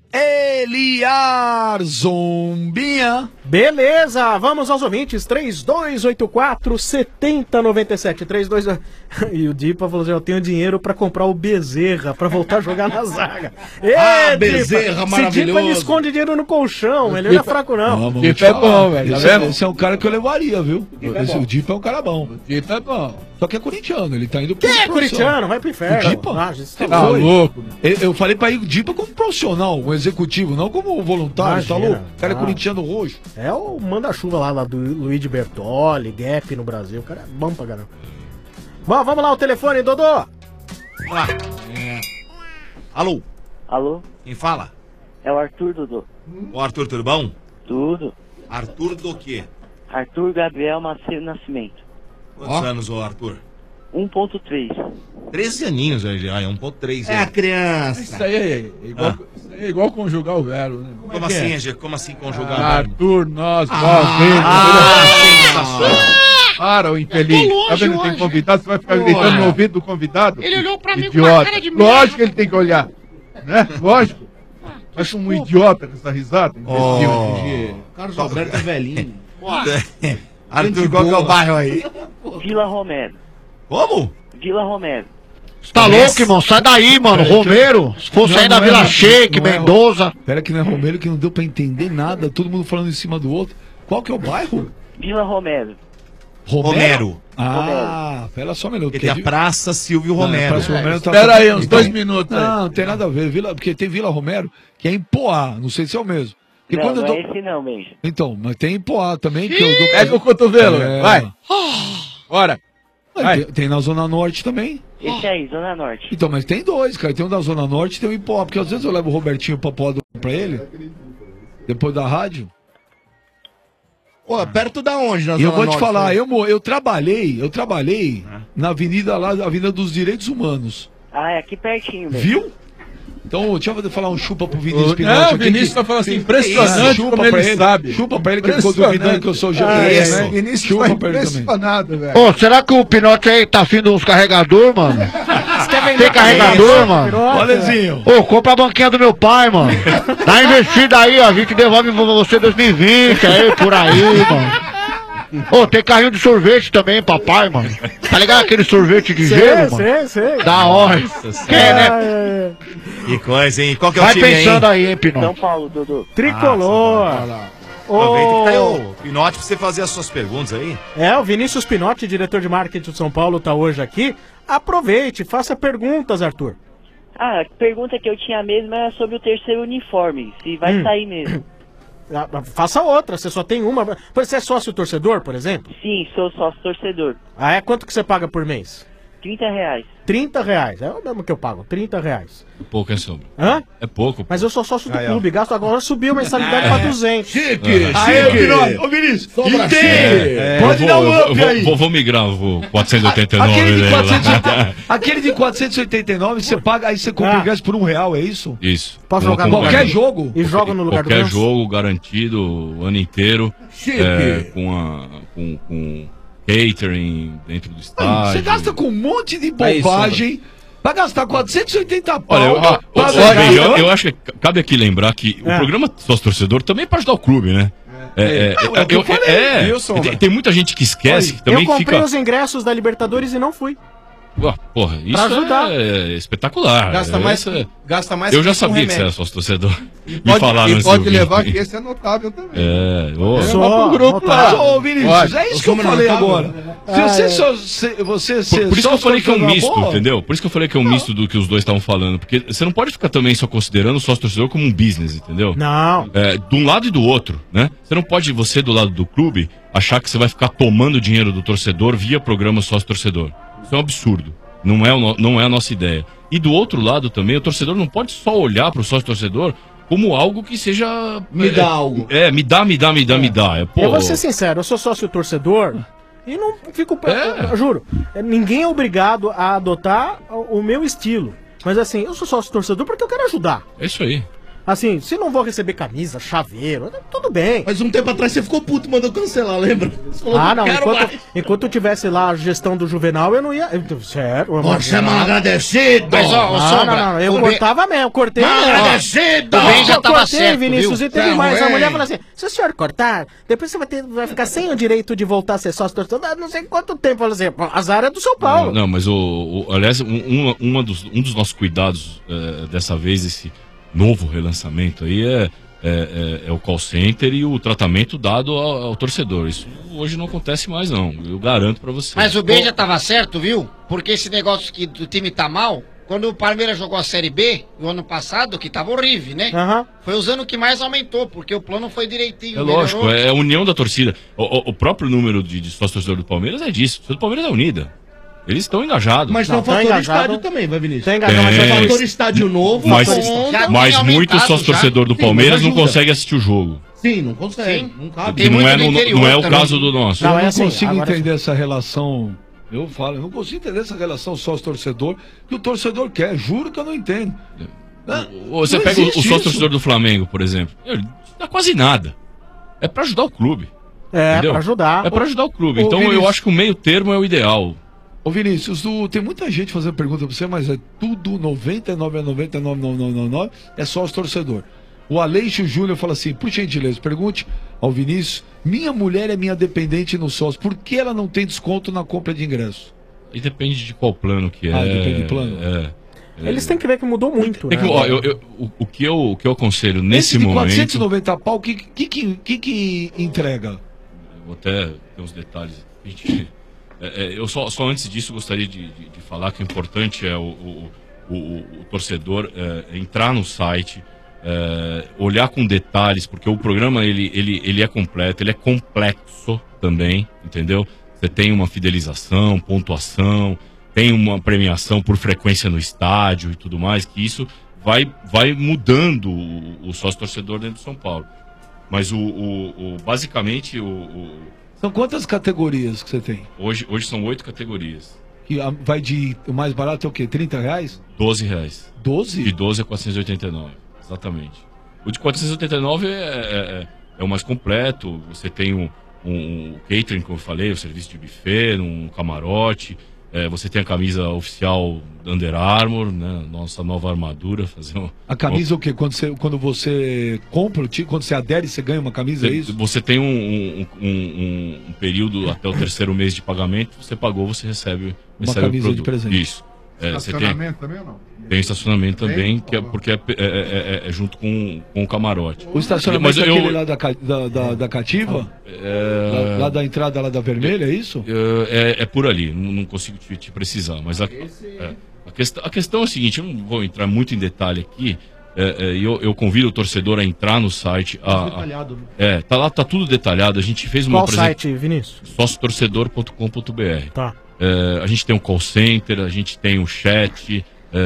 Eliar Zombinha. Beleza, vamos aos ouvintes, três dois oito quatro, sete zero nove sete, três dois... E o Dipa falou assim, eu tenho dinheiro pra comprar o Bezerra, pra voltar a jogar na zaga. Ê, Ah, Dipa, Bezerra, esse Dipa, maravilhoso. ele esconde dinheiro no colchão, ele não é fraco não. Vamos te falar. Esse, é, esse é um cara que eu levaria, viu? Esse, o Dipa é um cara bom. O Dipa é bom. Só que é corintiano, ele tá indo pro Quem é profissional. corintiano? Vai pro inferno. O Dipa? Ah, gente, Tá tá louco. louco. Eu, eu falei pra ir o Dipa como profissional, um executivo, não como voluntário, tá Imagina. louco? O cara é Ah. corintiano roxo. É o manda-chuva lá, lá do Luigi Bertoli, Gap no Brasil, o cara é bom pra caramba. Bom, vamos lá, o telefone, Dodô. Vamos lá. É. Alô? Alô? Quem fala? É o Arthur, Dudu. Ô, Arthur, tudo bom? Tudo. Arthur do quê? Arthur Gabriel Macedo Nascimento. Quantos anos, ô Arthur? um ponto três. treze aninhos, já, é um ponto três. É a criança. Isso aí é igual, isso aí é igual conjugar o verbo, né? Como é que assim, é? Gê? Como assim conjugar? Ah, Arthur, nós, Ah, nós, vem. ah, sensacional. Para, ô infeliz. Eu tô longe Tá vendo que tem hoje. convidado? Você vai ficar Porra. gritando no ouvido do convidado? Ele olhou pra mim com Idiota. uma cara de merda. Lógico que ele tem que olhar. Né? Lógico. Mas um idiota com essa risada. Imbecil, Oh. Gigi. Carlos Alberto é velhinho. Arthur, qual que é o bairro aí? Vila Romero. Como? Vila Romero. Você tá louco, irmão? Sai daí, mano. Romero. Se fosse Não, aí da não é, Vila não, Shake, não é, Mendoza. Pera que não é Romero, que não deu pra entender nada. Todo mundo falando em cima do outro. Qual que é o bairro? Vila Romero. Romero. Ah, pera só um minuto. Porque tem a Praça Silvio Romero. Praça Romero tá- Espera aí, uns Então- dois minutos aí. Não, não tem nada a ver. Vila, porque tem Vila Romero, que é em Poá. Não sei se é o mesmo. Porque Não, quando não eu é tô... esse não, mesmo. Então, mas tem em Poá também. Que eu dou... Pega o cotovelo, É. vai. Bora. Tem, tem na Zona Norte também. Esse aí, Zona Norte. Então, mas tem dois, cara. Tem um da Zona Norte e tem um em Poá. Porque às vezes eu levo o Robertinho pra Poá do- pra ele. Depois da rádio. Pô, perto da onde? Na E eu Zona vou te Norte, falar, né? eu, mo- eu trabalhei, eu trabalhei na avenida lá, Avenida dos Direitos Humanos. Ah, é aqui pertinho mesmo. Viu? Então, deixa eu falar um chupa pro Vinícius Ô, Pinotti. não, aqui o Vinícius que- tá falando assim, que- impressionante chupa como pra ele sabe. Chupa pra ele que ele ficou Impressionante. duvidando que eu sou G P Ah, S, é, né? Vinícius Chupa foi pra ele também. impressionado, velho. Ô, será que o Pinote aí tá afim dos carregadores, mano? Tem carregador, mano? Olezinho. Ô, compra a banquinha do meu pai, mano. Dá uma investida aí, ó. A gente devolve pra você dois mil e vinte, aí, por aí, mano. Ô, tem carrinho de sorvete também, papai, mano. Tá ligado aquele sorvete de Sei, gelo, mano? sei, sei. Da hora. Nossa Quer, né? Ah, é. Que coisa, hein? Qual que é o Vai time pensando aí? aí, hein, Pinote. São Paulo, Dudu. Tricolor. Aproveita que tá aí Ô, o Pinote pra você fazer as suas perguntas aí. É, o Vinícius Pinotti, diretor de marketing de São Paulo, tá hoje aqui. Aproveite, faça perguntas, Arthur. Ah, a pergunta que eu tinha mesmo era sobre o terceiro uniforme. Se vai Hum. sair mesmo. Ah, Faça outra, você só tem uma. Você é sócio torcedor, por exemplo? Sim, sou sócio torcedor. Ah, é? Quanto que você paga por mês? trinta reais. trinta reais, é o mesmo que eu pago, trinta reais. É pouco, hein, Sombra? Hã? É pouco. Mas eu sou sócio do Aí, ó. clube, gasto agora, subiu a mensalidade pra duzentos. Chique, Aê, chique. Pinotti. Ô, Vinícius, Sobra entende? É, Pode eu dar vou, um eu up vou, aí. Vou, vou migrar, vou quatrocentos e oitenta e nove. Aquele de, né, quatrocentos, lá. aquele de quatrocentos e oitenta e nove, você paga, aí você compra o ingresso por um real, é isso? Isso. Posso Vou jogar com- qualquer jogo? E joga no lugar do Qualquer Ganso? jogo garantido o ano inteiro. Chique. É, com, a, com, com catering dentro do estádio. Você gasta com um monte de Aí, bobagem pra gastar quatrocentos e oitenta pau. Olha, eu, eu, pra eu, jogar. eu- eu acho que cabe aqui lembrar que É. o programa Sócio Torcedor também é pra ajudar o clube, né? É, é, Não, é o que eu falei, é, viu, Sombra? tem, tem muita gente que esquece que também eu comprei fica. os ingressos da Libertadores e não fui. Ué, porra, isso ajudar. é espetacular. Gasta mais- Essa- gasta mais Eu que já com sabia que remédio. você era sócio torcedor. Me Pode, falaram e antes pode de eu vir. levar que esse é notável também. É, ô. Leva Só, pro grupo lá. Ô, Vinícius, Pode. é isso Eu que eu sou falei notável. agora. Se Ah, você é. só. Se, você Por, ser por isso que só eu falei que é um jogar misto, bola, entendeu? Por isso que eu falei que é um misto do que os dois estavam falando. Porque você não pode ficar também só considerando o sócio torcedor como um business, entendeu? Não. É, de um lado e do outro, né? Você não pode, você do lado do clube, achar que você vai ficar tomando dinheiro do torcedor via programa sócio torcedor. Isso é um absurdo. Não é, o no- não é a nossa ideia. E do outro lado também, o torcedor não pode só olhar para o sócio torcedor como algo que seja. Me é, dá algo. É, me dá, me dá, me dá, me dá. É, pô, Eu vou ser sincero, eu sou sócio torcedor e não fico. Eu, eu juro, é, ninguém é obrigado a adotar o, o meu estilo. Mas assim, eu sou sócio torcedor porque eu quero ajudar. é isso aí. Assim, se não vou receber camisa, chaveiro, tudo bem. Mas um tempo atrás você ficou puto, mandou cancelar, lembra? Você falou, Ah, não, quero enquanto, mais. enquanto eu tivesse lá a gestão do Juvenal, eu não ia. eu- Sério, eu Você é mal agradecido. Mas, ó, ô, Não, Sombra, não, não, eu o cortava mesmo, eu cortei Mal mesmo. agradecido. Ó, O bem já eu tava cortei, certo, Vinícius, viu? e teve Tá mais. A ruim. mulher falou assim: se o senhor cortar, depois você vai, ter, vai ficar sem o direito de voltar a ser sócio torcedor. Ah, não sei quanto tempo. Falou assim: "Pô, azar é do São Paulo. Não, não, mas o, o- aliás, um, uma- uma dos, um dos nossos cuidados eh, dessa vez, esse novo relançamento aí, é, é, é- é o call center e o tratamento dado ao, ao torcedor. Isso hoje não acontece mais, não. Eu garanto pra você. Mas o bem já tava certo, viu? Porque esse negócio que do time tá mal, quando o Palmeiras jogou a Série B, no ano passado, que tava horrível, né? Aham. Foi os anos que mais aumentou, porque o plano foi direitinho. É lógico, melhorou. é a união da torcida. O, o- o próprio número de, de sócio torcedor do Palmeiras é disso. A torcida do Palmeiras é unida. Eles estão engajados. Mas tem um fator estádio também, vai, Vinícius? Tem engajado, mas Tem tem- fator estádio novo. Mas, conta, mas tem muito aumentado sócio torcedor do já. Sim, Palmeiras mas não ajuda. consegue assistir o jogo. Sim, não consegue. Não cabe. Que não é, no- não é o caso do nosso. Eu não, é assim, consigo agora- entender essa relação. Eu falo, eu não consigo entender essa relação sócio-torcedor que o torcedor quer. Juro que eu não entendo. Ou Você Não pega o, o existe sócio isso. torcedor do Flamengo, por exemplo. Ele não dá quase nada. É pra ajudar o clube. É, entendeu? pra ajudar. É pra ajudar o clube. Ô, Então Vinícius. eu acho que o meio termo é o ideal. Ô Vinícius, o- tem muita gente fazendo pergunta pra você, mas é tudo noventa e nove a noventa e nove, noventa e nove, noventa e nove, é sócio torcedor. O Aleixo Júnior fala assim, por gentileza, pergunte ao Vinícius, minha mulher é minha dependente no sócio, por que ela não tem desconto na compra de ingresso? E depende de qual plano que é. Ah, depende do plano. É. Eles têm que ver que mudou muito, Tem né? que- ó, eu- eu- o, o que eu, o que eu aconselho nesse Esse de momento. quatrocentos e noventa pau, o que, que, que, que, que entrega? Vou até ter uns detalhes. A gente- é, é, eu só, só antes disso gostaria de, de- de falar que o importante é o, o, o, o- o torcedor é, entrar no site, é, olhar com detalhes, porque o programa ele, ele, ele é completo, ele é complexo também, entendeu? Você tem uma fidelização, pontuação, tem uma premiação por frequência no estádio e tudo mais, que isso vai, vai mudando o, o sócio-torcedor dentro de São Paulo. Mas o, o- o- basicamente o, o- São quantas categorias que você tem? hoje, hoje são oito categorias. Que a- vai de, o mais barato é o quê? trinta reais? doze reais. doze? De doze a quatrocentos e oitenta e nove. Exatamente. O de quatrocentos e oitenta e nove é, é, é o mais completo. Você tem um, um, um catering, como eu falei, o serviço de buffet, um camarote. É, você tem a camisa oficial da Under Armour, né? Nossa nova armadura. Fazer um, A camisa o quê? Quando você, quando você compra, o ti- quando você adere, você ganha uma camisa, é isso? Você tem um, um, um- um- um período até o terceiro mês de pagamento. Você pagou, você recebe, Uma recebe camisa o de produto. presente. Isso. É, você tem, Estacionamento também ou não? tem estacionamento Tem? também, que é, porque é, é- é- é junto com, com o camarote. O estacionamento Mas é eu- aquele lá da, ca- da, da, da cativa? É... Lá, lá da entrada lá da vermelha, é isso? É, é por ali, não, não consigo te, te precisar. Mas a, é, a, questão, a questão é a seguinte: eu não vou entrar muito em detalhe aqui. É, é, eu, eu convido o torcedor a entrar no site. A, a- Detalhado, né? é, tá lá, tá tudo detalhado. A gente fez uma Qual site, Vinícius? sócio torcedor ponto com ponto br. Tá. É, a gente tem um call center, a gente tem um chat.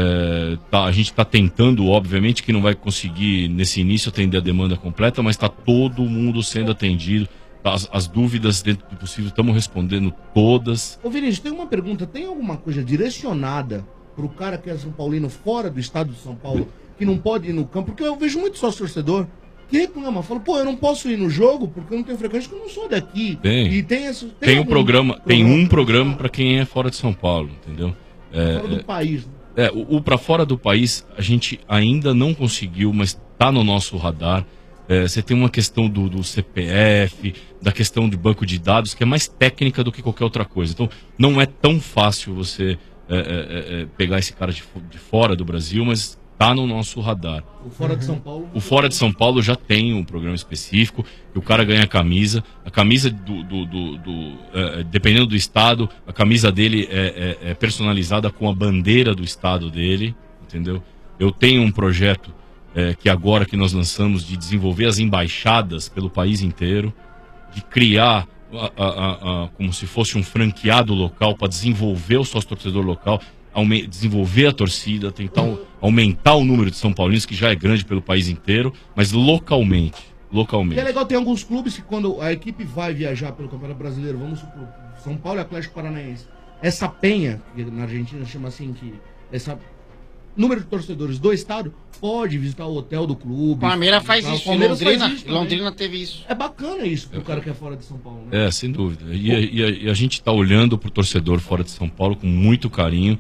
é, tá, a gente está tentando, obviamente, que não vai conseguir nesse início atender a demanda completa, mas está todo mundo sendo atendido. Tá, As, as dúvidas, dentro do possível, estamos respondendo todas. Ô Vinícius, tem uma pergunta. Tem alguma coisa direcionada pro cara que é São Paulino fora do estado de São Paulo, que não pode ir no campo? Porque eu vejo muito sócio torcedor que reclama, fala, pô, eu não posso ir no jogo porque eu não tenho frequência, porque eu não sou daqui. Tem. E tem esse, Tem um algum programa, tem um programa para quem é fora de São Paulo, entendeu? É, fora do é, país. né? É, o, o para fora do país a gente ainda não conseguiu, mas está no nosso radar. É, você tem uma questão do, do C P F, da questão de banco de dados, que é mais técnica do que qualquer outra coisa. Então, não é tão fácil você é, é, é, pegar esse cara de, fo- de fora do Brasil, mas está no nosso radar. O fora de São Paulo. O Fora de São Paulo já tem um programa específico, que o cara ganha a camisa. A camisa, do, do, do- do, eh, dependendo do estado, a camisa dele é, é- é personalizada com a bandeira do estado dele, entendeu? Eu tenho um projeto eh, que agora que nós lançamos de desenvolver as embaixadas pelo país inteiro, de criar a- a- a- a- como se fosse um franqueado local para desenvolver o sócio-torcedor local, aume- desenvolver a torcida, tentar um- aumentar o número de São Paulinos, que já é grande pelo país inteiro, mas localmente. E Localmente. é legal, tem alguns clubes que quando a equipe vai viajar pelo Campeonato Brasileiro, vamos supor, São Paulo e Atlético Paranaense, essa penha, que na Argentina chama assim, que essa número de torcedores do estado, pode visitar o hotel do clube. Palmeiras faz visitar- isso, o Palmeiras Londrina- faz isso também. Londrina teve isso. É bacana isso pro cara que é fora de São Paulo, né? É, sem dúvida. E, a- e a, e a gente está olhando para o torcedor fora de São Paulo com muito carinho,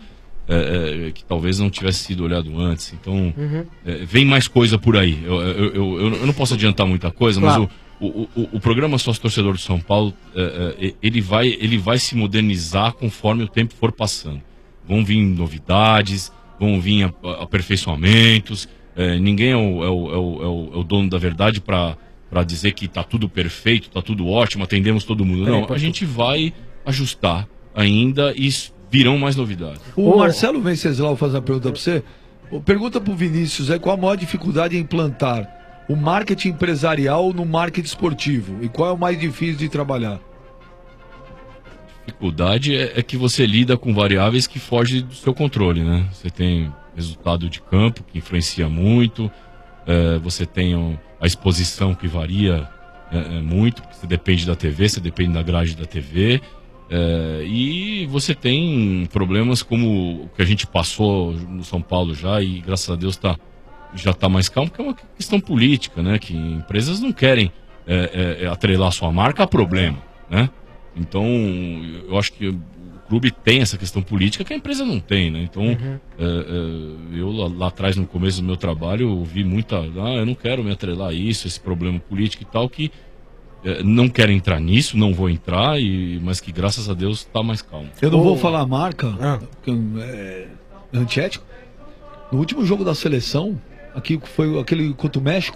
é, é, que talvez não tivesse sido olhado antes. Então, Uhum. é, vem mais coisa por aí. Eu, eu, eu, eu- eu não posso adiantar muita coisa, Claro. mas o, o, o, o programa Sócio Torcedor de São Paulo, é, é, ele, vai, ele vai se modernizar conforme o tempo for passando. Vão vir novidades, vão vir a- a- aperfeiçoamentos. É, ninguém é o, é, o, é, o, é o- é o dono da verdade para dizer que está tudo perfeito, está tudo ótimo, atendemos todo mundo. Não, a gente vai ajustar ainda e s- virão mais novidades. O Marcelo Venceslau faz uma pergunta para você. Ô, Pergunta para o Vinícius, é qual a maior dificuldade em implantar o marketing empresarial no marketing esportivo? E qual é o mais difícil de trabalhar? dificuldade é, é que você lida com variáveis que fogem do seu controle, né? Você tem resultado de campo que influencia muito, é, você tem um, a exposição que varia é, é, muito, porque você depende da T V, você depende da grade da T V, é, e você tem problemas como o que a gente passou no São Paulo já, e graças a Deus tá, já está mais calmo, que é uma questão política, né? Que empresas não querem é, é, atrelar sua marca a problema, né? Então, eu acho que o clube tem essa questão política que a empresa não tem, né? Então, Uhum. é, é, eu lá, lá atrás, no começo do meu trabalho, ouvi muita... Ah, eu não quero me atrelar a isso, esse problema político e tal, que é, não quero entrar nisso, não vou entrar, e, mas que graças a Deus está mais calmo. Eu não vou falar a marca, porque é antiético. No último jogo da seleção, aqui foi aquele contra o México,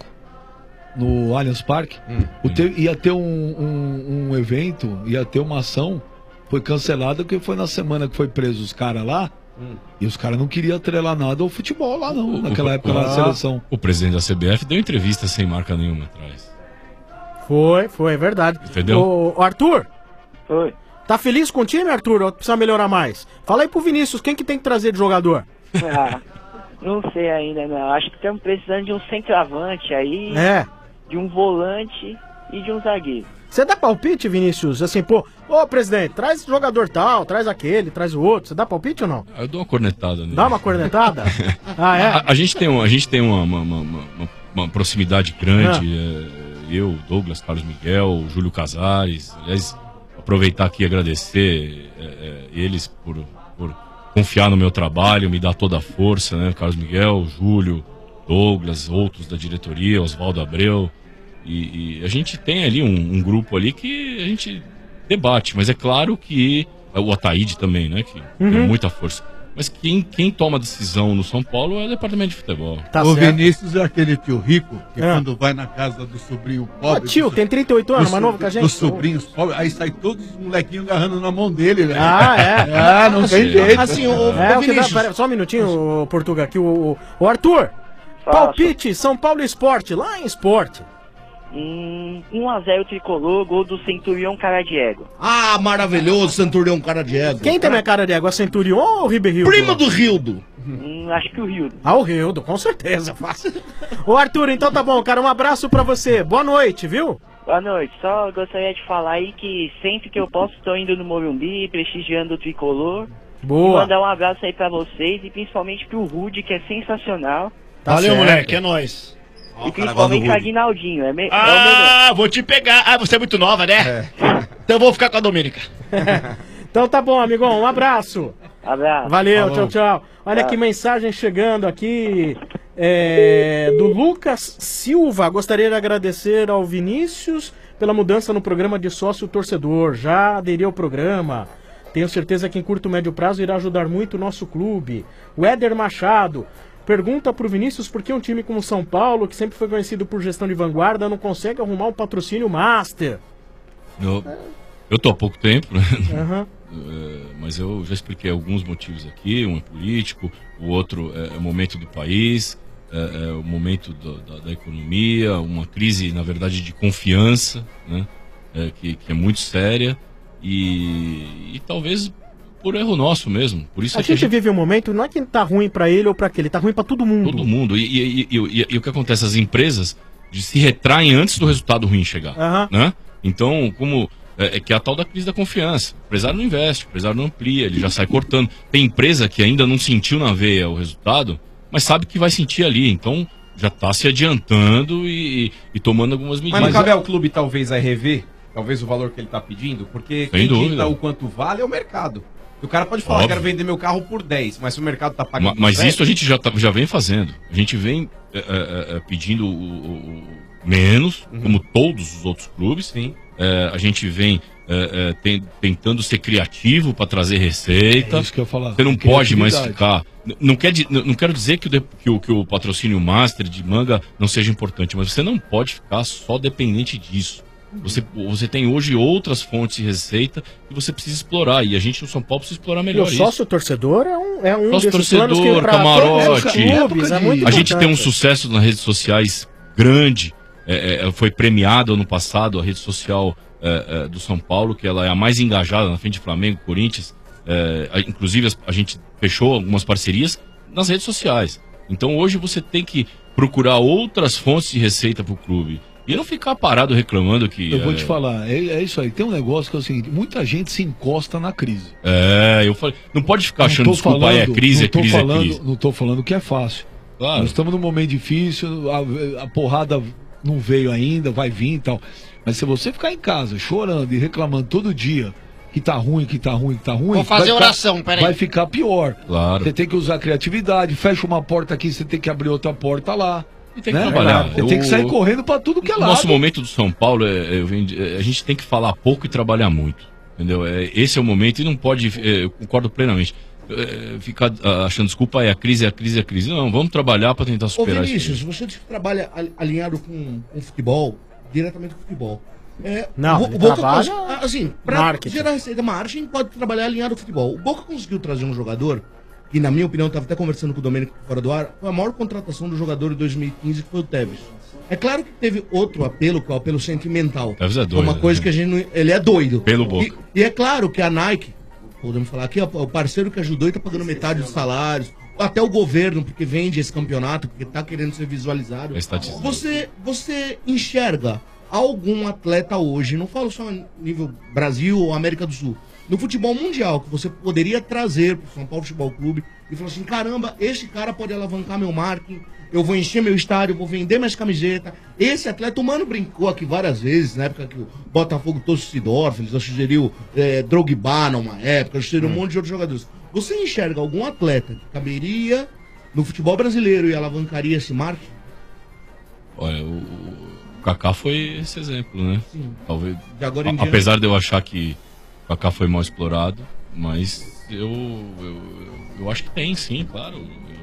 no Allianz Parque, o te- ia ter um, um, um evento, ia ter uma ação, foi cancelada porque foi na semana que foi preso os caras lá, e os caras não queriam atrelar nada ao futebol lá não, naquela O- época lá na o- seleção. O presidente da C B F deu entrevista sem marca nenhuma atrás. Foi, foi, é verdade. Entendeu? Ô, ô, Arthur? Oi. Tá feliz com o time, Arthur? Ou precisa melhorar mais? Fala aí pro Vinícius, quem que tem que trazer de jogador? Ah, não sei ainda, não. Acho que estamos precisando de um centroavante aí, É. de um volante e de um zagueiro. Você dá palpite, Vinícius? Assim, pô, ô presidente, traz jogador tal, traz aquele, traz o outro. Você dá palpite ou não? Eu dou uma cornetada nele. Dá uma cornetada? Ah, é? A, a gente tem, um, a gente tem uma, uma, uma- uma- uma proximidade grande. é, eu, Douglas, Carlos Miguel, Júlio Casares. Aliás, aproveitar aqui e agradecer é, é, eles por, por confiar no meu trabalho, me dar toda a força, né? Carlos Miguel, Júlio, Douglas, outros da diretoria, Oswaldo Abreu. E, e a gente tem ali um, um grupo ali que a gente debate, mas é claro que o Ataíde também, né? Que Uhum. tem muita força. Mas quem, quem toma decisão no São Paulo é o departamento de futebol. o Vinícius é aquele tio rico que Ah. quando vai na casa do sobrinho pobre. Ah, tio, do- tem trinta e oito anos, do mais so- novo que a gente. Dos sobrinhos pobres, aí sai todos os molequinhos agarrando na mão dele, velho. Ah, é? Ah, não tem jeito. Assim, o, é, o que dá, pera, só um minutinho, o Portuga, aqui, o, o, o Arthur. Palpite, São Paulo Esporte, lá em Esporte. Hum, um a zero tricolor, gol do Centurião Cara de Égua. Ah, maravilhoso, Centurião Cara de Égua. Quem tem minha cara de água, Centurion ou o Ribeirildo? Primo do Rildo. Hum, acho que o Rio. Ah, o Rildo, com certeza, fácil. Ô Arthur, então tá bom, cara, um abraço pra você. Boa noite, viu? Boa noite, só gostaria de falar aí que sempre que eu posso estou indo no Morumbi, prestigiando o tricolor. Boa. E mandar um abraço aí pra vocês e principalmente pro Rude, que é sensacional. Tá Valeu, certo. Moleque, é nóis. E principalmente pro Aguinaldinho, é, me é o melhor. Ah, vou te pegar. Ah, você é muito nova, né? Então eu vou ficar com a Domênica. Então tá bom, amigão, um abraço. Abraço. Valeu, Falou. tchau, tchau. Olha Tchau. que mensagem chegando aqui é, do Lucas Silva. Gostaria de agradecer ao Vinícius pela mudança no programa de sócio torcedor. Já aderi ao programa. Tenho certeza que em curto e médio prazo irá ajudar muito o nosso clube. O Éder Machado pergunta pro Vinícius por que um time como São Paulo, que sempre foi conhecido por gestão de vanguarda, não consegue arrumar um patrocínio master. Eu, eu tô há pouco tempo, né? Aham. É, mas eu já expliquei alguns motivos aqui. Um é político, o outro é, é o momento do país, é, é o momento do- da, da economia, uma crise, na verdade, de confiança, né? É, que, que é muito séria e, e talvez por erro nosso mesmo. Por isso A é que a gente gente vive um momento, não é que tá ruim pra ele ou pra aquele, tá ruim pra todo mundo. todo mundo. E, e- e- e- e o que acontece? As empresas de- se retraem antes do resultado ruim chegar. Aham. Né? Então, como é, é que é a tal da crise da confiança. O empresário não investe, o empresário não amplia, ele já sai cortando. Tem empresa que ainda não sentiu na veia o resultado, mas sabe que vai sentir ali. Então, já está se adiantando e, e tomando algumas medidas. Mas não cabe ao clube talvez a rever, talvez o valor que ele tá pedindo, porque Sem quem dúvida. dita o quanto vale é o mercado. O cara pode falar, Óbvio. quero vender meu carro por dez, mas se o mercado tá Ma- pagando Mas sete, isso a gente já, tá- já vem fazendo. A gente vem é, é, é, pedindo o, o- o menos, como todos os outros clubes. É, a gente vem é, é, tem- tentando ser criativo para trazer receita. É isso que eu ia falar. Você não pode mais Criatividade. ficar. N- Não, quer, di- n- não quero dizer que o, de- que, o, que o patrocínio master de manga não seja importante, mas você não pode ficar só dependente disso. Você, você tem hoje outras fontes de receita que você precisa explorar. E a gente no São Paulo precisa explorar E melhor o isso. sócio torcedor é um, é um Sócio desses planos que torcedor, pra todos os camarote. clubes é muito A gente tem um importante. sucesso nas redes sociais grande. É, é, foi premiado ano passado a rede social é, é, do São Paulo, que ela é a mais engajada na frente do Flamengo, Corinthians. É, a- inclusive, as- a gente fechou algumas parcerias nas redes sociais. Então, hoje você tem que procurar outras fontes de receita para o clube. E não ficar parado reclamando que... Eu vou é, te falar, é, é isso aí. Tem um negócio que é o seguinte, muita gente se encosta na crise. É, eu falei, não pode ficar Não achando tô desculpa, falando- aí é crise, não é tô crise, falando, é crise. Não tô falando que é fácil. Claro. Nós estamos num momento difícil, a, a porrada não veio ainda, vai vir e tal. Mas se você ficar em casa chorando e reclamando todo dia que tá ruim, que tá ruim, que tá ruim... Vou fazer vai ficar- oração, peraí. Vai ficar pior. Claro. Você tem que usar criatividade, fecha uma porta aqui, você tem que abrir outra porta lá. E tem que né? trabalhar. Você tem que sair O- correndo pra tudo que é O lado. nosso momento do São Paulo, é, é, eu venho de- é, a gente tem que falar pouco e trabalhar muito. Entendeu? É, esse é o momento e não pode, é, eu concordo plenamente, é, ficar ah, achando desculpa, é a crise, é a crise, é a crise. Não, vamos trabalhar para tentar Ô superar Vinícius, isso. você disse que trabalha al- alinhado com, com futebol, diretamente com futebol. É, Não, o, ele o Boca trabalha cons- assim, pra marketing. gerar receita marketing, pode trabalhar alinhado com futebol. O Boca conseguiu trazer um jogador, que na minha opinião, estava até conversando com o Domênico fora do ar, foi a maior contratação do jogador de dois mil e quinze, que foi o Tevez. É claro que teve outro apelo, que é o apelo sentimental. Tevez é doido, Uma coisa né? que a gente não, ele é doido. Pelo Boca. E, e é claro que a Nike, podemos falar aqui, é o parceiro que ajudou e tá pagando metade dos salários. Até o governo, porque vende esse campeonato, porque tá querendo ser visualizado. É estatística. Você, você enxerga algum atleta hoje, não falo só nível Brasil ou América do Sul, no futebol mundial, que você poderia trazer pro São Paulo Futebol Clube e falar assim, caramba, esse cara pode alavancar meu marketing, eu vou encher meu estádio, eu vou vender minhas camisetas. Esse atleta, o Mano brincou aqui várias vezes, na época que o Botafogo trouxe o Sidorf, ele já sugeriu é, Drogba numa época, sugeriu um monte de outros jogadores. Você enxerga algum atleta que caberia no futebol brasileiro e alavancaria esse marketing? Olha, o, o Kaká foi esse exemplo, né? Sim. Talvez, De agora em a- diante. apesar de eu achar que o Kaká foi mal explorado, mas eu, eu, eu acho que tem sim, claro.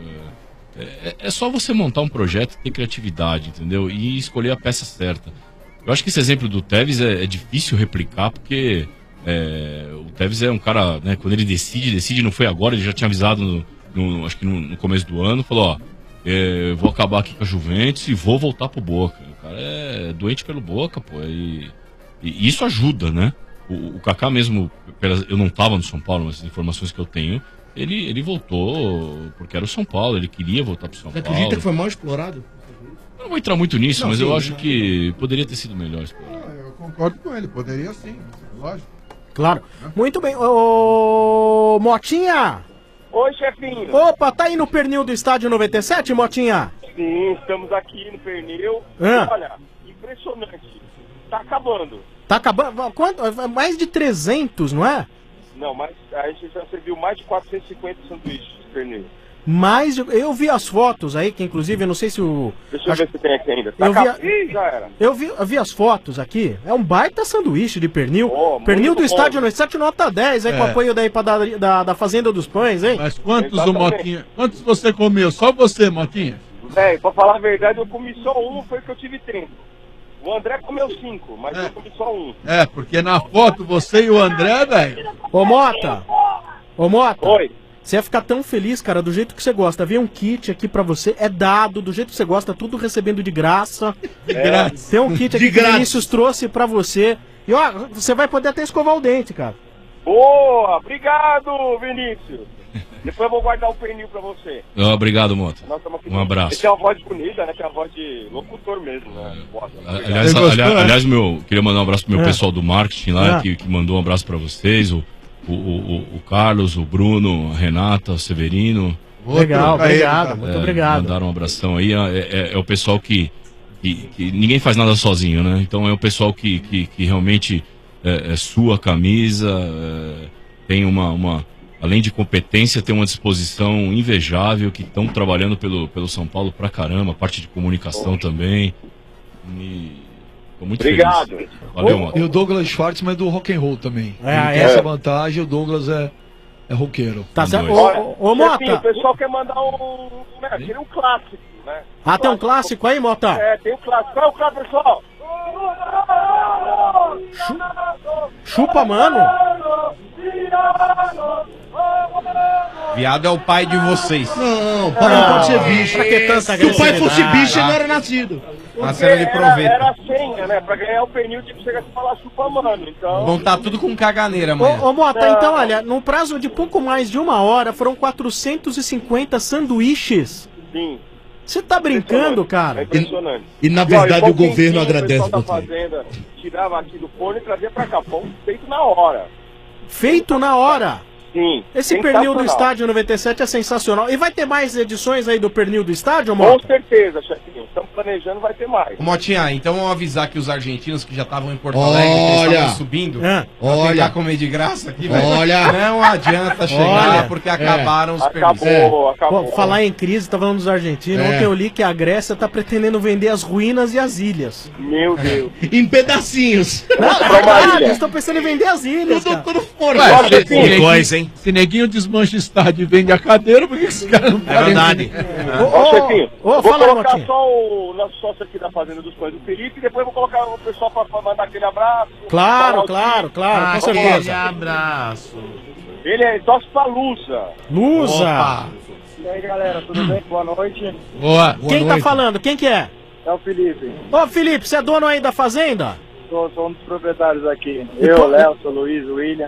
É, é- é só você montar um projeto, ter criatividade, entendeu? E escolher a peça certa. Eu acho que esse exemplo do Tevez é, é difícil replicar, porque é, o Tevez é um cara, né, quando ele decide, decide, não foi agora, ele já tinha avisado, no, no- acho que no, no começo do ano, falou, ó, é, eu vou acabar aqui com a Juventus e vou voltar pro Boca. O cara é doente pelo Boca, pô, e, e isso ajuda, né? O, o Kaká mesmo, pelas- eu não tava no São Paulo, mas as informações que eu tenho, ele, ele voltou porque era o São Paulo, ele queria voltar pro São Você Paulo. acredita que foi mal explorado? Eu não vou entrar muito nisso, Não, mas eu sim, acho né? que poderia ter sido melhor explorado. Eu concordo com ele, poderia sim, lógico. Claro. Muito bem. Ô, Motinha! Oi, chefinho. Opa, tá aí no pernil do Estádio noventa e sete, Motinha? Sim, estamos aqui no pernil. Ah. Olha, impressionante. Tá acabando. Tá acabando. Quanto? Mais de trezentos, não é? Não, mas a gente já serviu mais de quatrocentos e cinquenta sanduíches de pernil. Mais de... Eu vi as fotos aí, que inclusive, eu não sei se o... Deixa eu ver se tem aqui ainda. Tá Eu vi, a- acabando. Ih, já era. eu, vi, eu vi as fotos aqui. É um baita sanduíche de pernil. Oh, pernil muito do bom. Estádio noventa e sete, nota dez, aí com É. apoio da, padaria- da, da Fazenda dos Pães, hein? Mas quantos, o Exatamente. Motinha? Quantos você comeu? Só você, Motinha? Véi, pra falar a verdade, eu comi só um, foi que eu tive tempo. O André comeu cinco, mas eu comi só um. É, porque na foto você e o André, velho. Ô, Mota! Ô, Mota! Oi. Você ia ficar tão feliz, cara, do jeito que você gosta. Vem um kit aqui pra você, é dado, do jeito que você gosta, tudo recebendo de graça. De graça. Tem um kit aqui De que o graça. Vinícius trouxe pra você. E ó, você vai poder até escovar o dente, cara. Boa, obrigado, Vinícius. Depois eu vou guardar o pernil pra você. Ah, obrigado, Mota. Nós estamos aqui. Um abraço. Você tem uma voz bonita, né? Tem uma voz de locutor mesmo, né? Boa. Aliás, Você gostou, aliás, né? aliás, meu, queria mandar um abraço pro meu É. pessoal do marketing lá, É. que, que mandou um abraço pra vocês, o, o, o, o Carlos, o Bruno, a Renata, o Severino. Legal, trocar ele, obrigado, tá? muito É, obrigado. Mandaram um abração aí. É, é- é o pessoal que, que, que ninguém faz nada sozinho, né? Então é o pessoal que, que, que realmente é, é sua camisa, é, tem uma, uma, além de competência, tem uma disposição invejável, que estão trabalhando pelo, pelo São Paulo pra caramba, a parte de comunicação também. E tô muito Obrigado. feliz. Valeu, Mota. E o Douglas Schwartzman é do rock and roll também. É, Ele tem é. essa vantagem, o Douglas é, é roqueiro. Tá certo? dois. Ô, Olha, ô, ô, chefinho, Mota! o pessoal quer mandar um, né, queria um clássico, né? Ah, tem um clássico aí, Mota? É, tem um clássico. Qual é o clássico, pessoal? Chupa, mano! Viado é o pai de vocês. Não, pai não pode ser bicho. Pra que tanta Se o pai fosse agressividade? bicho, ele não era nascido. A cena de Era, proveito. era a senha, né? Pra ganhar o pernil tinha que chegar e falar chupa, mano. Então. Vão tá tudo com caganeira amanhã. Ô, ô Mota, Não. então, olha, num prazo de pouco mais de uma hora, foram quatrocentos e cinquenta sanduíches. Sim. Você tá brincando, É cara? impressionante. E, na ó, verdade, e pão o governo quentinho, agradece O pessoal da você. fazenda tirava aqui do forno e trazia pra cá. Pão feito na hora. Feito na hora. Sim. Esse pernil do sensacional. Estádio noventa e sete é sensacional. E vai ter mais edições aí do pernil do Estádio, Com Mota? certeza, chefinho. Estamos planejando, vai ter mais. Ô, Motinha, então vamos avisar que os argentinos que já estavam em Porto Alegre, que eles Olha. estavam subindo, É. pra Olha. tentar comer de graça aqui, velho. Olha. Não adianta chegar Olha. porque acabaram os Acabou, permissos. acabou. Pô, falar em crise, tá falando dos argentinos. É. Ontem eu li que a Grécia tá pretendendo vender as ruínas e as ilhas. Meu Deus. Em pedacinhos. Não, é Pra verdade, Marília. eles estão pensando em vender as ilhas, cara. Tudo fora. Ué, Olha, se, assim, se neguinho, coisa, hein? se neguinho desmancha estádio e vende a cadeira, por que esse cara não É verdade. Ô, Ó, chefinho, ô, vou fala aí, colocar Motinha. só o nosso sócio aqui da Fazenda dos Pães, o Felipe, e depois vou colocar o pessoal pra, pra mandar aquele abraço. falar Claro, o claro, claro, com Aquele certeza. abraço. Ele é torce pra Lusa. Lusa. Opa. E aí, galera, tudo bem? Boa noite. Boa. Quem tá falando? Quem que é? É o Felipe. Ô, Felipe, você é dono aí da fazenda? Sou, sou um dos proprietários aqui. E Eu, po- Léo, sou Luiz, o William.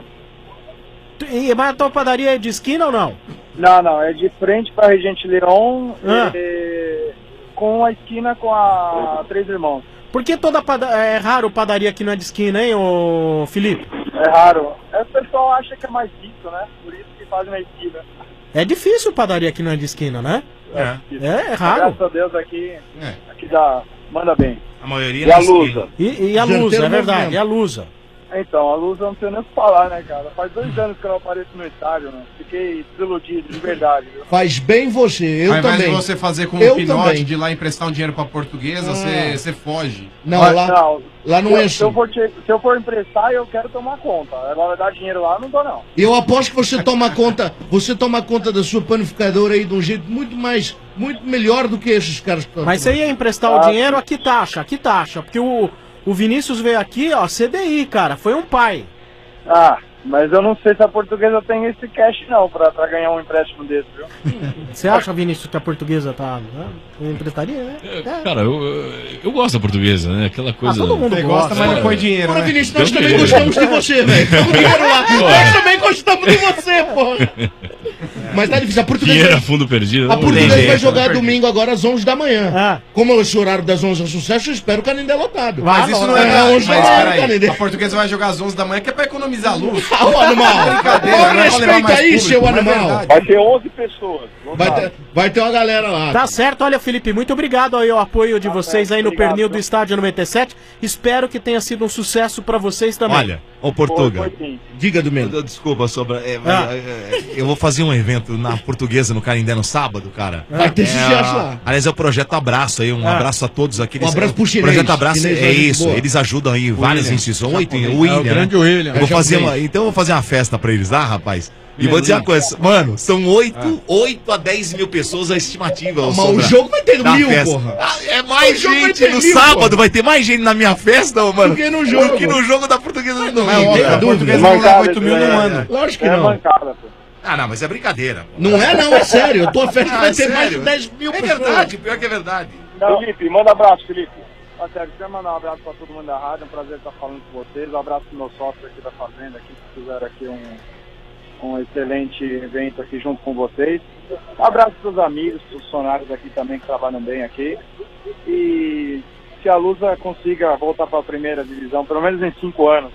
Tu- E, mas a tua padaria é de esquina ou não? Não, não, é de frente pra Regente Leon, Ah. e- com a esquina com a Três Irmãos. Por que toda pada... é raro padaria que não é de esquina, hein, ô Felipe? É raro. É, o pessoal acha que é mais rico, né? Por isso que fazem na esquina. É difícil padaria que não é de esquina, né? É. É, é raro. Graças a Deus aqui, É. aqui dá, manda bem. A maioria E a na esquina. Lusa? E, e a Janteiro Lusa, é movimento. verdade, e a Lusa. Então, a Luz eu não tenho nem o que falar, né, cara? Faz dois anos que eu não apareço no estádio, né? Fiquei desiludido, de verdade, viu? Faz bem você, eu Ao invés também. de você fazer como Eu o Pinote, também. de ir lá emprestar um dinheiro pra portuguesa, você você foge. Não, Mas, lá, não, lá não se, é eu- se eu assim. for te- se eu for emprestar, eu quero tomar conta. Agora dar dinheiro lá, eu não dou, não. Eu aposto que você toma conta, você toma conta da sua panificadora aí de um jeito muito mais, muito melhor do que esses caras que estão. Mas você ia emprestar Ah, o dinheiro, aqui taxa, aqui taxa. Porque o, o Vinícius veio aqui, ó, C D I, cara, foi um pai. Ah, mas eu não sei se a portuguesa tem esse cash, não, pra, pra ganhar um empréstimo desse, viu? Você acha, Vinícius, que a portuguesa tá. Né? Eu emprestaria, né? É. Cara, eu, eu, eu gosto da portuguesa, né? Aquela coisa. todo mundo Você gosta, gosta, mas não né? põe dinheiro, Ora, né? Vinícius, nós Deus também me livre. gostamos de você, velho. Tamo dinheiro lá. Nós também gostamos de você, pô. Mas tá difícil. A portuguesa, Dinheiro a fundo perdido. a não portuguesa tem vai jeito. jogar domingo agora às onze da manhã. Ah. Como esse horário das onze é sucesso, eu espero o Canindé lotado. Mas isso não é. É, Mas onze da manhã, peraí, Canindé. a portuguesa vai jogar às onze da manhã, que é pra economizar luz. Ah, ô, animal. Brincadeira, Ô, não é pra levar respeita mais aí, público, seu mas é animal. verdade. Vai ter onze pessoas. Vai ter, vai ter uma galera lá. Tá certo, olha, Felipe, muito obrigado aí ao apoio de vocês aí no obrigado, pernil do viu? Estádio noventa e sete. Espero que tenha sido um sucesso pra vocês também. Olha, ô Foi, Portuga. foi sim. Diga do mesmo. Desculpa, Sobra. é, Ah. é, é, eu vou fazer um evento na portuguesa no Canindé no sábado, cara. Vai ter É, sucesso lá. aliás, é o Projeto Abraço aí. Um Ah. abraço a todos aqueles. Um abraço pro O chinês. Projeto Abraço Chinês é vai de isso. boa. Eles ajudam aí várias William. instituições. Oi, tem o Japonês. William. É o grande né? William. Eu vou É fazer japonês. uma, então eu vou fazer uma festa pra eles lá, rapaz. E William vou dizer uma Nunes. coisa, mano, são oito, oito a dez mil pessoas a estimativa. ô, Mas Sombra, o jogo vai ter da mil, festa. porra. Ah, é mais O jogo vai gente ter no mil, sábado, porra. vai ter mais gente na minha festa, ô, mano. Do que no jogo, do que pô. no jogo da portuguesa no Mas, domingo. ó, tem a dúvida. portuguesa não leva Mancada, oito mil isso no é- ano. Lógico que É não. mancada, pô. Ah, não, mas é brincadeira. pô. Não é não, é sério. A tua festa Ah, vai é ter mais de sério? dez mil É pessoas. verdade, pior que é verdade. Felipe, manda abraço, Felipe. Tá certo, quero mandar um abraço pra todo mundo da rádio, é um prazer estar falando com vocês. Um abraço pro meu sócio aqui da Fazenda, aqui, que fizeram aqui um, um excelente evento aqui junto com vocês. Um abraço pros amigos, pros funcionários aqui também que trabalham bem aqui. E que a Lusa consiga voltar pra primeira divisão, pelo menos em cinco anos.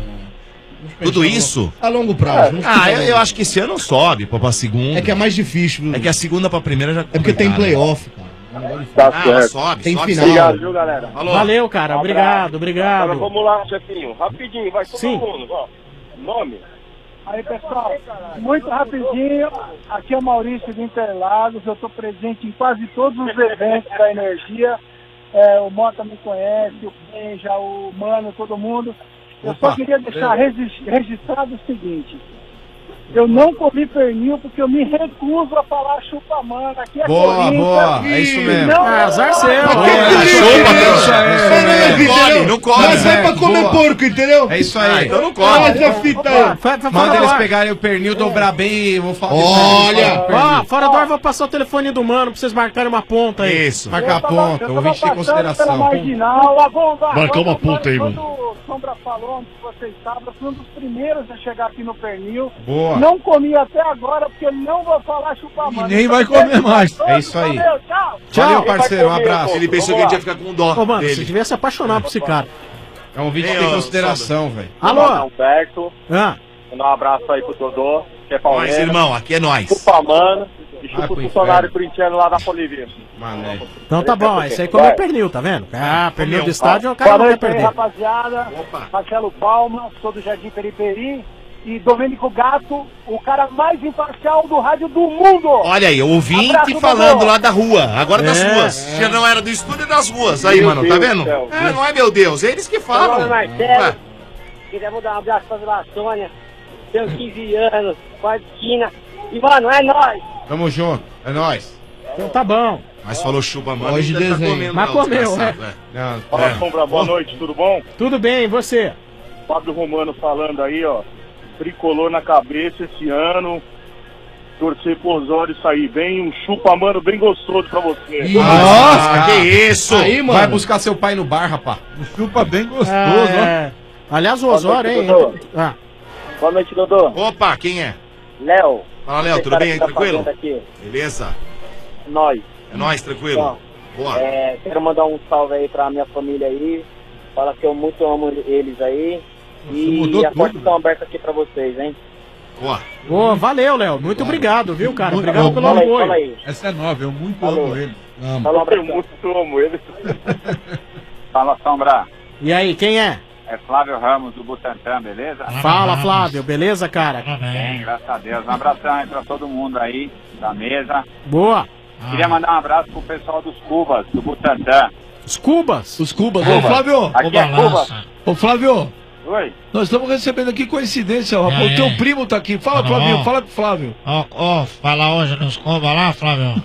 Tudo isso? A longo prazo. não Ah, fica eu, longo. eu acho que esse ano sobe pô, pra segunda. É que é mais difícil. viu? É que a segunda pra primeira já É porque tem complicado. playoff, cara. Tá Ah, ela sobe, Tem sobe, final. sobe. Obrigado, viu, galera? Falou. Valeu, cara. Um Obrigado, abraço. obrigado. Agora vamos lá, chefinho. Rapidinho, vai todo Sim. mundo. Ó. Nome? Aí, pessoal, muito rapidinho. Aqui é o Maurício de Interlagos. Eu estou presente em quase todos os eventos da Energia. É, o Mota me conhece, o Benja, o Mano, todo mundo. Eu Opa. só queria deixar regi- registrado o seguinte. Eu não comi pernil porque eu me recuso a falar chupa-mano. Aqui é Boa, Corinthians. boa, é isso mesmo. Não, Ah, azar seu. não, É, não, chupa, não, isso é. Leve, come, entendeu? não come. Nós vai pra É, comer boa. porco, entendeu? É isso aí. Ah, então não come. Essa fita aí. Manda eles pegarem o pernil, dobrar bem e eu vou falar. Olha! Ó, fora do ar, vou passar o telefone do mano pra vocês marcarem uma ponta aí. Isso. Marcar a ponta, o ouvinte tem consideração. Marginal, Agomba, Marcar uma quando- ponta aí, quando mano. o Sombra falou onde você estava, eu fui um dos primeiros a chegar aqui no pernil. Boa. Não comi até agora, porque eu não vou falar chupar mano. nem vai comer mais. É isso aí. Valeu, tchau. Valeu, parceiro, um abraço. Ele pensou que a gente ia ficar com dó. Ô, mano, dele. você devia se apaixonar por esse cara. É um ouvinte que Ei, tem ô, consideração, velho. Alô? Alberto, Ah, mandar um abraço aí pro Dodô, que é Nós, palmeiras. irmão, aqui é nós. Chupa mano e chupa Ah, o pro funcionário inferno. corintiano lá da Polivia. Mané. então tá bom, esse aí comeu pernil, tá vendo? Ah, pernil comeu. do estádio, o cara Boa não quer noite aí, perder. rapaziada. Marcelo Palma, sou do Jardim Periperi. E Domênico Gato, o cara mais imparcial do rádio do mundo. Olha aí, ouvinte Abraço, falando Dodô. lá da rua, agora das É, ruas. Já não era do estúdio, é das ruas. Aí, Meu mano, Deus tá vendo? do céu. É, não é meu Deus, é eles que falam. Olá, Marcelo. Ué, Queria mandar um abraço pra Vila Sônia. Tenho quinze anos, quarta esquina. E, mano, é nóis. Tamo junto, é nóis. Então tá bom. Mas falou chupa, mano. Hoje ainda tá desenho. comendo, Mas não, comeu, desgraçado, é. é. Não, Fala, é. Sombra, boa noite, tudo bom? Tudo bem, e você? Fábio Romano falando aí, ó. Tricolor na cabeça esse ano. Torcer pro Osório sair bem. Um chupa-mano bem gostoso pra você. Nossa, que isso? Aí, mano. Vai buscar seu pai no bar, rapaz. Chupa bem gostoso, É... Aliás, o Osório, hein? Dodô. Ah, Boa noite, Dodô. Opa, quem é? Léo. Fala, Léo, tudo bem aí, tranquilo? Aqui. Beleza? Nós. É nóis, tranquilo? Boa. É, quero mandar um salve aí pra minha família aí. Fala que eu muito amo eles aí. mudou E as portas tudo. estão abertas aqui pra vocês, hein? Boa. boa, valeu, Léo. Muito obrigado, viu, cara? Muito Obrigado bom. pelo Fala aí, fala apoio. aí. Essa é nova, eu muito Falou. amo ele. Fala um Eu abraço. muito amo ele. Fala, Sombra. E aí, quem é? É Flávio Ramos do Butantã, beleza? Fala, Flávio. Beleza, cara? Bem, graças a Deus. Um abração aí pra todo mundo aí da mesa. Boa. Queria mandar um abraço pro pessoal dos Cubas, do Butantã. Os Cubas? Os Cubas. Ô, Flávio. Aqui é Cuba. Ô, Flávio. Oi. Nós estamos recebendo aqui coincidência, ó. É, O teu é. primo tá aqui. Fala, Tá Flavinho. bom. Fala pro Flávio. Ó, ó, fala hoje nos Cuba lá, Flávio.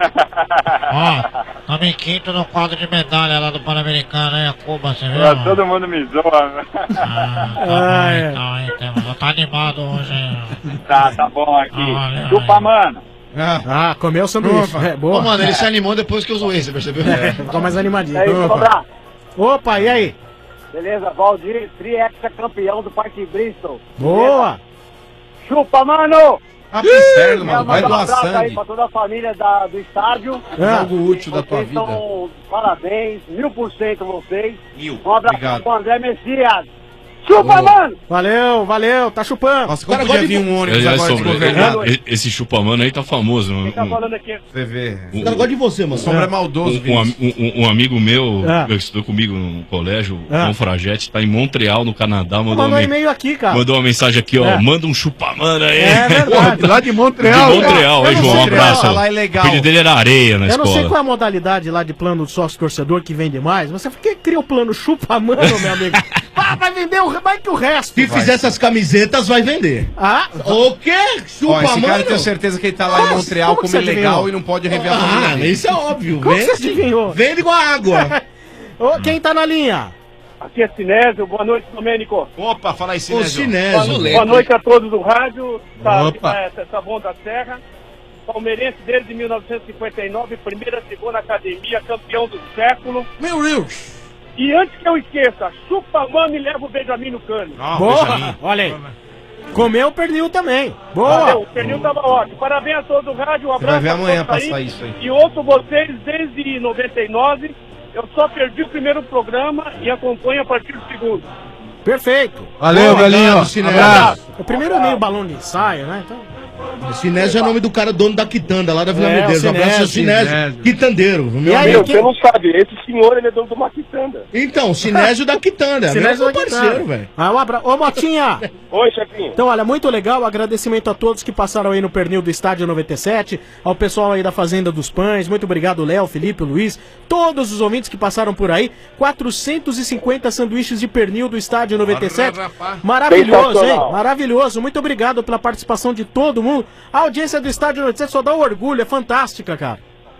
Ó, estamos em quinto no quadro de medalha lá do Pan-Americano, hein, a Cuba, você viu? Ah, todo mundo me zoa. Ah, tá Ah, bom, é. então, hein, temos- tá animado hoje, hein? Tá, tá bom aqui. Olha, Chupa, mano. Ah, comeu o sanduíche. É, boa. Ô, mano, ele se animou depois que eu zoei, você percebeu? É, ficou mais animadinho. E aí, Opa. Sombra? Opa, e aí? Beleza, Valdir, tri-ex-campeão do Parque Bristol. Boa. Chupa, mano! Ah, pro inferno, Quero mano. Vai mandar um doar abraço aí sangue. pra toda a família da, do estádio. Ah. Algo útil da tua Vocês vida. são parabéns, mil por cento vocês. Mil. Um abraço Obrigado. pro André Messias. Chupa, Boa. mano! Valeu, valeu. Tá chupando. Nossa, como Cara, podia gosta vir de- um ônibus Aliás, agora Sombra, desgovernado? e- esse chupamano aí tá famoso. Um, Quem tá falando aqui? Você vê. O cara gosta de você, mano. Sombra é maldoso, um, um, Vinícius. am- um- um amigo meu, Ah. que estudou comigo no colégio, o Ah. João Fragete, tá em Montreal, no Canadá, mandou, Mandou uma, um men- e-mail aqui, cara. mandou uma mensagem aqui, ó. É. Manda um chupamano aí. É verdade. Lá de Montreal. De Montreal, Eu hein, não João? Um sei abraço. qual- lá é legal. O filho dele era areia na Eu não sei escola. qual é a modalidade lá de plano de sócio-torcedor que vende mais, mas você por que cria o plano chupa-mano, meu amigo? Ah, vai vender o, vai que o resto. Se fizer essas camisetas, vai vender. Ah, O quê? Chupa, Ó, esse cara mano? eu tenho certeza que ele tá lá Como em assim? Montreal Como que como você ilegal adivinhou? e não pode revelar a Ah, família dele. isso é óbvio. como Vende, você adivinhou? vende com água. Ô, quem tá na linha? Aqui é Sinésio, boa noite, Domênico. Opa, fala aí, O Sinésio. Sinésio. Boa noite a todos do rádio, tá, Opa. é, essa bom da Serra. Palmeirense desde mil novecentos e cinquenta e nove, primeira, segunda academia, campeão do século. Meu Deus. E antes que eu esqueça, chupa, mano, e leva o Benjamin no cano. Ah, Boa, Benjamin. olha aí. Comeu, perdeu também. Valeu, Boa. o pernil tava ótimo. Parabéns a todo o rádio, um Você vai abraço ver a amanhã todos passar isso aí. E ouço vocês desde noventa e nove. Eu só perdi o primeiro programa e acompanho a partir do segundo. Perfeito. Valeu, Boa, velhinho. obrigado, Sinésio. Abraço. O primeiro é meio balão de ensaio, né? Então... Sinésio é o nome do cara dono da quitanda lá da Vila É, Medeiros. o Um abraço ao Sinésio. Sinésio, quitandeiro, meu E aí, amigo. quem- Você não sabe, esse senhor ele é dono de uma quitanda. Então, Sinésio da quitanda. É Sinésio meu da parceiro, guitarra. velho. Ah, um abraço. Ô, Motinha! Oi, chefinho. Então, olha, muito legal. Agradecimento a todos que passaram aí no pernil do Estádio noventa e sete, ao pessoal aí da Fazenda dos Pães. Muito obrigado, Léo, Felipe, Luiz, todos os ouvintes que passaram por aí. quatrocentos e cinquenta sanduíches de pernil do Estádio noventa e sete. Maravilhoso, hein? Sensacional. Maravilhoso. Muito obrigado pela participação de todo mundo. A audiência do Estádio noventa e sete só dá um orgulho, é fantástica, cara.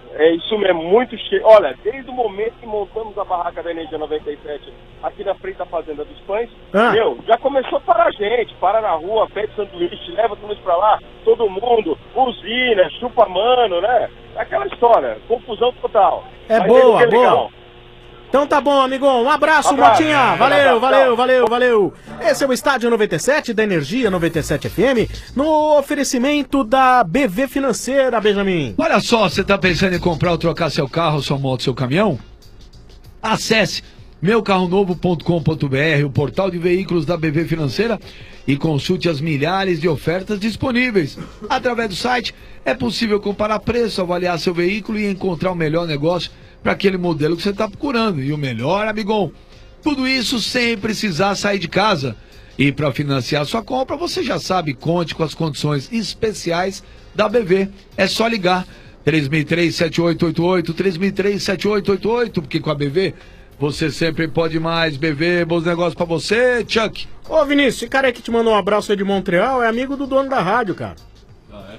É isso mesmo, muito cheio. Olha, desde o momento que montamos a barraca da Energia noventa e sete aqui na frente da Fazenda dos Pães, Ah. meu, já começou a parar a gente, para na rua, pede sanduíche, leva tudo pra lá, todo mundo, buzina, chupa mano, né? Aquela história, confusão total. É Mas boa, aí, o que é boa. legal? Então tá bom, amigão. Um abraço, Abraço. Motinha. Valeu, Abraço, valeu, tchau. valeu, valeu. Esse é o Estádio noventa e sete da Energia noventa e sete F M, no oferecimento da B V Financeira, Benjamin. Olha só, você tá pensando em comprar ou trocar seu carro, sua moto, seu caminhão? Acesse meu carro novo ponto com ponto b r, o portal de veículos da B V Financeira, e consulte as milhares de ofertas disponíveis. Através do site é possível comparar preço, avaliar seu veículo e encontrar o melhor negócio para aquele modelo que você está procurando. E o melhor, amigão, tudo isso sem precisar sair de casa. E para financiar sua compra, você já sabe, conte com as condições especiais da B V. É só ligar três seis três, sete oito oito oito, três seis três, sete oito oito oito, porque com a B V você sempre pode mais. B V, bons negócios para você, Chuck. Ô, Vinícius, esse cara aí que te mandou um abraço aí de Montreal é amigo do dono da rádio, cara. Ah,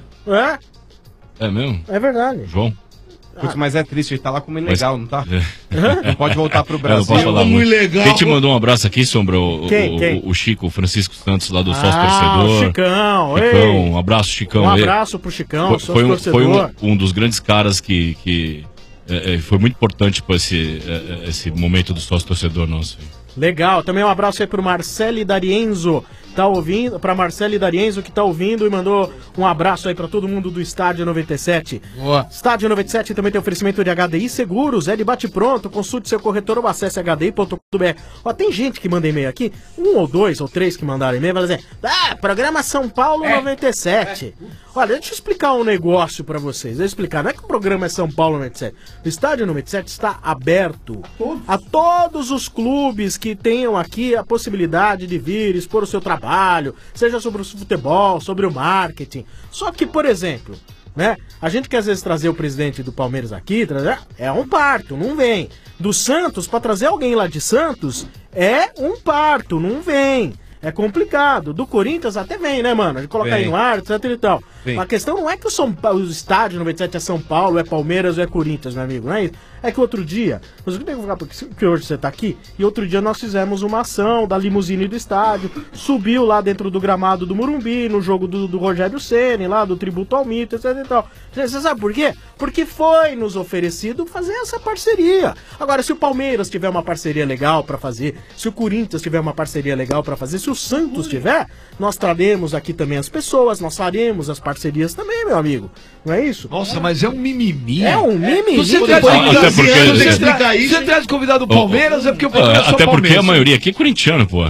É? É mesmo? É verdade. João? Putz, mas é triste, ele tá lá comendo Mas- legal, não tá? É. Não pode voltar pro Eu não Brasil. posso falar muito. legal. Quem te mandou um abraço aqui, Sombra? O, Quem, o- quem? o Chico, o Francisco Santos, lá do Ah, Sócio Torcedor. o Chicão, ei. Chicão, um abraço, Chicão. Um Ele- abraço pro Chicão, Foi, sócio foi, um, torcedor. foi um, um dos grandes caras que, que é, é, foi muito importante para esse, é, é, esse momento do sócio torcedor nosso. Legal, também um abraço aí pro Marcelo D'Arienzo, tá ouvindo, pra Marcelo D'Arienzo que tá ouvindo e mandou um abraço aí pra todo mundo do Estádio noventa e sete. Boa. Estádio noventa e sete também tem oferecimento de H D I Seguros, é de bate pronto, consulte seu corretor ou acesse h d i ponto com ponto b r. Ó, tem gente que manda e-mail aqui, um ou dois ou três que mandaram e-mail, vai dizer, ah, programa São Paulo noventa e sete. Olha, deixa eu explicar um negócio pra vocês, deixa eu explicar, não é que o programa é São Paulo noventa e sete, o Estádio noventa e sete está aberto a todos os clubes que tenham aqui a possibilidade de vir expor o seu trabalho, seja sobre o futebol, sobre o marketing. Só que, por exemplo, né, a gente quer às vezes trazer o presidente do Palmeiras aqui, trazer, é um parto, não vem. Do Santos, pra trazer alguém lá de Santos, é um parto, não vem. É complicado. Do Corinthians até vem, né, mano? De colocar aí Vem. no ar, etc e tal. Vem. A questão não é que o, São Pa- o estádio noventa e sete é São Paulo, é Palmeiras ou é Corinthians, meu amigo. Não é isso. É que outro dia, mas eu tenho que falar porque que hoje você tá aqui, e outro dia nós fizemos uma ação da limusine do estádio, subiu lá dentro do gramado do Morumbi, no jogo do, do Rogério Ceni, lá do tributo ao mito, etc e tal. Você sabe por quê? Porque foi nos oferecido fazer essa parceria. Agora, se o Palmeiras tiver uma parceria legal pra fazer, se o Corinthians tiver uma parceria legal pra fazer, se o Santos tiver, nós traremos aqui também as pessoas, nós faremos as parcerias também, meu amigo. Não é isso? Nossa, mas é um mimimi. É um mimimi. Você Pô, traz depois- convidado, Até porque- você você- explicar isso. Você traz convidado do Palmeiras, é porque o Palmeiras é só Até porque Palmeiras. a maioria aqui é corintiano, pô.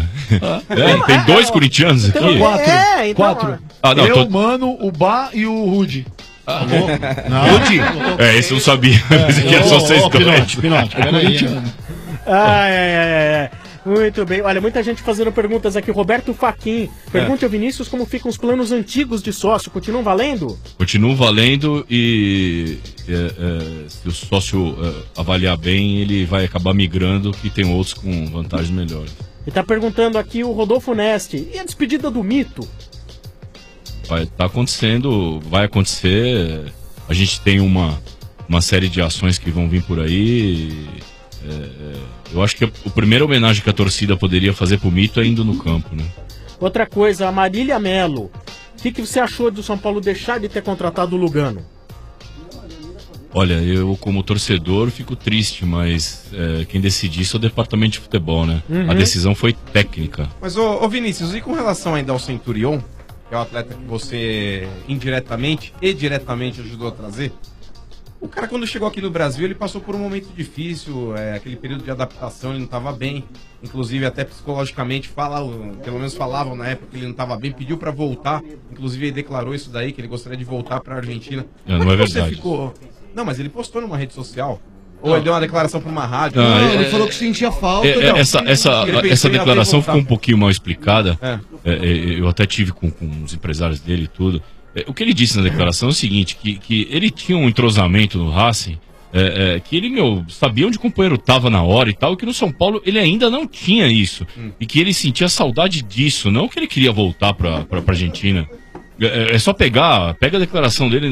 É, tem dois corintianos aqui. Tem quatro. É, então, quatro. Ah, não, Eu, tô- Mano, o Bá e o Rude. Rude? É, esse eu não sabia. Pensei que era só vocês dois. Ai, ai, ai, ai. Muito bem. Olha, muita gente fazendo perguntas aqui. Roberto Faquin. Pergunte ao Vinícius como ficam os planos antigos de sócio. Continuam valendo? Continuam valendo e é, é, se o sócio é, avaliar bem, ele vai acabar migrando, que tem outros com vantagens melhores. E tá perguntando aqui o Rodolfo Neste. E a despedida do mito? Vai tá acontecendo, vai acontecer. A gente tem uma, uma série de ações que vão vir por aí. É, é, eu acho que a, a primeira homenagem que a torcida poderia fazer pro Mito é indo no campo, né? Outra coisa, a Marília Melo. O que, que você achou do São Paulo deixar de ter contratado o Lugano? Olha, eu como torcedor fico triste, mas é, quem decide isso é o departamento de futebol, né? Uhum. A decisão foi técnica. Mas, ô, ô Vinícius, e com relação ainda ao Centurion, que é o atleta que você indiretamente e diretamente ajudou a trazer, o cara quando chegou aqui no Brasil, ele passou por um momento difícil, é, aquele período de adaptação, ele não estava bem, inclusive até psicologicamente, fala, pelo menos falavam na época que ele não estava bem, pediu para voltar, inclusive ele declarou isso daí, que ele gostaria de voltar para a Argentina. Não, Como não é que você verdade. ficou? Não, mas ele postou numa rede social, ou Não. ele deu uma declaração para uma rádio. Não, Não, ele é- falou que sentia falta. É, é, não. essa essa, Ele pensou essa em declaração voltar. ficou um pouquinho mal explicada. É. É, é, eu até tive com, com os empresários dele e tudo. É, o que ele disse na declaração é o seguinte, que, que ele tinha um entrosamento no Racing, é, é, que ele, meu, sabia onde o companheiro estava na hora e tal, e que no São Paulo ele ainda não tinha isso. Hum. E que ele sentia saudade disso, não que ele queria voltar para a Argentina. É, é só pegar, pega a declaração dele na,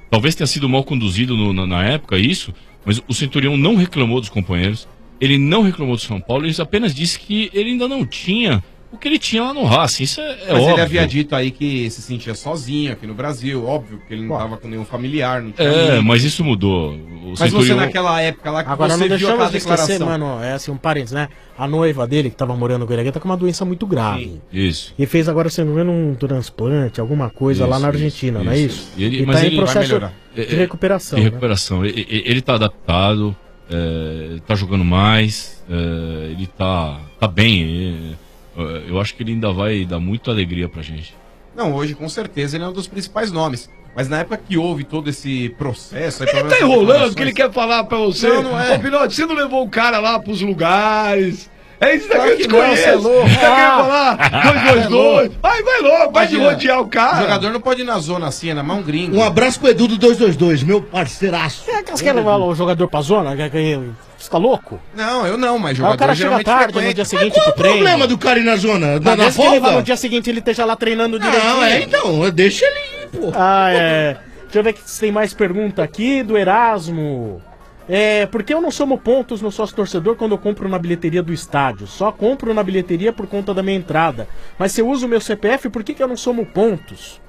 talvez tenha sido mal conduzido no, na, na época isso, mas o Centurião não reclamou dos companheiros, ele não reclamou do São Paulo, ele apenas disse que ele ainda não tinha o que ele tinha lá no Racing, isso é, é Mas óbvio. ele havia dito aí que se sentia sozinho aqui no Brasil, óbvio, que ele não estava com nenhum familiar. Não tinha É, amigo. mas isso mudou. O Mas você Centurião- naquela época lá que Agora você não viu deixamos aquela de esquecer, declaração. mano, é assim, um parênteses, né? A noiva dele, que tava morando com ele aqui, tá com uma doença muito grave. Isso. E fez agora, se não me engano, um transplante, alguma coisa lá Isso, na Argentina, isso, não é isso. isso? E ele- e mas tá ele em vai processo melhorar. de É, recuperação. De né? recuperação. E- e- Ele tá adaptado, é, tá jogando mais, é, ele tá, tá bem. é, é, eu acho que ele ainda vai dar muita alegria pra gente. Não, hoje com certeza ele é um dos principais nomes. Mas na época que houve todo esse processo... Ele tá enrolando, que ele quer falar pra você. Não, não é. Ô, Pinote, você não levou o cara lá pros lugares. É isso Claro daqui que que eu não, te você é conheço. louco. Você quer Ah. falar? dois dois dois. Vai, vai logo, vai de Imagina, rodear o cara. O jogador não pode ir na zona assim, é na mão gringa. Um abraço pro Edu do dois dois dois, meu parceiraço. É, que você quer levar o jogador pra zona? Quer que- Você tá louco? Não, eu não, mas Aí jogador o cara chega geralmente tarde no frequenta. dia seguinte Qual pro o treino. problema do cara ir na zona? Na, Mas na desde que ele vá folga? no dia seguinte ele esteja lá treinando direitinho. Não, é, então, deixa ele ir, pô. Ah, é. Deixa eu ver se tem mais pergunta aqui do Erasmo. É, por que eu não somo pontos no sócio torcedor quando eu compro na bilheteria do estádio? Só compro na bilheteria por conta da minha entrada. Mas se eu uso o meu C P F, por que, que eu não somo pontos?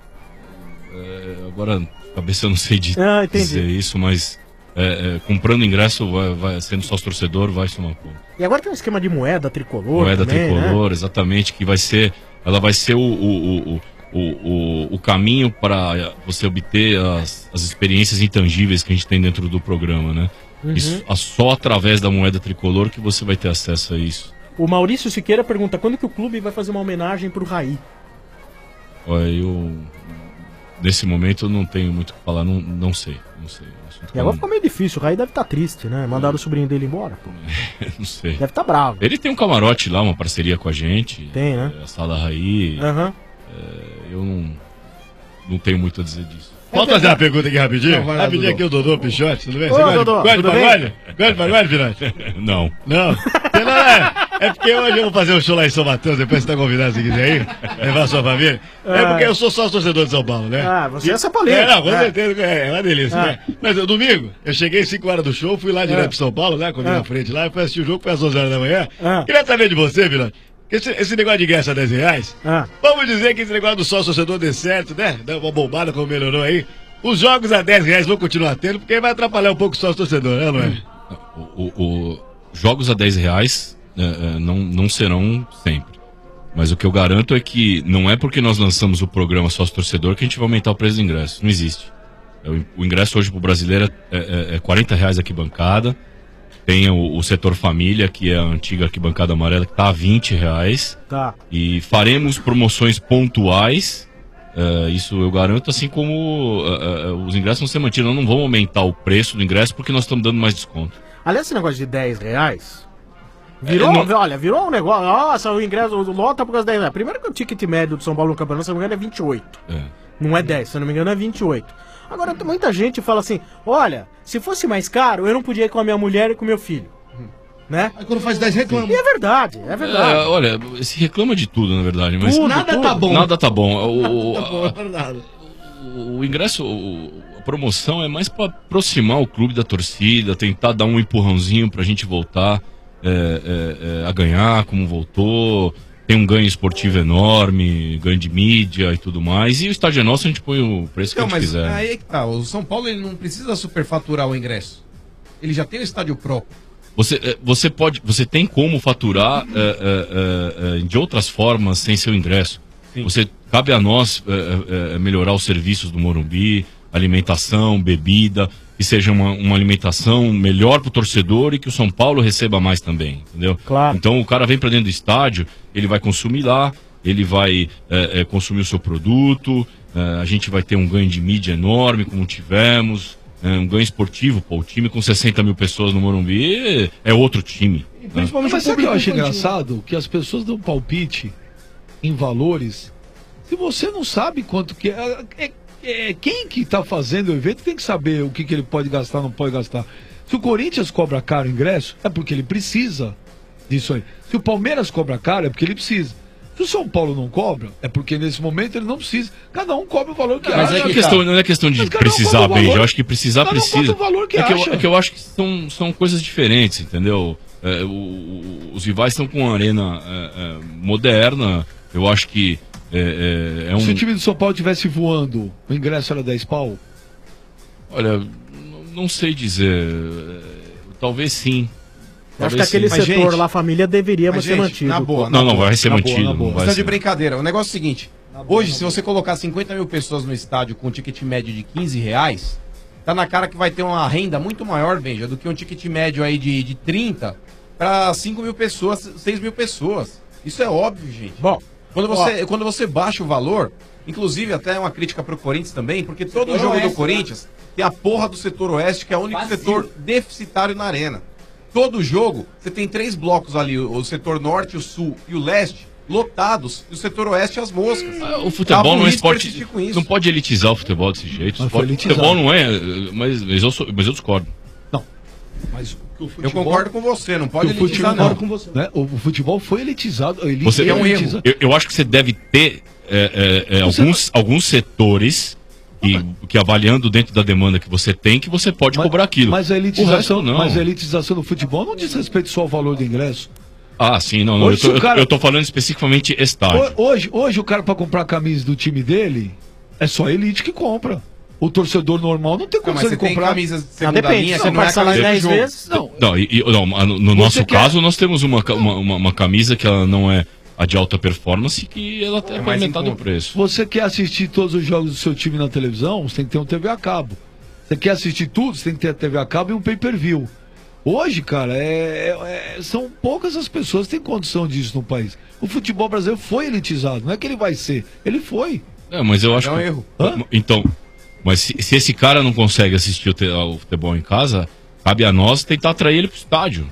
É, agora, de cabeça eu não sei de Ah, entendi. dizer isso, mas é, é, comprando ingresso, vai, vai, sendo sócio torcedor, vai somar ponto. E agora tem um esquema de moeda tricolor. Moeda também, tricolor, né? exatamente, que vai ser, ela vai ser o, o, o, o, o, o caminho para você obter as, as experiências intangíveis que a gente tem dentro do programa, né? Uhum. Isso, a- só através da moeda tricolor que você vai ter acesso a isso. O Maurício Siqueira pergunta quando que o clube vai fazer uma homenagem pro Raí. Olha, eu nesse momento eu não tenho muito o que falar, não, não sei, não sei. O assunto E agora não- ficou meio difícil, o Raí deve estar triste, né? Mandaram o sobrinho dele embora, pô. não sei. Deve estar bravo. Ele tem um camarote lá, uma parceria com a gente. Tem, né? É, a Sala Raí. Aham. É, eu não, não tenho muito a dizer disso. Posso fazer uma pergunta aqui rapidinho? Não, vai lá, rapidinho Dodô. aqui o Dodô Pichote, tudo bem? Ô, Você gosta de- Dodô, gosta de tudo bem? pagode? Gosta de pagode, Pichote? Não. Não? Você não é? É porque hoje eu vou fazer um show lá em São Mateus, depois você tá convidado se quiser ir, levar a sua família. É porque eu sou sócio torcedor de São Paulo, né? Ah, você E- é São Paulino. É, não, com É. certeza, é, é uma delícia, Ah. né? Mas no domingo, eu cheguei às cinco horas do show, fui lá direto Ah. pro São Paulo, né? Quando eu Ah. na frente lá, fui assistir o jogo, foi às onze horas da manhã. Ah. Queria saber de você, Vilão. Esse, esse negócio de ingresso a dez reais, Ah. vamos dizer que esse negócio do sócio torcedor dê certo, né? Dá uma bombada como melhorou aí. Os jogos a dez reais vão continuar tendo, porque vai atrapalhar um pouco o sócio torcedor, né, não é? O, o- o- jogos a dez reais é, é, não, não serão sempre. Mas o que eu garanto é que não é porque nós lançamos o programa Sócio Torcedor que a gente vai aumentar o preço do ingresso. Não existe. É, O, o ingresso hoje pro brasileiro é, é, é quarenta reais a arquibancada. Tem o, o setor família, que é a antiga arquibancada amarela, que tá a vinte reais. Tá. E faremos promoções pontuais. é, isso eu garanto, assim como é, é, os ingressos vão ser mantidos. Nós não vamos aumentar o preço do ingresso porque nós estamos dando mais desconto. Aliás, esse negócio de dez reais. Virou, É, não- olha, virou um negócio. Nossa, o ingresso lota por causa de dez reais. Primeiro que o ticket médio do São Paulo no campeonato, se não me engano, é vinte e oito. É. Não é dez, se não me engano, é vinte e oito. Agora, tem muita gente que fala assim: olha, se fosse mais caro, eu não podia ir com a minha mulher e com o meu filho. Né? Aí quando faz dez reclama. E é verdade, é verdade. É, olha, se reclama de tudo, na verdade. Mas Tudo, Nada tudo. tá bom. Nada tá bom. O, o- Tá bom, é verdade. o- o ingresso, o- a promoção é mais para aproximar o clube da torcida, tentar dar um empurrãozinho pra gente voltar é, é, é, a ganhar, como voltou. Tem um ganho esportivo enorme, ganho de mídia e tudo mais. E o estádio é nosso, a gente põe o preço que Então, a gente mas quiser. aí é que tá. O São Paulo ele não precisa superfaturar o ingresso. Ele já tem o estádio próprio. Você, é, você pode, você tem como faturar é, é, é, é, de outras formas sem seu ingresso. Você cabe a nós é, é, é, melhorar os serviços do Morumbi, alimentação, bebida, que seja uma, uma alimentação melhor para o torcedor e que o São Paulo receba mais também, entendeu? Claro. Então o cara vem para dentro do estádio, ele vai consumir lá, ele vai é, é, consumir o seu produto, é, a gente vai ter um ganho de mídia enorme, como tivemos. É um ganho esportivo, pô, o time com sessenta mil pessoas no Morumbi é outro time. né? Mas sabe o que eu acho engraçado? Que as pessoas dão palpite em valores. Se você não sabe quanto que é, é- é- quem que tá fazendo o evento tem que saber o que, que ele pode gastar, não pode gastar. Se o Corinthians cobra caro o ingresso, é porque ele precisa disso aí. Se o Palmeiras cobra caro, é porque ele precisa. Se Se o São Paulo não cobra, é porque nesse momento ele não precisa. Cada um cobra o valor que Mas acha. é que questão, não é questão de Mas cada um precisar, cobra o valor- Benja. Eu acho que precisar cada um precisa. cobra o valor que é, que eu, acha. é que eu acho que são, são coisas diferentes, entendeu? É, o- o- os rivais estão com uma arena é, é, moderna. Eu acho que é, é, é um. Se o time do São Paulo estivesse voando, o ingresso era dez pau? Olha, n- não sei dizer. É, Talvez sim. Eu acho que Talvez aquele sim. setor lá, família, deveria Mas, ser gente, mantido. na boa, Não, na não, boa. vai ser Na mantido, boa, na boa. não vai Questão de ser. brincadeira. O negócio é o seguinte. Hoje, se você colocar cinquenta mil pessoas no estádio com um ticket médio de quinze reais, tá na cara que vai ter uma renda muito maior, veja, do que um ticket médio aí de, de trinta para cinco mil pessoas, seis mil pessoas. Isso é óbvio, gente. Bom, quando você, quando você baixa o valor, inclusive até uma crítica pro Corinthians também, porque todo Setor jogo oeste, do Corinthians tem a porra do setor oeste, que é o único Vazio. setor deficitário na arena. Todo jogo, você tem três blocos ali, o o setor norte, o sul e o leste, lotados, e o setor oeste as moscas. O futebol não é Burrice esporte. persistir com isso. Não pode elitizar o futebol desse jeito. O Mas foi esporte- elitizado. futebol não é. Mas, mas, eu, sou- mas eu discordo. Mas o futebol, Eu concordo com você, não pode o futebol, elitizar não. com você. Né? O, o futebol foi elitizado. Ele Você, é um erro. eu, eu acho que você deve ter é, é, é, Você alguns, alguns setores que, que avaliando dentro da demanda que você tem, que você pode cobrar aquilo. Mas a O elitização, resto, não. mas a elitização do futebol não diz respeito só ao valor do ingresso. Ah, sim, não, não. Hoje, eu, tô, se o cara- eu tô falando especificamente estádio. Ho- Hoje, hoje o cara pra comprar a camisa do time dele é só a elite que compra. O torcedor normal não tem Não, mas condição você de tem comprar. camisas de segunda linha, você não é a parcelar camisa do dez jogo. vezes. Não, Não, e- e- não, no, no Você nosso quer- caso, nós temos uma, ca- uma, uma, uma camisa que ela não é a de alta performance, que ela até É pode mais em aumentar do conta. preço. Você quer assistir todos os jogos do seu time na televisão, você tem que ter um T V a cabo. Você quer assistir tudo, você tem que ter a T V a cabo e um pay-per-view. Hoje, cara, é, é- é- são poucas as pessoas que têm condição disso no país. O futebol brasileiro foi elitizado, não é que ele vai ser, ele foi. É, mas eu acho É um que. erro. Hã? Então, mas se, se esse cara não consegue assistir o, te- ao futebol em casa, cabe a nós tentar atrair ele pro estádio.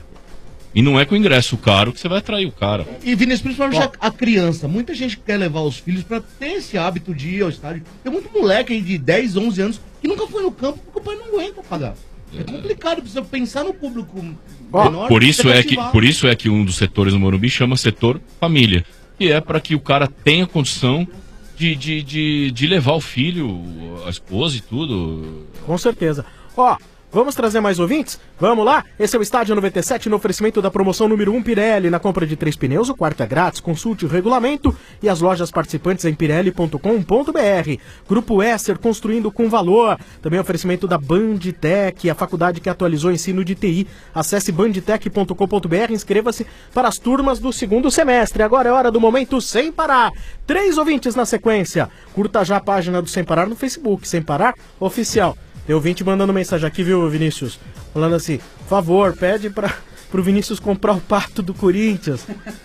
E não é com ingresso caro que você vai atrair o cara. E Vinícius, principalmente a, a criança. Muita gente quer levar os filhos pra ter esse hábito de ir ao estádio. Tem muito moleque aí de dez, onze anos que nunca foi no campo porque o pai não aguenta pagar. É complicado, precisa pensar no público menor. Por isso, precisa é que, cativar. por isso é que um dos setores do Morumbi chama setor família. Que é para que o cara tenha condição de, de, de, de levar o filho, a esposa e tudo. Com certeza. Ó, vamos trazer mais ouvintes? Vamos lá? Esse é o Estádio noventa e sete no oferecimento da promoção número um Pirelli. Na compra de três pneus, o quarto é grátis. Consulte o regulamento e as lojas participantes em pirelli ponto com ponto br. Grupo Esser, construindo com valor. Também oferecimento da Bandtech, a faculdade que atualizou o ensino de T I. Acesse bandtech ponto com ponto br e inscreva-se para as turmas do segundo semestre. Agora é hora do momento Sem Parar. Três ouvintes na sequência. Curta já a página do Sem Parar no Facebook. Sem Parar Oficial. Tem ouvinte mandando mensagem aqui, viu, Vinícius? Falando assim, por favor, pede para pro Vinícius comprar o pato do Corinthians.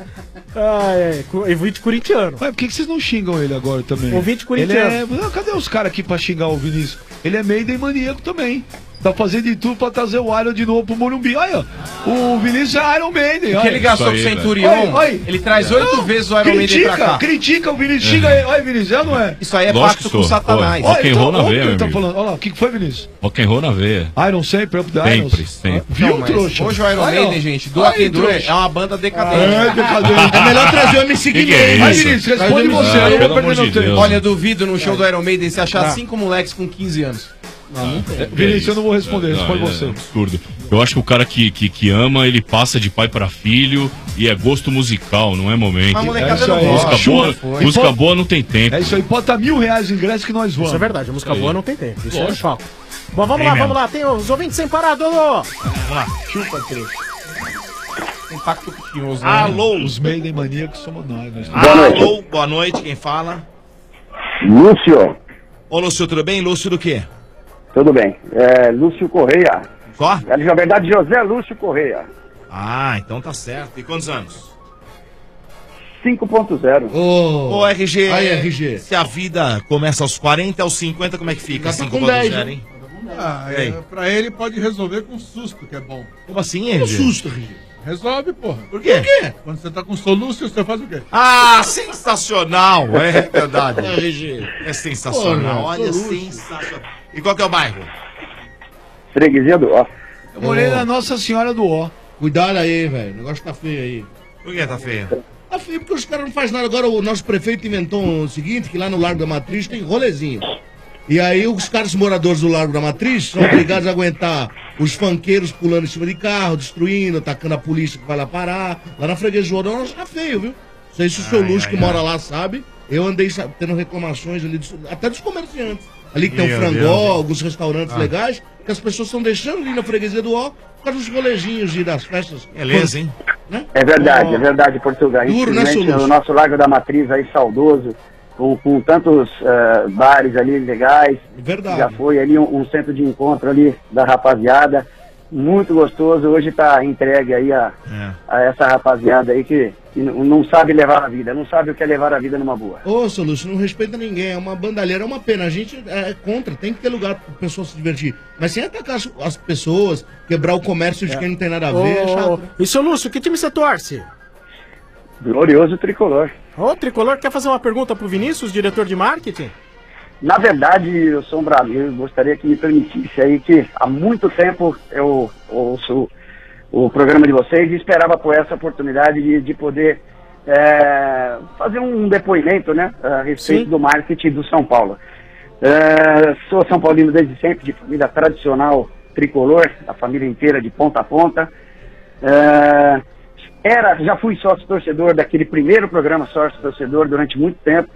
Ah, é, ouvinte corintiano. Mas por que, que vocês não xingam ele agora também? Ouvinte Ele corintiano. é... Não, cadê os caras aqui pra xingar o Vinícius? Ele é Maiden maníaco também. Tá fazendo de tudo pra trazer o Iron de novo pro Morumbi. Olha, o Vinícius é Iron Maiden. O que olha. ele gastou com o Centurion, ele traz oito vezes o Iron Maiden pra cá. Critica o Vinícius, xinga ele. Olha, Vinícius, é ou não é? Isso aí é Lógico pacto que com sou. Satanás. Pô, rock and roll na olha o veia, que ele meu tá amigo. falando. Olha lá, o que que foi, Vinícius? Rock and roll na veia. Iron sempre, up the Irons. Sempre, sempre. Viu, Não, mas trouxa? hoje o Iron Olha, ó. Maiden, gente, do Rock Aí, and Roll trouxa. é uma banda decadente. É, decadente. É melhor trazer o M C Que que é Guimê. isso? Aí, Vinícius, Traz responde o M C você. Guimê. Eu vou pelo perder amor meu de tempo. Deus. Olha, eu duvido no show do Iron Maiden você achar cinco moleques com quinze anos. Não, não tem. Vinícius, eu não vou responder, Não, responde é você. absurdo. Eu acho que o cara que, que, que ama, ele passa de pai para filho e é gosto musical, não é momento. A É molecada isso não aí. Música gosta. boa, Foi. música E pô- boa não tem tempo. É isso aí, pode estar mil reais de ingresso que nós vamos. Isso é verdade, a música Isso aí. boa não tem tempo. Isso é Lógico. falta. Bom, vamos Tem lá, mesmo. vamos lá. Tem os ouvintes sem parar, Dodô. Vamos lá. Chupa, trouxa. Tem pacto tinhoso, né? Alô. Os Maiden maníacos somos nós. nós. Alô, boa noite, quem fala? Lúcio, Ô, Lúcio, tudo bem? Lúcio do quê? tudo bem. É, Lúcio Correia. Só? É, na verdade, José Lúcio Correia. Ah, então tá certo. E quantos anos? cinco ponto zero. Ô, Ô, R G, Aí, R G. se a vida começa aos quarenta, aos cinquenta, como é que fica? Já tá cinco com ponto dez, zero, né? hein? Ah, E aí? é, pra ele pode resolver com susto, que é bom. Como assim, Que R G? susto, R G. Resolve, porra. Por quê? Quando você tá com soluço, você faz o quê? Ah, sensacional! É verdade. R G. É sensacional, Pô, olha, soluço. sensacional. E qual que é o bairro? Freguesia do Ó. Eu morei na Nossa Senhora do Ó. Cuidado aí, velho. O negócio tá feio aí. Por que tá feio? Tá feio porque os caras não fazem nada. Agora o nosso prefeito inventou o seguinte, que lá no Largo da Matriz tem rolezinho. E aí os caras moradores do Largo da Matriz são obrigados a aguentar os funkeiros pulando em cima de carro, destruindo, atacando a polícia que vai lá parar. Lá na Freguesia do Ouro tá feio, viu? Não sei se o seu Ai, Lúcio ai, que mora ai. lá sabe. Eu andei sa- tendo reclamações ali, dos- até dos comerciantes. Ali que tem Meu o Frangó, Deus. alguns restaurantes Ah. legais, que as pessoas estão deixando ali na Freguesia do Ó por causa dos rolejinhos e das festas. Beleza, hein? Né? É verdade, Ó, é verdade, Portugal. Duro, né, Infelizmente, Soluço? o nosso Largo da Matriz aí, saudoso, com, com tantos eh, bares ali legais. Verdade. Já foi ali um, um centro de encontro ali da rapaziada. Muito gostoso. Hoje está entregue aí a, a essa rapaziada aí que, que não não sabe levar a vida, não sabe o que é levar a vida numa boa. Ô, seu Lúcio, não respeita ninguém, é uma bandalheira, é uma pena. A gente é contra, tem que ter lugar para pessoa se divertir. Mas sem atacar as, as pessoas, quebrar o comércio de quem não tem nada a ver, é chato. né? E seu Lúcio, que time você torce? Glorioso tricolor. Ô, Tricolor, quer fazer uma pergunta pro Vinícius, diretor de marketing? Na verdade, eu sou um brasileiro, gostaria que me permitisse aí que há muito tempo eu ouço o programa de vocês e esperava por essa oportunidade de, de poder é, fazer um depoimento, né, a respeito Sim. do marketing do São Paulo. É, sou São Paulino desde sempre, de família tradicional tricolor, a família inteira de ponta a ponta. É, era, já fui sócio-torcedor daquele primeiro programa sócio-torcedor durante muito tempo.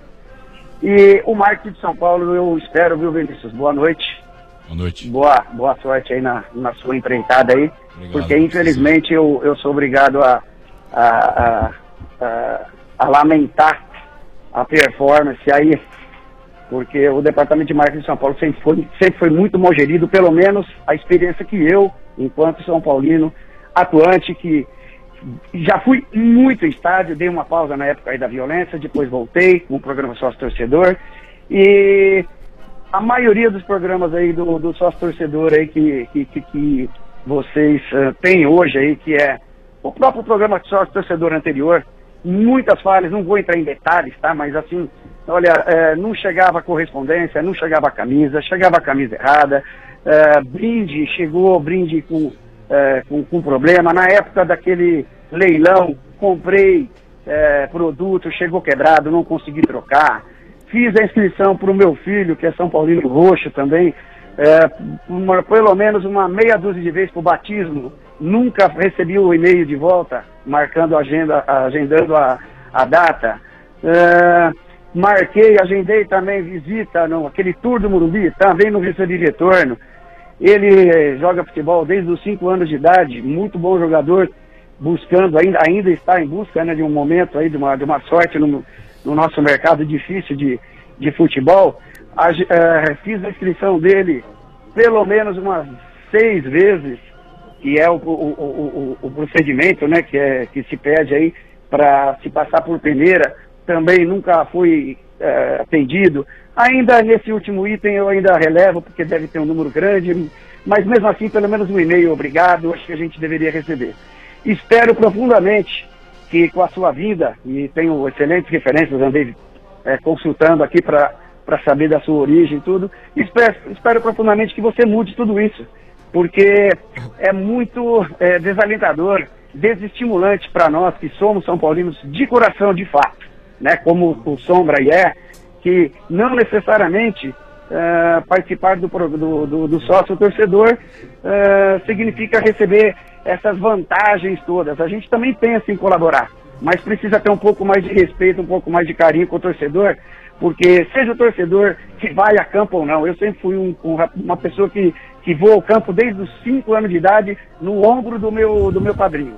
E o marketing de São Paulo, eu espero, viu, Vinícius? Boa noite. Boa noite. Boa, boa sorte aí na, na sua empreitada aí. Obrigado, porque, infelizmente, eu, eu sou obrigado a, a, a, a, a lamentar a performance aí, porque o departamento de marketing de São Paulo sempre foi, sempre foi muito mal gerido, pelo menos a experiência que eu, enquanto São Paulino, atuante, que já fui muito em estádio, dei uma pausa na época aí da violência, depois voltei com o programa Sócio Torcedor, e a maioria dos programas aí do, do Sócio Torcedor aí que, que, que, que vocês uh, têm hoje aí, que é o próprio programa Sócio Torcedor anterior, muitas falhas, não vou entrar em detalhes, tá? Mas assim, olha, é, não chegava a correspondência, não chegava a camisa, chegava a camisa errada, é, brinde, chegou brinde com, é, com, com problema. Na época daquele leilão, comprei é, produto, chegou quebrado, não consegui trocar. Fiz a inscrição para o meu filho, que é São Paulino Roxo também, é, uma, pelo menos uma meia dúzia de vezes para o batismo. Nunca recebi o e-mail de volta, marcando a agenda, agendando a, a data. É, marquei, agendei também visita no aquele tour do Morumbi, também não recebi retorno. Ele eh, joga futebol desde os cinco anos de idade, muito bom jogador, buscando, ainda, ainda está em busca, né, de um momento aí, de uma, de uma sorte no, no nosso mercado difícil de, de futebol. A, eh, fiz a inscrição dele pelo menos umas seis vezes, que é o, o, o, o, o procedimento, né, que, é, que se pede aí para se passar por peneira, também nunca fui é, atendido. Ainda nesse último item eu ainda relevo, porque deve ter um número grande, mas mesmo assim, pelo menos um e-mail, obrigado, acho que a gente deveria receber. Espero profundamente que com a sua vinda, e tenho excelentes referências, andei é, consultando aqui para saber da sua origem e tudo, espero, espero profundamente que você mude tudo isso, porque é muito é, desalentador, desestimulante para nós que somos São Paulinos de coração, de fato, né, como o Sombra e é, que não necessariamente é, participar do, do, do, do sócio torcedor é, significa receber essas vantagens todas. A gente também pensa em colaborar, mas precisa ter um pouco mais de respeito, um pouco mais de carinho com o torcedor, porque seja o torcedor que vai a campo ou não, eu sempre fui um, um, uma pessoa que, que voa ao campo desde os cinco anos de idade no ombro do meu, do meu padrinho,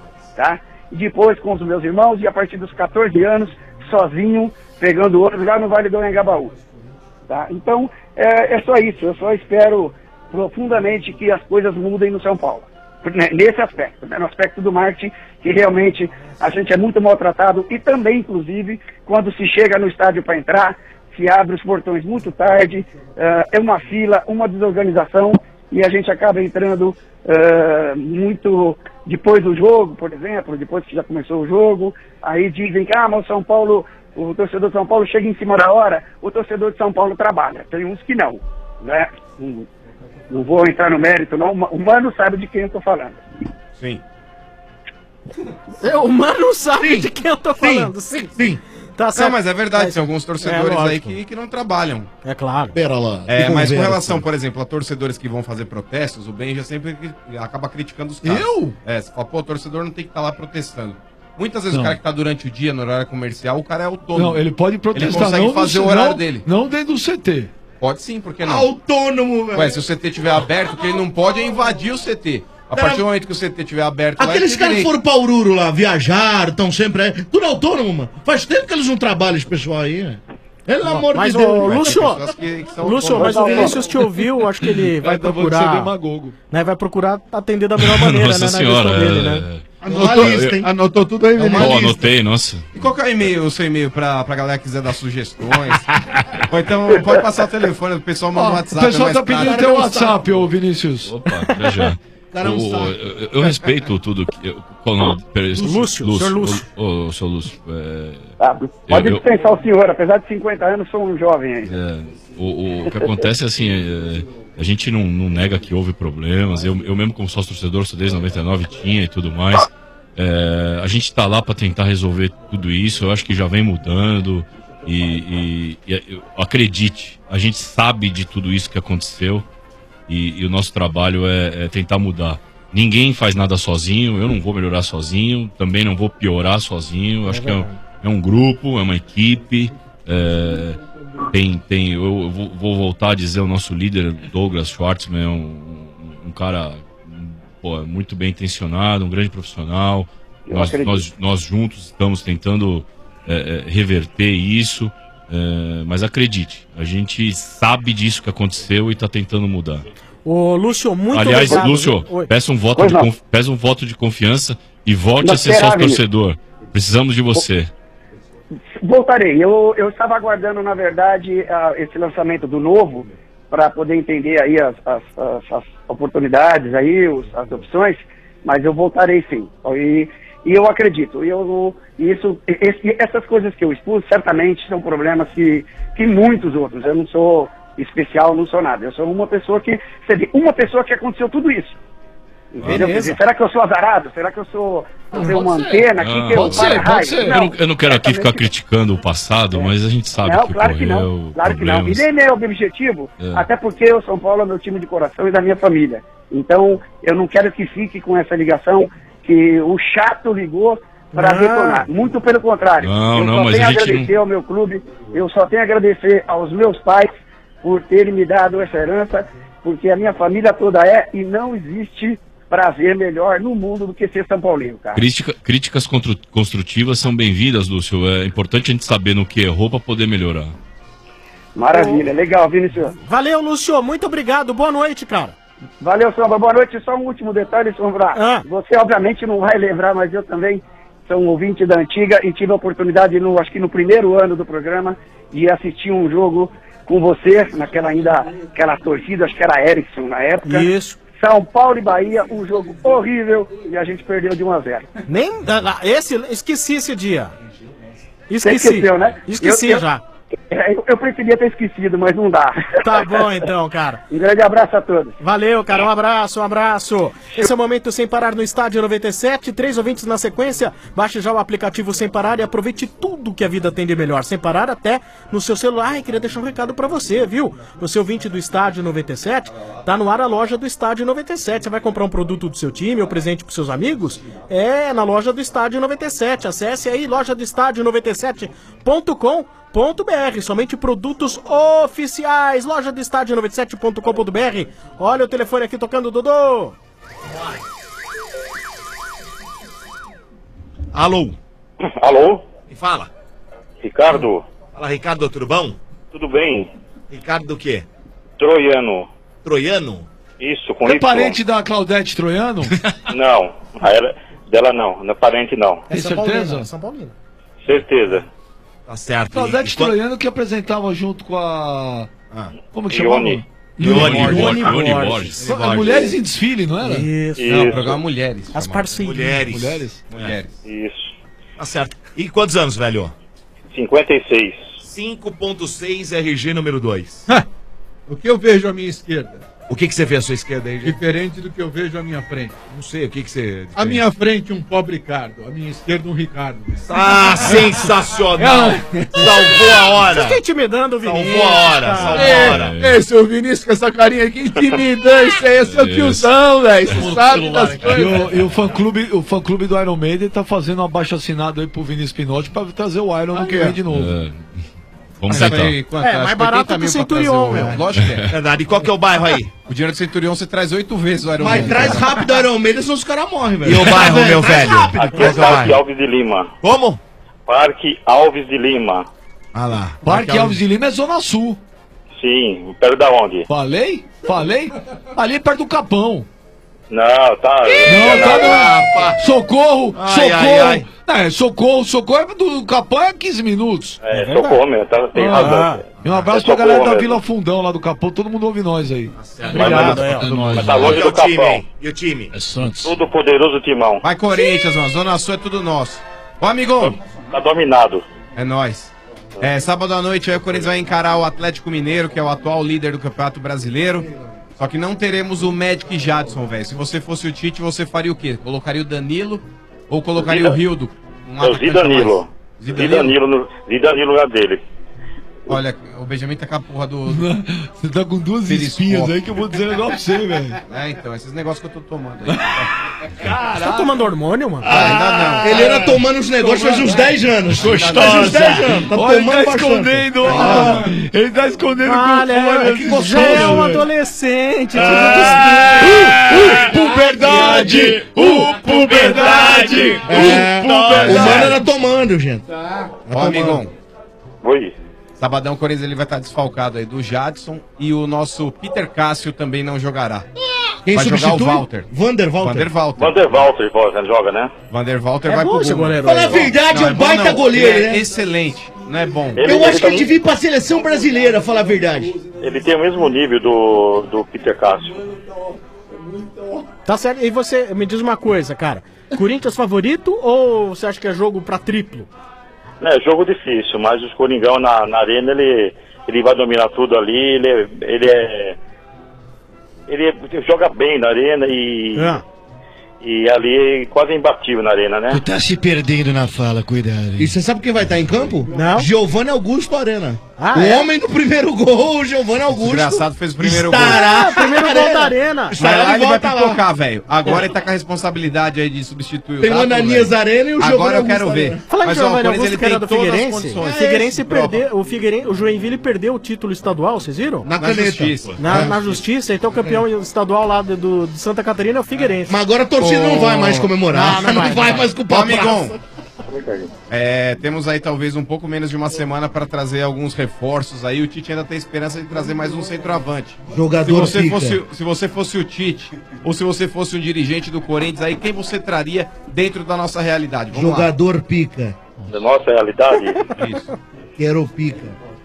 tá? E depois com os meus irmãos, e a partir dos catorze anos, sozinho, pegando ônibus lá no Vale do Anhangabaú, tá? Então, é, é só isso, eu só espero profundamente que as coisas mudem no São Paulo, nesse aspecto, né? No aspecto do marketing, que realmente a gente é muito maltratado, e também, inclusive, quando se chega no estádio para entrar, se abre os portões muito tarde, uh, é uma fila, uma desorganização, e a gente acaba entrando uh, muito depois do jogo, por exemplo, depois que já começou o jogo, aí dizem que, ah, mas o São Paulo, o torcedor de São Paulo chega em cima da hora, o torcedor de São Paulo trabalha, tem uns que não, né? Não, não vou entrar no mérito, não, o Mano sabe de quem eu estou falando. Sim. É, o Mano sabe de quem eu tô falando. Sim, sim. Tá certo. Não, mas é verdade, Mas- tem alguns torcedores é, aí lógico. que, que não trabalham. É claro. Pera lá. É, que mas com conversa. relação, por exemplo, a torcedores que vão fazer protestos, o Benja sempre cri- acaba criticando os caras. Eu? É, você fala, pô, o torcedor não tem que estar lá protestando. Muitas vezes Não. o cara que tá durante o dia, no horário comercial, o cara é autônomo. Não, ele pode protestar, Ele consegue não fazer no- o horário não- dele. Não dentro do C T. Pode sim, por que não? Autônomo, velho. Ué, se o C T estiver aberto, o que ele não pode é invadir o C T. A Cara, partir do momento que o C T estiver aberto, lá, Aqueles ele tem caras que direito. foram pra Ururo lá, viajaram, estão sempre aí. Tudo autônomo, mano. Faz tempo que eles não trabalham, esse pessoal aí, né? Pelo amor Mas, de Deus. ô, velho. Lúcio, que- que são Lúcio, autônomos. mas o Vinícius te ouviu, acho que ele vai Vai ser procurar. demagogo. Né, vai procurar atender da melhor maneira, Nossa né? senhora, na questão dele, é- né? Anotou, lista, hein? anotou tudo aí, É uma Vinícius? Pô, anotei, nossa. E qual que é o e-mail, o seu e-mail pra, pra galera que quiser dar sugestões? Ou então pode passar o telefone, o pessoal manda no Ó, WhatsApp. o pessoal é tá mais pedindo prático. teu WhatsApp, ô Vinícius. Opa, já já. Cara, é um O- saco. eu, eu respeito tudo que. Eu, qual o nome? Peraí, Lúcio, senhor Lúcio. Ô, ô, seu Lúcio. É, Ah, pode eu- eu- dispensar o senhor, apesar de cinquenta anos, sou um jovem aí. É, o, o- o que acontece é assim, é, a gente não, não nega que houve problemas. Eu, eu mesmo como sócio torcedor, sou desde noventa e nove, tinha e tudo mais. É, a gente está lá para tentar resolver tudo isso. Eu acho que já vem mudando. E, e- e eu- acredite, a gente sabe de tudo isso que aconteceu. E, e o nosso trabalho é, é tentar mudar. Ninguém faz nada sozinho. Eu não vou melhorar sozinho. Também não vou piorar sozinho. Eu acho que é um, é um grupo, é uma equipe. É, tem, tem, eu, eu vou, vou voltar a dizer, o nosso líder, Douglas Schwartzman, é um, um- um cara pô, muito bem intencionado, um grande profissional. Eu Nós, acredito. nós, nós juntos estamos tentando é, é, reverter isso. É, mas acredite, a gente sabe disso que aconteceu e está tentando mudar. Ô, Lúcio, muito Aliás, obrigado. Lúcio, Oi. peça um, voto Pois de não. conf- peça um voto de confiança e volte Não a ser será, sócio Vinícius. torcedor. Precisamos de você. Voltarei. Eu, eu estava aguardando, na verdade, a- esse lançamento do novo para poder entender aí as, as- as- as oportunidades, aí, os- as opções, mas eu voltarei sim. E, e eu acredito. Eu, isso, esse- essas coisas que eu expus certamente são problemas que, que muitos outros. Eu não sou especial, não sou nada. Eu sou uma pessoa que. Você vê, uma pessoa que aconteceu tudo isso. Entendeu? Quer dizer, será que eu sou azarado? Será que eu sou. Eu tenho uma antena aqui que eu pode ser, pode ser. Eu não, eu não quero aqui ficar certamente- criticando o passado, mas a gente sabe Não, que claro que não. ocorreu Claro que não. E problemas. nem nem é o objetivo, É. até porque o São Paulo é meu time de coração e da minha família. Então, eu não quero que fique com essa ligação que o chato ligou para Não. detonar. Muito pelo contrário. Não, eu não, só mas tenho a a gente agradecer não- ao meu clube, eu só tenho a agradecer aos meus pais por terem me dado essa herança, porque a minha família toda é e não existe prazer melhor no mundo do que ser São Paulino, cara. Crítica- críticas contru- construtivas são bem-vindas, Lúcio. É importante a gente saber no que errou para poder melhorar. Maravilha, legal, Vinícius. Valeu, Lúcio. Muito obrigado. Boa noite, cara. Valeu, Sombra. Boa noite. Só um último detalhe, Sombra. Ah. Você, obviamente, não vai lembrar, mas eu também sou um ouvinte da antiga e tive a oportunidade, no, acho que no primeiro ano do programa, de assistir um jogo com você, naquela ainda, aquela torcida, acho que era Erickson na época. Isso. São Paulo e Bahia, um jogo horrível e a gente perdeu de um a zero. Nem. ah, Esse, esqueci esse dia. Você Esqueci. esqueceu, né? Esqueci Eu- eu- já. É, Eu, eu preferia ter esquecido, mas não dá. Tá bom então, cara. Um grande abraço a todos. Valeu, cara. Um abraço, um abraço. Esse é o Momento Sem Parar no Estádio noventa e sete. Três ouvintes na sequência. Baixe já o aplicativo Sem Parar e aproveite tudo que a vida tem de melhor. Sem Parar até no seu celular. E queria deixar um recado pra você, viu? Você ouvinte do Estádio noventa e sete, tá no ar a loja do Estádio noventa e sete. Você vai comprar um produto do seu time ou presente pros seus amigos? É na loja do Estádio noventa e sete. Acesse aí loja do estádio noventa e sete ponto com ponto br. Somente produtos oficiais. Loja do estádio noventa e sete ponto com ponto br. Olha o telefone aqui tocando, Dodô. Alô? Alô? Me fala. Ricardo? Fala, Ricardo, tudo bom? Tudo bem? Ricardo do quê? Troiano. Troiano? Isso, com É Y. parente da Claudete Troiano? Não, a ela, dela não, não é parente não. Tem certeza? São Paulino. Certeza. Tá certo. Claudete E quando- Troiano que apresentava junto com a... Ah. Como que chamava? Ione. Ione Ione Borges. Borges. Ione Borges. A Mulheres em Desfile, não era? Isso. Não, Isso. programa Mulheres. As parceiras. Mulheres. Mulheres? Mulheres. Isso. Tá certo. E quantos anos, velho? cinquenta e seis. cinco ponto seis R G número dois. O que eu vejo à minha esquerda? O que, que você vê à sua esquerda aí, gente? Diferente do que eu vejo à minha frente. Não sei, o que, que você. À minha frente, um pobre Ricardo. À minha esquerda, um Ricardo. Ah, sensacional! Salvou a hora! Você está intimidando o Vinícius. Salvou a hora, salvou a hora. É, esse é o Vinícius com essa carinha aqui, intimidante. Esse é o tiozão, velho. Você sabe das E coisas. o, e o fã-clube o fã -clube do Iron Maiden tá fazendo um abaixo-assinado aí pro Vinícius Pinotti pra trazer o Iron no que vem de novo. É. Vamos Sabe tentar. aí, quanto? É, mais Acho barato oitenta que mil o pra trazer Centurion, o- meu. Lógico que é. Verdade. E qual que é o bairro aí? O dinheiro do Centurion você traz oito vezes o Iron Mas Man. traz rápido o Iron Maiden, senão os caras morrem, velho. E o bairro, meu velho? Aqui é Parque Alves de Lima. Como? Parque Alves de Lima. Ah lá. Parque Alves de Lima é Zona Sul. Sim, perto da onde? Falei? Falei? Ali perto do Capão. Não, tá. Não, tá não. no... Socorro, Ai, socorro. ai, ai. Não, é, socorro, socorro é do Capão é quinze minutos. É, socorro mesmo, tá, tem Ah, razão. E um abraço É pra galera da socorro Vila mesmo. Fundão lá do Capão, todo mundo ouve nós aí. Obrigado, é, é, mas tá longe do Capão. E o time? É Santos. Tudo poderoso Timão. Vai Corinthians, mano. Zona Sul é tudo nosso. Ô, amigão. Tá dominado. É nóis. É, sábado à noite aí o Corinthians vai encarar o Atlético Mineiro, que é o atual líder do Campeonato Brasileiro. Só que não teremos o Magic Jadson, velho. Se você fosse o Tite, você faria o quê? Colocaria o Danilo ou colocaria Zida- o Rildo? Um É o atacante Zidanilo. mais. Zidanilo no Zidanilo no lugar dele. Olha, o Benjamin tá com a porra do... Você tá com duas espinhas aí que eu vou dizer um negócio pra você, velho. É, então, esses negócios que eu tô tomando aí. Você tá tomando hormônio, mano? Ah, ainda não. Ele era tomando os negócios faz uns dez anos. Gostosa. Faz uns dez anos. Tá Olha, ele tomando tá bastante. escondendo. ó. Ele tá escondendo Olha, com fome. que Que gostoso, já é um velho. adolescente. Ah, uh, uh, puberdade! Uh, puberdade! É, Uh, puberdade! o mano era tomando, gente. Ó, amigão. Oi. Sabadão, o Corinthians ele vai estar desfalcado aí do Jadson e o nosso Peter Cássio também não jogará. Quem vai jogar o substitui? Walter. Vander Walter. Vander Walter. Vander Walter, Walter joga, né? Vander Walter É vai bom pro esse gol. goleiro aí. Fala a verdade, é um bom baita não. goleiro, Ele é né? excelente, não é bom. Ele- Eu ele acho que tá ele no- devia ir pra seleção brasileira, falar a verdade. Ele tem o mesmo nível do, do Peter Cássio. Tá certo. E você, me diz uma coisa, cara. Corinthians favorito ou você acha que é jogo pra triplo? É, jogo difícil, mas os Coringão na, na arena, ele, ele vai dominar tudo ali, ele, ele é... Ele é- joga bem na arena e... Ah. E ali é quase imbatível na arena, né? Tu tá se perdendo na fala, cuidado. E você sabe quem vai estar em campo? Não. Giovanni Augusto Arena. Ah, o é? homem do primeiro gol, o Giovanni Augusto. Desgraçado fez o primeiro estará gol. Ah, primeiro gol da arena. Vai Estará lá, de ele vai volta lá. pipocar, velho. Agora ele tá com a responsabilidade aí de substituir Tem o Tato, Ananias velho. Arena e o Giovanni Agora eu quero Augusto ver. Arena. Falar em Mas, ó, Giovanni o Corinthians, Augusto, ele que era tem do todas as Figueirense. condições. O Figueirense É esse, perdeu, o, Figueirense, o Joinville perdeu o título estadual, vocês viram? Na Na caneta. justiça. Na, na justiça, então o campeão estadual lá do, do- de Santa Catarina é o Figueirense. Mas agora a torcida não vai mais comemorar. Não, não vai, vai não mais com o Ô, papo. amigão, é, temos aí talvez um pouco menos de uma semana para trazer alguns reforços aí. O Tite ainda tem esperança de trazer mais um centroavante. Jogador se você pica. fosse, se você fosse o Tite ou se você fosse um dirigente do Corinthians aí, quem você traria dentro da nossa realidade? Vamos Jogador pica. Da nossa realidade. lá. Isso. Quero pica.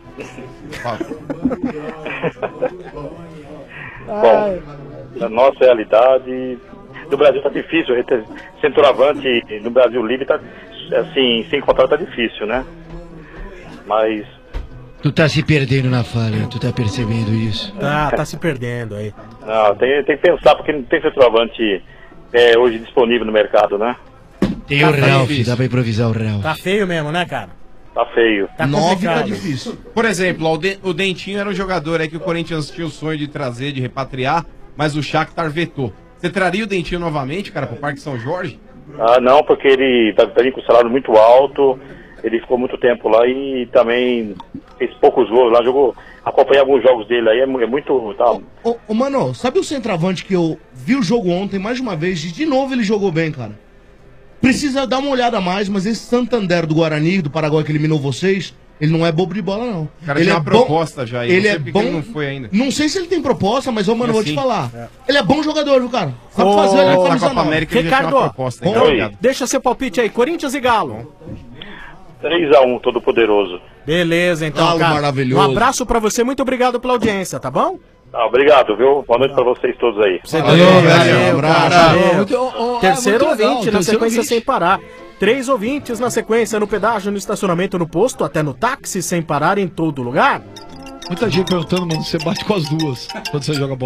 Bom, na nossa realidade, no Brasil tá difícil, ter centroavante no Brasil livre tá, assim, sem contrato tá difícil, né? Mas, Tu tá se perdendo na fala, tu tá percebendo isso? Tá, tá se perdendo aí. não, tem, tem que pensar, porque não tem centroavante é, hoje disponível no mercado, né? Tem Tá o Ralph, difícil. dá pra improvisar o Ralph. Tá feio mesmo, né, cara? Tá feio. Tá Nove tá complicado. difícil. Por exemplo, ó, o, Den- o Dentinho era um jogador aí que o Corinthians tinha o sonho de trazer, de repatriar, mas o Shakhtar vetou. Você traria o Dentinho novamente, cara, pro Parque São Jorge? Ah, não, porque ele tá, tá vindo com salário muito alto, ele ficou muito tempo lá e também fez poucos gols lá, jogou, acompanhei alguns jogos dele aí, é, mu- é muito, tá, Ô, ô, mano, sabe o centroavante que eu vi o jogo ontem mais uma vez e de novo ele jogou bem, cara? Precisa dar uma olhada a mais, mas esse Santander do Guarani, do Paraguai que eliminou vocês, ele não é bobo de bola, não. O cara ele tinha é uma bom- proposta já, e Ele não sei é por que bom. ele não foi ainda. Não sei se ele tem proposta, mas, ô, mano, eu vou te Assim, falar. é. Ele é bom jogador, viu, cara? Sabe Ô, fazer ele na na camisa Copa nova. América ele já tinha Ricardo, uma proposta, Oi. então, obrigado. Deixa seu palpite aí, Corinthians e Galo. três a um, todo poderoso. Beleza, então, Galo cara. maravilhoso. Um abraço pra você, muito obrigado pela audiência, tá bom? Tá, obrigado, viu? Boa noite pra vocês todos aí. Você Valeu, também, velho. cara, Abraço. valeu. Muito- ó, ó, Terceiro é muito legal, ouvinte na terceiro sequência ouvinte. sem parar. Três ouvintes na sequência, no pedágio, no estacionamento, no posto, até no táxi, sem parar em todo lugar. Muita gente perguntando, mano, você bate com as duas quando você joga bola.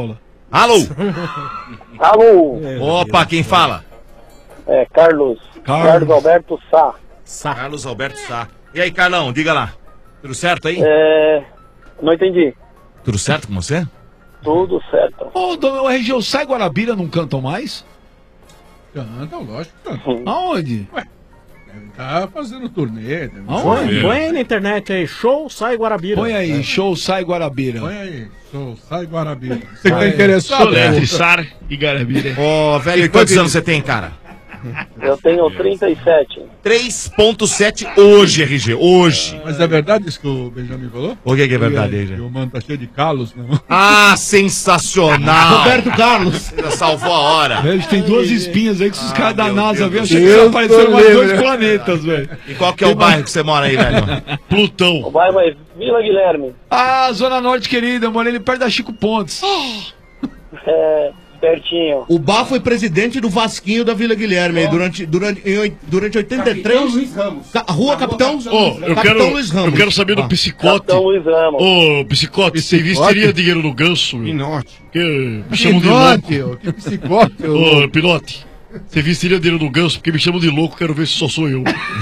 Alô? Alô? Opa, quem fala? É, Carlos. Carlos. Carlos Alberto Sá. Sá. Carlos Alberto Sá. E aí, Carlão, diga lá. Tudo certo aí? É. Não entendi. Tudo certo com você? Tudo certo. Ô, dona R G, o Sai Guarabira não cantam mais? Cantam, lógico que cantam. Aonde? Ué, deve estar fazendo turnê. Deve Põe, põe aí na internet aí, show Sai Guarabira. Põe aí, show Sai Guarabira. Põe aí, show Sai Guarabira. Você tá interessado? Soletre, Sar e Guarabira. Ô, velho, e quantos anos você tem, cara? Eu tenho trinta e sete. três ponto sete hoje, R G, hoje. Mas é verdade isso que o Benjamin falou? O que que é verdade, Que, R G? que o mano tá cheio de calos, né? Ah, sensacional! Roberto Carlos. Você salvou a hora. Velho, tem duas espinhas aí que os Ah, caras da meu NASA Deus viram, do achei que céu. tá aparecendo mais Eu dois lembro. planetas, velho. E qual que é o bairro que você mora aí, velho? Plutão. O bairro é Vila Guilherme. Ah, Zona Norte, querida, eu morei ali perto da Chico Pontes. É. Pertinho. O Bá foi presidente do Vasquinho da Vila Guilherme aí durante, durante, em, oi- durante oitenta e três. Ca- Rua Capitão. Ô, eu Capitão quero, Luiz Ramos. eu quero saber do Ah. psicote. Capitão Luiz Ramos. Ô, psicote, você investiria dinheiro no ganso? Pinote. Que me chamam de Pinote, louco. ô, que psicote, ô. Ô, Pinote, você investiria dinheiro no ganso porque me chamam de louco, quero ver se só sou eu.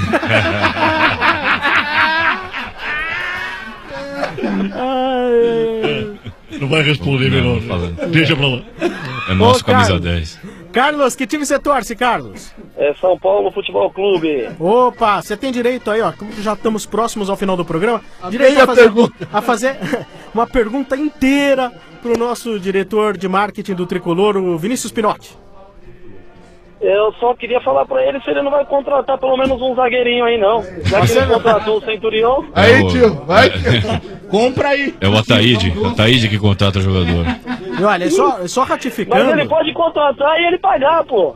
Não vai responder, melhor. Deixa pra lá. É nosso Ô, camisa Carlos. dez. Carlos, que time você torce, Carlos? É São Paulo Futebol Clube. Opa, você tem direito aí, ó. Como já estamos próximos ao final do programa, direito meia a fazer, pergunta. a fazer uma pergunta inteira pro nosso diretor de marketing do Tricolor, o Vinícius Pinotti. Eu só queria falar pra ele se ele não vai contratar pelo menos um zagueirinho aí, não. Já que Você ele não- contratou o Centurião. Aí, tio, vai, tio. Compra aí. É o Ataíde. O Ataíde que contrata o jogador. E olha, é só, é só Mas ratificando. ele pode contratar e ele pagar, pô.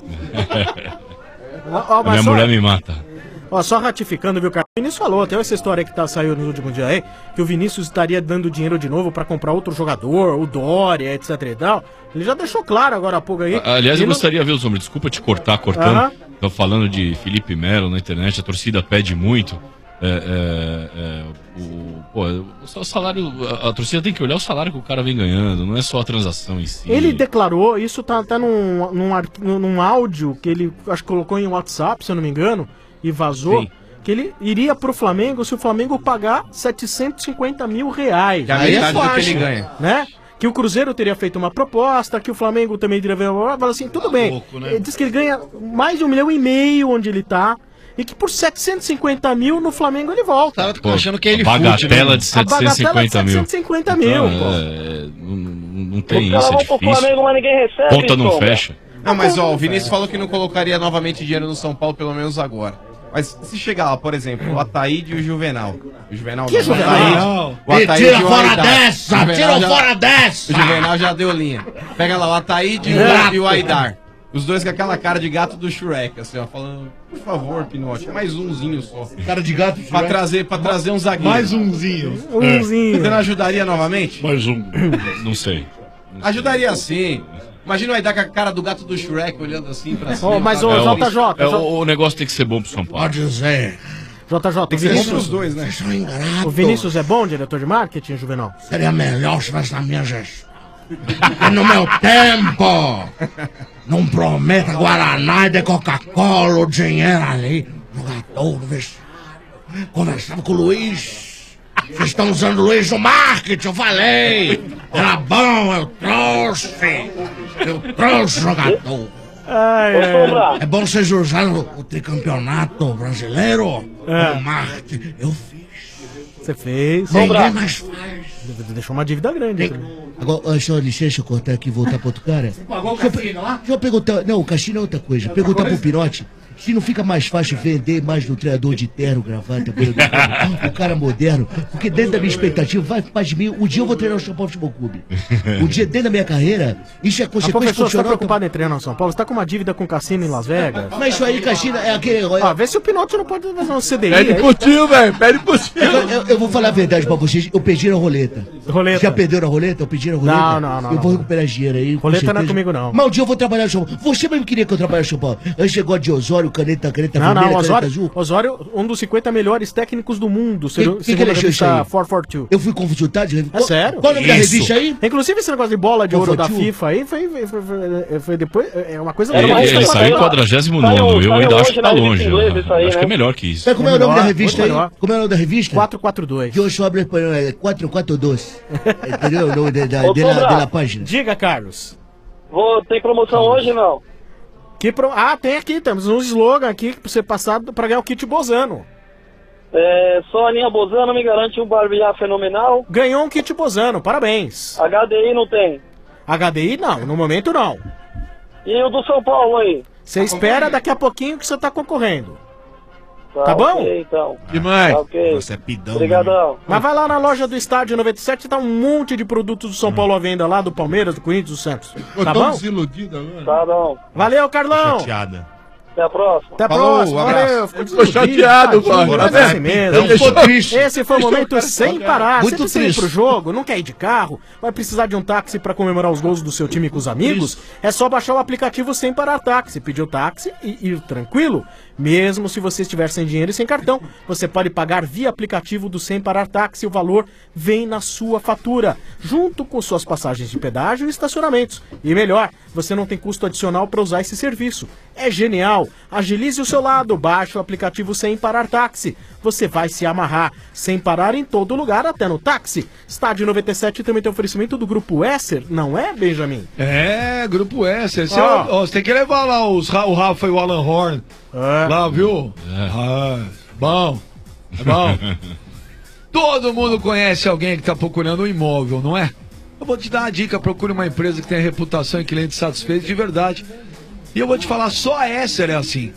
Ó, ó, A mas minha só- mulher me mata. Ó, só ratificando, viu, cara? O Vinícius falou, até essa história que tá, saiu no último dia aí, que o Vinícius estaria dando dinheiro de novo pra comprar outro jogador, o Dória, etc e tal. Ele já deixou claro agora há pouco aí. A- Aliás, Ele eu não- gostaria, viu, Sombra? Desculpa te cortar, cortando. Aham. Tô falando de Felipe Melo na internet, a torcida pede muito. É, é, é, o, pô, o salário, a, a torcida tem que olhar o salário que o cara vem ganhando, não é só a transação em si. Ele declarou, isso tá, tá num, num, ar- num, num áudio que ele acho que colocou em WhatsApp, se eu não me engano, e vazou, Sim. que ele iria pro Flamengo se o Flamengo pagar setecentos e cinquenta mil reais. Que é a Aí metade do que fácil, ele ganha. Né? Que o Cruzeiro teria feito uma proposta, que o Flamengo também teria feito uma proposta, fala assim, tudo bem. louco, né? Ele diz que ele ganha mais de um milhão e meio onde ele tá, e que por setecentos e cinquenta mil no Flamengo ele volta. Pô, achando que é ele a bagatela de A bagatela setecentos e cinquenta de mil. setecentos e cinquenta mil, Então, pô. é, não, não- não tem Os isso, caras é vão pro difícil. Flamengo, mas ninguém recebe. Conta não Sombra. fecha. Não, mas ó, o Vinícius falou que não colocaria novamente dinheiro no São Paulo, pelo menos agora. Mas se chegar lá, por exemplo, o Ataíde e o Juvenal. O Juvenal Que não, o Juvenal? Ataíde- o E Ataíde tira e o fora Aidar. dessa, O Juvenal tira já- fora dessa. O Juvenal já deu linha. Pega lá o Ataíde e o- Gato. e o Aidar. Os dois com aquela cara de gato do Shrek, assim, ó, falando, por favor, Pinote, é mais umzinho só. Cara de gato. Pra trazer, pra trazer um zagueiro. Mais umzinho. Umzinho. Você não ajudaria novamente? Mais um. Não sei. Ajudaria sim. Imagina o Aidar com a cara do gato do Shrek olhando assim pra cima. Ó, mas o É, J J, é, o, o negócio tem que ser bom pro São Paulo. Pode ser. J J, o Tem que ser bom pros Vinícius, dois, né? Vocês são ingratos. o Vinícius é bom, diretor de marketing, Juvenal? Seria melhor se tivesse na minha gestão. E no meu tempo, não prometa Guaraná e de Coca-Cola, o dinheiro ali, jogador do vestiário. Conversava com o Luiz. Vocês estão usando o Luiz no marketing, eu falei. Era bom, eu trouxe. Eu trouxe o jogador. Ai, Ô, Sombra, É bom vocês usarem o, o tricampeonato brasileiro É. no marketing. Eu fiz. Você fez. Ninguém mais faz. Deixou uma dívida grande. aqui. Agora, ó, só licença eu cortar aqui e voltar pro outro cara. Pagou o Deixa eu, cassino lá? deixa eu perguntar. Não, o cassino é outra coisa. Perguntar pro Pinote se não fica mais fácil vender mais do treinador de terno, gravata, beira do campo, o cara moderno. Porque dentro da minha expectativa, vai mais de mim. Um dia eu vou treinar o São Paulo Futebol Clube. Um dia dentro da minha carreira, isso é A consequência professora, você tá funcional. preocupado em treinar no São Paulo? Você tá com uma dívida com cassino em Las Vegas? Mas isso aí, cassino, é aquele. Ah, vê se o Pinote não pode fazer um C D I Pede aí. pro tio, velho. Pede pro tio. Eu, eu- eu vou falar a verdade pra vocês, eu perdi na roleta. Roleta. Já perderam a roleta? Eu pediram a roleta? Não, não, não, Eu não. vou recuperar esse dinheiro aí. com Roleta não é certeza. comigo, não. Mas um dia eu vou trabalhar no São Paulo. Você mesmo queria que eu trabalhasse no São Paulo. Eu chegou de Osório, caneta, caneta Não, vermelha, não, caneta Osório, azul. Osório, um dos cinquenta melhores técnicos do mundo. Quem- segundo quem que ele a achou isso revista aí? quatrocentos e quarenta e dois. Eu fui consultado de revista. É sério? Qual o nome da revista aí? Inclusive esse negócio de bola de ouro da quatrocentos e quarenta e dois? FIFA aí foi, foi, foi, foi depois. É uma coisa Ele, ele saiu em quadragésimo nono. Eu ainda acho que tá longe. eu Acho que é melhor que isso. Sabe como é o nome da melhor, revista muito aí? melhor. Como é o nome da revista? quatrocentos e quarenta e dois. Que eu sou abro espanhol, é quatrocentos e quarenta e dois. Entendeu? O nome da, da, Ô, de la, Sombra. de la página. Diga, Carlos. Vou, tem promoção hoje, não? Que pro... Ah, tem aqui, temos um slogan aqui pra você passar pra ganhar o kit Bozano. É, só a linha Bozano me garante um barbear fenomenal. Ganhou um kit Bozano, parabéns. H D I não tem. H D I não, no momento não. E o do São Paulo aí? Você espera daqui a pouquinho que você tá concorrendo. Tá bom? Ok, então. Demais. Tá ok. Você é pidão. Obrigadão. Mas vai lá na loja do Estádio noventa e sete, tá um monte de produtos do São Paulo à venda lá, do Palmeiras, do Corinthians, do Santos. Ficou Tá tão bom? desiludido agora. Tá bom. Valeu, Carlão. Chateada. Até a próxima. Até a Falou, próxima, um abraço. valeu. Ele ficou chateado, tadinho, mano. mas Tá é assim vendo? mesmo. Ele ficou triste. Esse foi o Deixou o momento cara sem chateado. parar. Muito Você precisa ir triste. pro jogo, não quer ir de carro, vai precisar de um táxi pra comemorar os gols do seu time com os amigos? É só baixar o aplicativo Sem Parar Táxi, pedir o táxi e ir tranquilo. Mesmo se você estiver sem dinheiro e sem cartão, você pode pagar via aplicativo do Sem Parar Táxi. O valor vem na sua fatura, junto com suas passagens de pedágio e estacionamentos. E melhor, você não tem custo adicional para usar esse serviço. É genial! Agilize o seu lado, baixe o aplicativo Sem Parar Táxi. Você vai se amarrar, sem parar em todo lugar, até no táxi. Estádio noventa e sete também tem oferecimento do Grupo Esser, não é, Benjamin? É, Grupo S. Você, Ó. ó, você tem que levar lá os, Ra- o Rafa e o Alan Horn. Lá, viu? Ah, bom. É bom. Todo mundo conhece alguém que está procurando um imóvel, não é? Eu vou te dar uma dica, procure uma empresa que tenha reputação e clientes satisfeitos de verdade. E eu vou te falar, só a Esser é assim.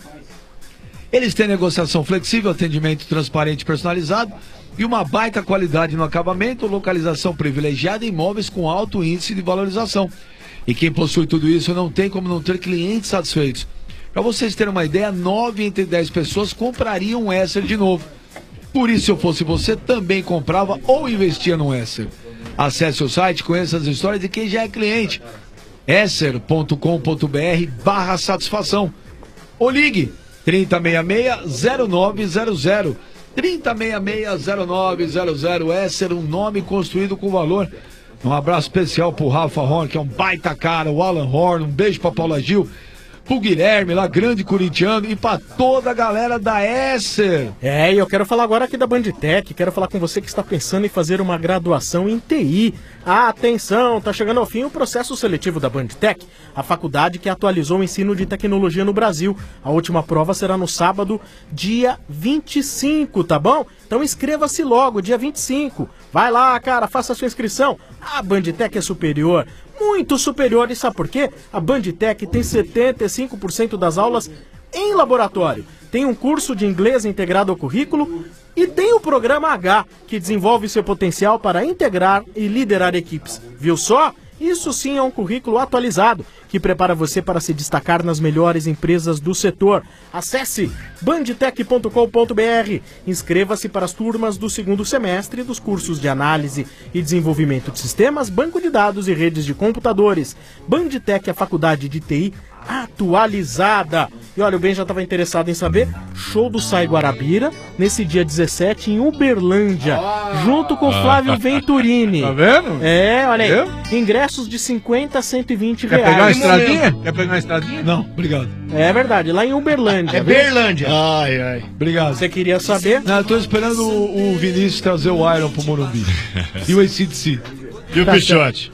Eles têm negociação flexível, atendimento transparente e personalizado e uma baita qualidade no acabamento, localização privilegiada e imóveis com alto índice de valorização. E quem possui tudo isso não tem como não ter clientes satisfeitos. Para vocês terem uma ideia, nove entre dez pessoas comprariam um Esser de novo. Por isso, se eu fosse você, também comprava ou investia no Esser. Acesse o site, conheça as histórias de quem já é cliente. esser ponto com ponto br barra satisfação. Ou ligue trinta sessenta e seis, zero nove zero zero. trinta sessenta e seis, zero nove zero zero. Esser, um nome construído com valor. Um abraço especial pro Rafa Horn, que é um baita cara, o Alan Horn, um beijo pra Paula Gil, pro Guilherme, lá, grande corintiano, e pra toda a galera da Esser. É, e eu quero falar agora aqui da Banditec, quero falar com você que está pensando em fazer uma graduação em T I. Atenção, tá chegando ao fim o processo seletivo da Banditec, a faculdade que atualizou o ensino de tecnologia no Brasil. A última prova será no sábado, dia vinte e cinco, tá bom? Então inscreva-se logo, dia vinte e cinco. Vai lá, cara, faça a sua inscrição. A Banditec é superior, muito superior, e sabe por quê? A Banditec tem setenta e cinco por cento das aulas em laboratório. Tem um curso de inglês integrado ao currículo e tem o programa H, que desenvolve seu potencial para integrar e liderar equipes. Viu só? Isso sim é um currículo atualizado, que prepara você para se destacar nas melhores empresas do setor. Acesse banditec ponto com ponto br, inscreva-se para as turmas do segundo semestre dos cursos de análise e desenvolvimento de sistemas, banco de dados e redes de computadores. Banditec, a faculdade de T I atualizada. E olha, o Ben já estava interessado em saber, show do Sai Guarabira, nesse dia dezessete em Uberlândia, junto com o Flávio Venturini. Tá vendo? É, olha aí, Viu? ingressos de cinquenta a cento e vinte Quer reais. pegar uma estradinha? Quer pegar uma estradinha? Não, obrigado. É verdade, lá em Uberlândia. É viu? Berlândia. Ai, ai. Obrigado. Você queria saber? Não, eu tô esperando o, o Vinícius trazer o Iron pro Morumbi. E o A C D C. E o Tá Pichote?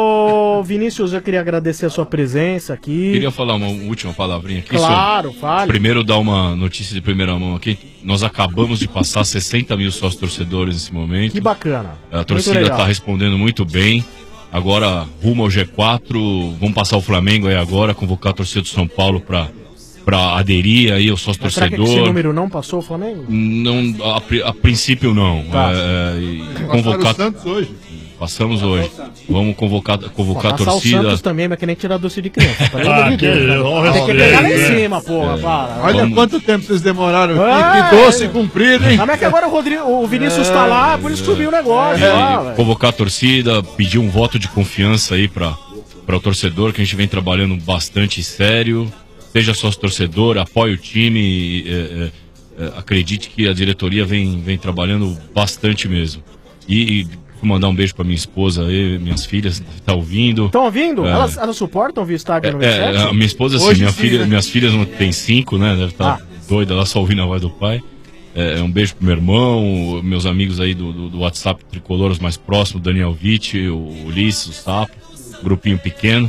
Ô, Vinícius, eu queria agradecer a sua presença aqui. Queria falar uma última palavrinha aqui. Claro, só fale. Primeiro dar uma notícia de primeira mão aqui. Nós acabamos de passar sessenta mil sócios torcedores nesse momento. Que bacana. A torcida legal. está respondendo muito bem. Agora, rumo ao G quatro, vamos passar o Flamengo aí agora, convocar a torcida do São Paulo para para aderir aí ao sócio Mas será que torcedor. esse número não passou o Flamengo? Não, a, pri- a princípio não. Tá. É, e Passaram o convocar Santos hoje. Passamos hoje. Vamos convocar, convocar a Passar o torcida. Santos também, mas que nem tirar doce de criança. Pelo Ah, amor de que Deus, né? honra, Tem que pegar lá em é. cima, porra. Para. Olha Vamos- quanto tempo vocês demoraram Ah, aqui. Que doce comprido, hein? Como é que agora o, Rodrigo, o Vinícius tá lá, por isso subiu o negócio. É, lá, velho. convocar a torcida, pedir um voto de confiança aí para o torcedor, que a gente vem trabalhando bastante sério. Seja sócio torcedor, apoie o time, e, é, é, é, acredite que a diretoria vem, vem trabalhando bastante mesmo. E, e vou mandar um beijo para minha esposa aí, minhas filhas, que tá ouvindo. Estão ouvindo? É. Elas, elas suportam ouvir estádio É, noventa e sete? é, a minha esposa, assim, Hoje minha sim, filha, né? minhas filhas não tem cinco, né? Deve estar doida lá só ouvindo a voz do pai. É, um beijo pro meu irmão, meus amigos aí do, do, do WhatsApp Tricolor, os mais próximos, Daniel Vitti, o Ulisses, o Sapo, grupinho pequeno.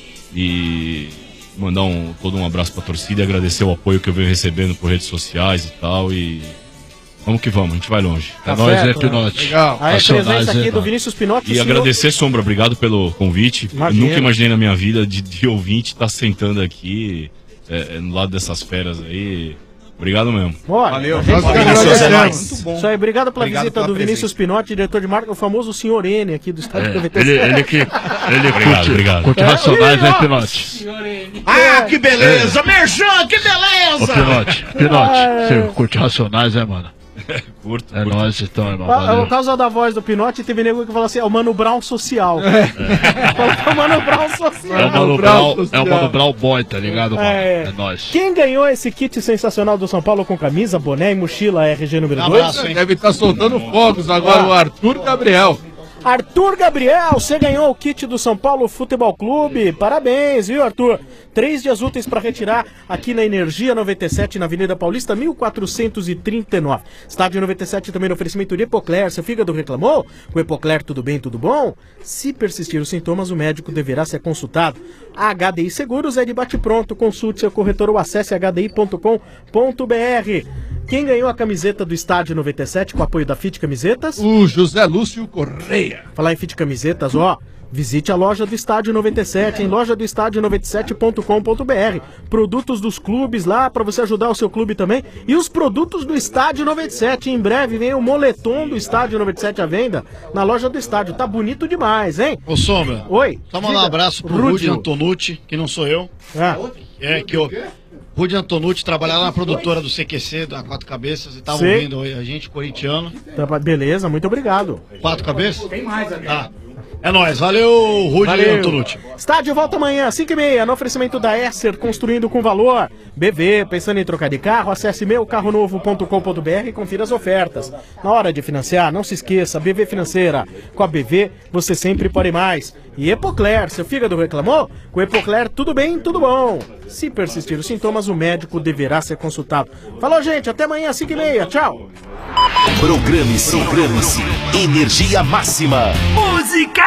E mandar um, todo um abraço pra torcida e agradecer o apoio que eu venho recebendo por redes sociais e tal. E vamos que vamos, a gente vai longe. Tá certo, né? Legal. Aí a Nacionais, presença aqui é, do tá. Vinícius Pinotti. E senhor- agradecer, Sombra, obrigado pelo convite. Imagina. Eu nunca imaginei na minha vida de, de ouvinte estar sentando aqui é, é, no lado dessas feras aí. Obrigado mesmo. Olha, Valeu. a gente- Nós que agradecemos. Muito bom. Isso aí, obrigado pela Obrigado visita pela do Vinícius Pinotti, diretor de marca, o famoso senhor N aqui do Estádio É, noventa e ele- sete. ele que- ele Obrigado, curte- obrigado. curte É, Racionais, e, né, ó, Pinotti? Ah, que beleza! Merchan, que Ô, beleza! Pinote, Pinote, É. você curte Racionais, né, mano? Curto. É nóis, então, irmão. Ah, Valeu. Por causa da voz do Pinotti, teve nego que falou assim: é o Mano Brown social. Falou que é o Mano Brown social. É o Mano Brown, é o Mano Brown Boy, tá ligado, mano? É. É nóis. Quem ganhou esse kit sensacional do São Paulo com camisa, boné e mochila R G número Um dois? abraço, hein? Deve estar soltando fogos agora o Arthur Gabriel. Arthur Gabriel, você ganhou o kit do São Paulo Futebol Clube. Parabéns, viu, Arthur? Três dias úteis para retirar aqui na Energia noventa e sete, na Avenida Paulista, mil quatrocentos e trinta e nove. Estádio noventa e sete também no oferecimento de Epocler. Seu fígado reclamou? Com Epocler tudo bem, tudo bom? Se persistir os sintomas, o médico deverá ser consultado. A H D I Seguros é de bate-pronto. Consulte seu corretor ou acesse h d i ponto com ponto b r. Quem ganhou a camiseta do Estádio noventa e sete com apoio da Fit Camisetas? O José Lúcio Correia. Falar em Fit Camisetas, ó, visite a loja do Estádio noventa e sete, em loja do estádio noventa e sete ponto com ponto b r. Produtos dos clubes lá, pra você ajudar o seu clube também. E os produtos do Estádio noventa e sete. Em breve vem o moletom do Estádio noventa e sete à venda na loja do estádio. Tá bonito demais, hein? Ô, Sombra. Oi. Só mandar um abraço pro Rudy Antonucci, que não sou eu. Ah. É, que eu... Rudy Antonucci trabalhava na produtora do C Q C, da Quatro Cabeças, e tava Sei. ouvindo a gente, corintiano. Tá, beleza, muito obrigado. Quatro Cabeças? Tem mais aqui. Tá. É nóis, valeu, Rudy Valeu. Antonucci. Estádio volta amanhã, cinco e meia, no oferecimento da Esser, construindo com valor. B V, pensando em trocar de carro, acesse meu carro novo ponto com ponto b r e confira as ofertas. Na hora de financiar, não se esqueça, B V Financeira. Com a B V, você sempre pode mais. E Epocler, seu fígado reclamou? Com Epocler, tudo bem, tudo bom. Se persistir os sintomas, o médico deverá ser consultado. Falou, gente, até amanhã, cinco e meia, tchau. Programe-se, programe-se. Energia máxima. Música!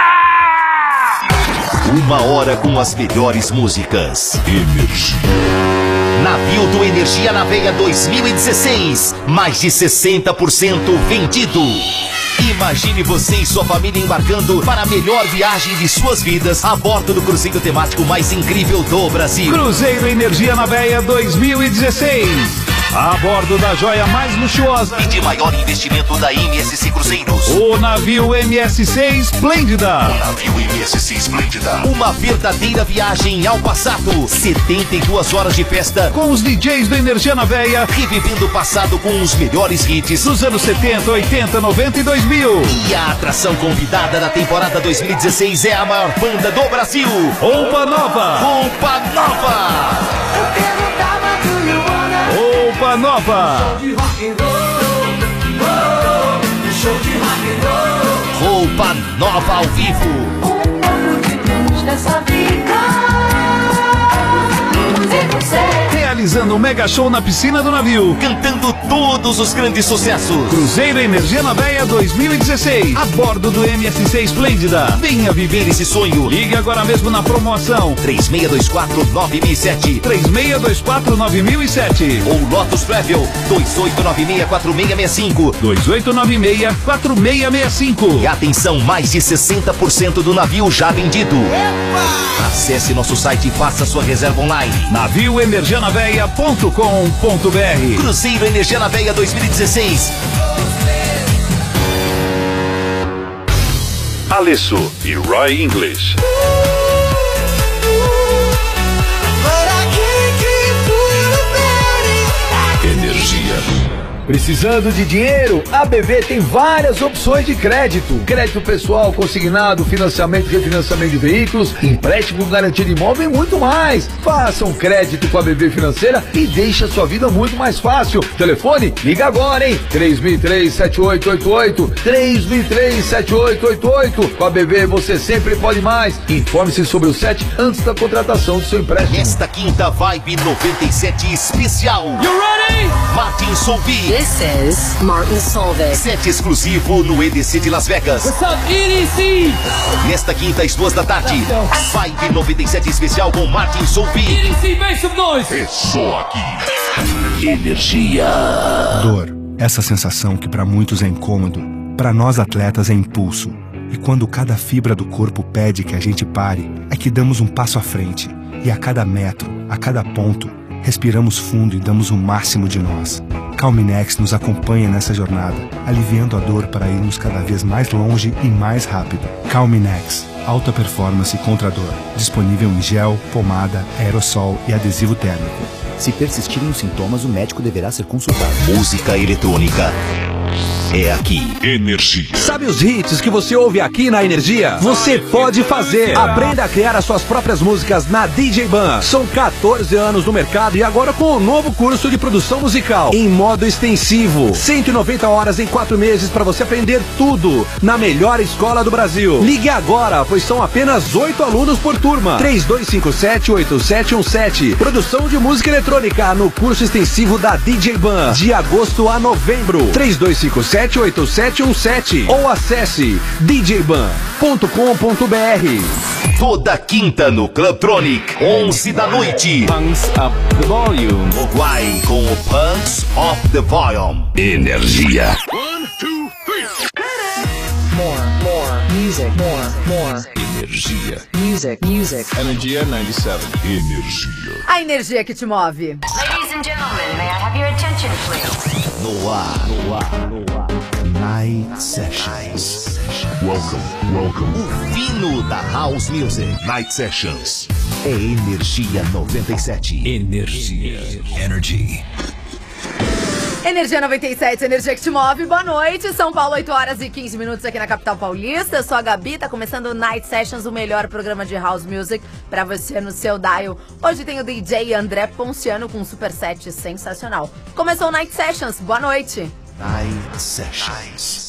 Uma hora com as melhores músicas. Energia. Navio do Energia na Veia dois mil e dezesseis. Mais de sessenta por cento vendido. Imagine você e sua família embarcando para a melhor viagem de suas vidas a bordo do cruzeiro temático mais incrível do Brasil. Cruzeiro Energia na Veia dois mil e dezesseis. A bordo da joia mais luxuosa e de maior investimento da M S C Cruzeiros. O navio M S C Esplêndida. O navio M S C Esplêndida. Uma verdadeira viagem ao passado. setenta e duas horas de festa com os D Js do Energia na Veia, revivendo o passado com os melhores hits dos anos setenta, oitenta, noventa e dois mil. E a atração convidada da temporada dois mil e dezesseis é a maior banda do Brasil. Roupa Nova. Roupa Nova. Roupa Nova. Roupa Nova ao vivo. Realizando um mega show na piscina do navio, cantando todos os grandes sucessos. Cruzeiro Energia na Veia dois mil e dezesseis, a bordo do M S C Esplêndida. Venha viver esse sonho. Ligue agora mesmo na promoção três seis dois quatro nove mil e sete. três seis dois quatro nove mil e sete ou Lotus Travel dois oito nove seis quatro seis seis cinco. dois oito nove seis quatro seis seis cinco. E atenção, mais de sessenta por cento do navio já vendido. Epa! Acesse nosso site e faça sua reserva online. navio energia na veia ponto com ponto b r. Cruzeiro Energia na Veia dois mil e dezesseis. Alesso e Roy English. Energia. Precisando de dinheiro? A B V tem várias opções de crédito. Crédito pessoal, consignado, financiamento e refinanciamento de veículos, empréstimo, garantia de imóvel e muito mais. Faça um crédito com a B V Financeira e deixe a sua vida muito mais fácil. Telefone? Liga agora, hein? três mil e três, sete oito oito oito. três mil e três, sete oito oito oito. Com a B V você sempre pode mais. Informe-se sobre o S E T antes da contratação do seu empréstimo. Esta quinta Vibe noventa e sete especial. You ready? Martin Solveig. This is Martin Solveig. Set exclusivo no E D C de Las Vegas. What's up, E D C? Nesta quinta, às duas da tarde. Vibe noventa e sete especial com Martin Solveig. E D C, make some noise. É só aqui. Energia. Dor. Essa sensação que para muitos é incômodo, para nós atletas é impulso. E quando cada fibra do corpo pede que a gente pare, é que damos um passo à frente. E a cada metro, a cada ponto, respiramos fundo e damos o máximo de nós. Calminex nos acompanha nessa jornada, aliviando a dor para irmos cada vez mais longe e mais rápido. Calminex, alta performance contra a dor. Disponível em gel, pomada, aerossol e adesivo térmico. Se persistirem os sintomas, o médico deverá ser consultado. Música eletrônica é aqui. Energia. Sabe os hits que você ouve aqui na Energia? Você pode fazer. Aprenda a criar as suas próprias músicas na D J Ban. São quatorze anos no mercado e agora com o novo curso de produção musical em modo extensivo. cento e noventa horas em quatro meses para você aprender tudo na melhor escola do Brasil. Ligue agora, pois são apenas oito alunos por turma. três dois cinco sete, oito sete um sete. Produção de música eletrônica no curso extensivo da D J Ban, de agosto a novembro. três dois cinco sete, oito sete um sete ou acesse d j ban ponto com ponto b r. Toda quinta no Clubtronic, onze da noite. Punks Up the Volume. Uruguai com o Punks Up the Volume. Energia. One, two, three. More, more, music, more, more. Energia. Music, music. Energia noventa e sete. Energia. A energia que te move. Ladies and gentlemen, may I have your attention, please? No ar, no ar, no ar. Night Sessions. Welcome, welcome. O fino da House Music. Night Sessions. É Energia noventa e sete. Energia. Energy. Energia noventa e sete, energia que te move. Boa noite, São Paulo, oito horas e quinze minutos aqui na capital paulista. Eu sou a Gabi, tá começando o Night Sessions, o melhor programa de House Music pra você no seu dial. Hoje tem o D J André Ponciano com um super set sensacional. Começou o Night Sessions, boa noite. Night Sessions.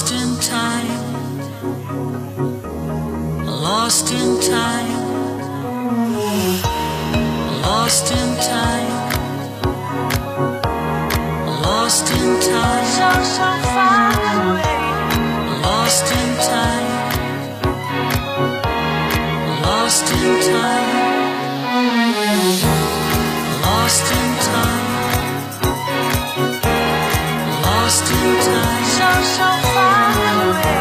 Lost in time. Lost in time. Lost in time. Lost in time. So, so far away. Lost in time. Lost in time. Lost in time. Lost in time. So, so far away.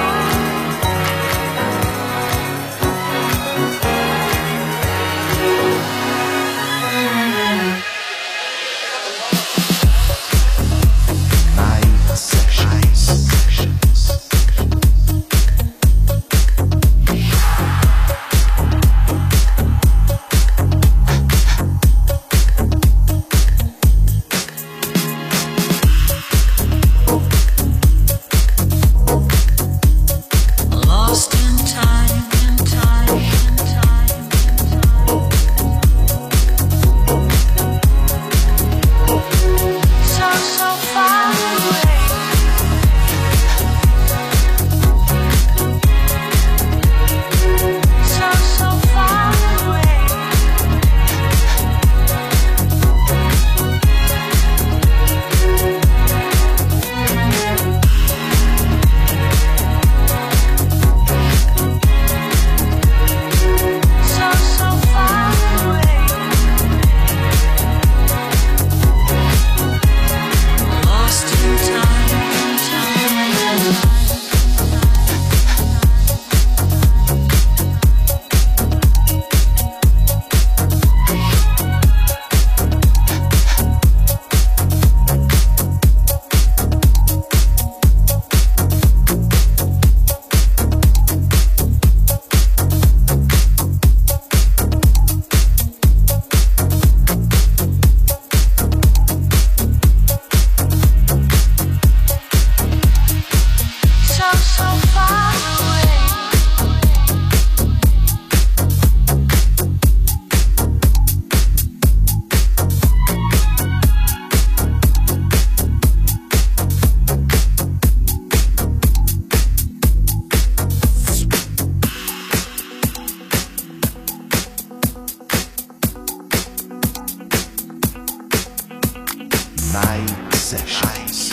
Lost in time, in time, in time. So, so far away. So, so far away. So, so far away. Lost in time, in time. So, so far away. Night Sessions.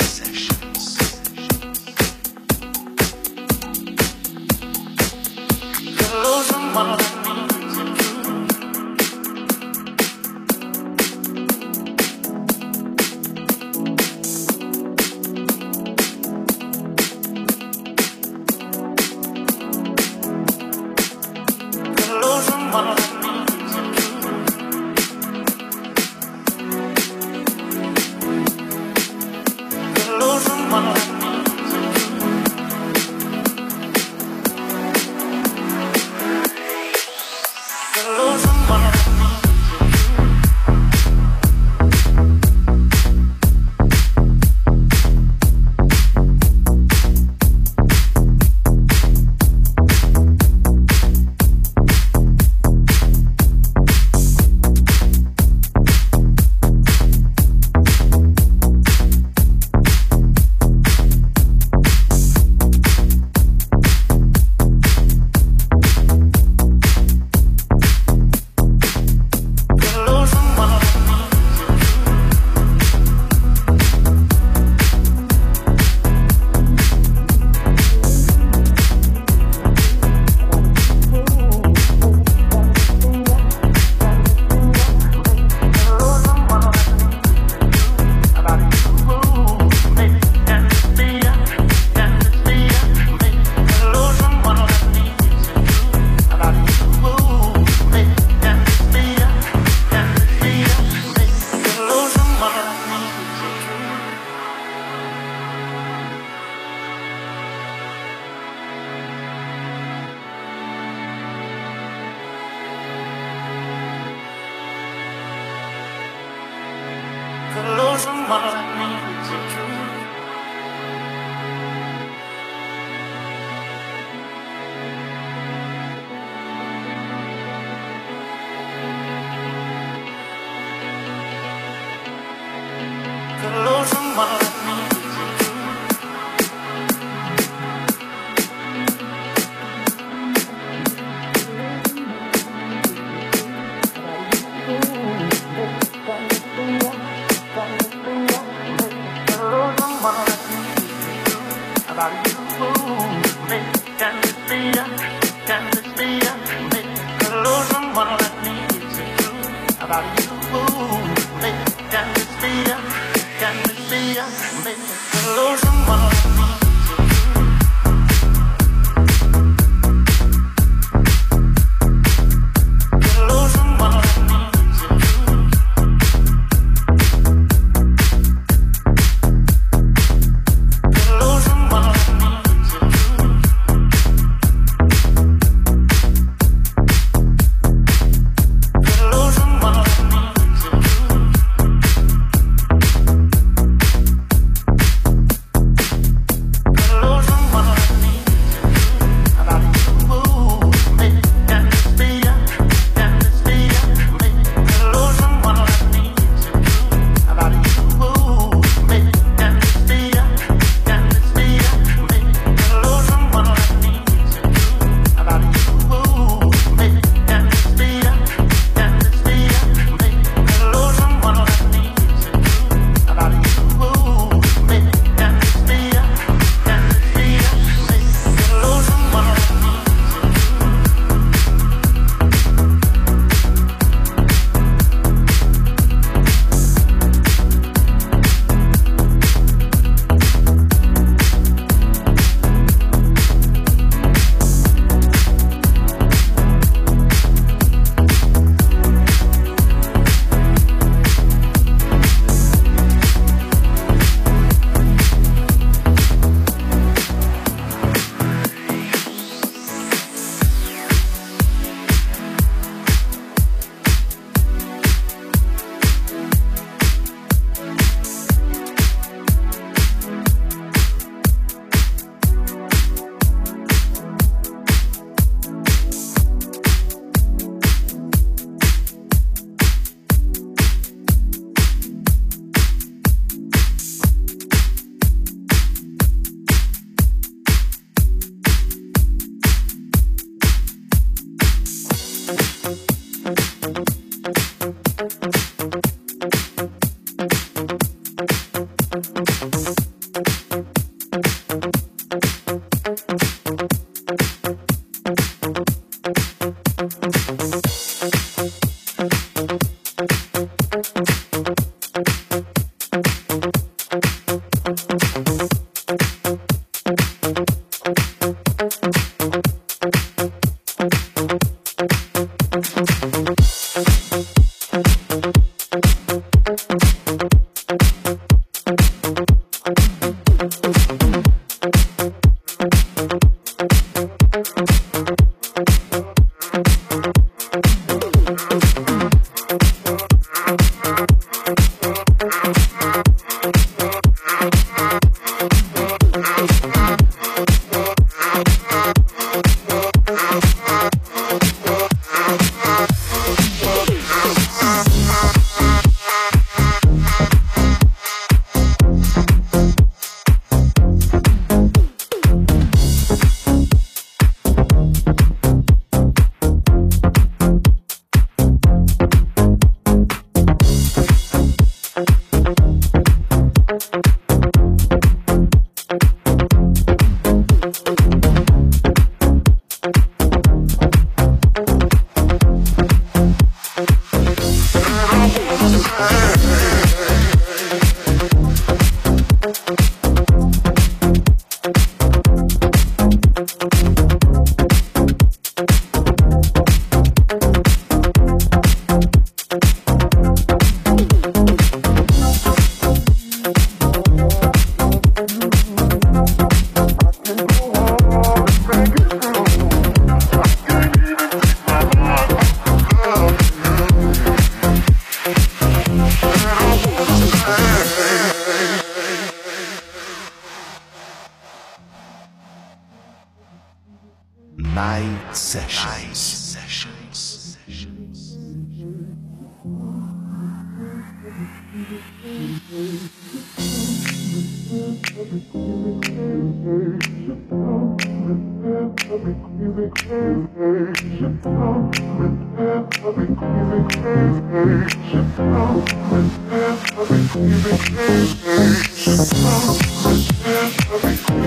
Night Sessions. Night Sessions.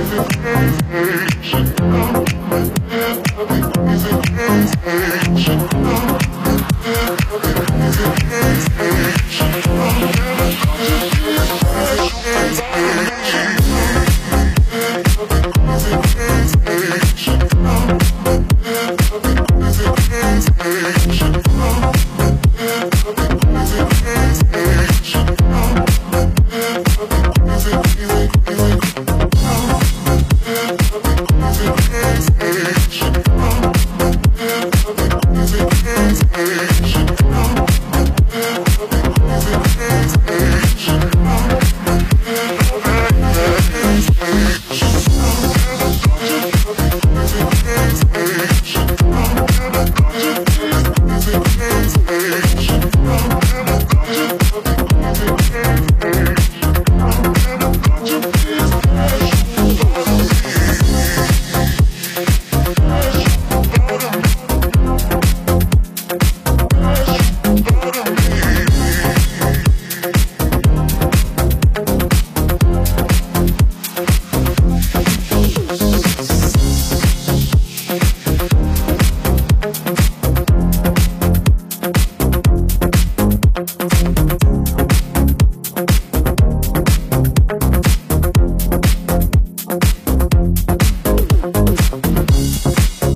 Music.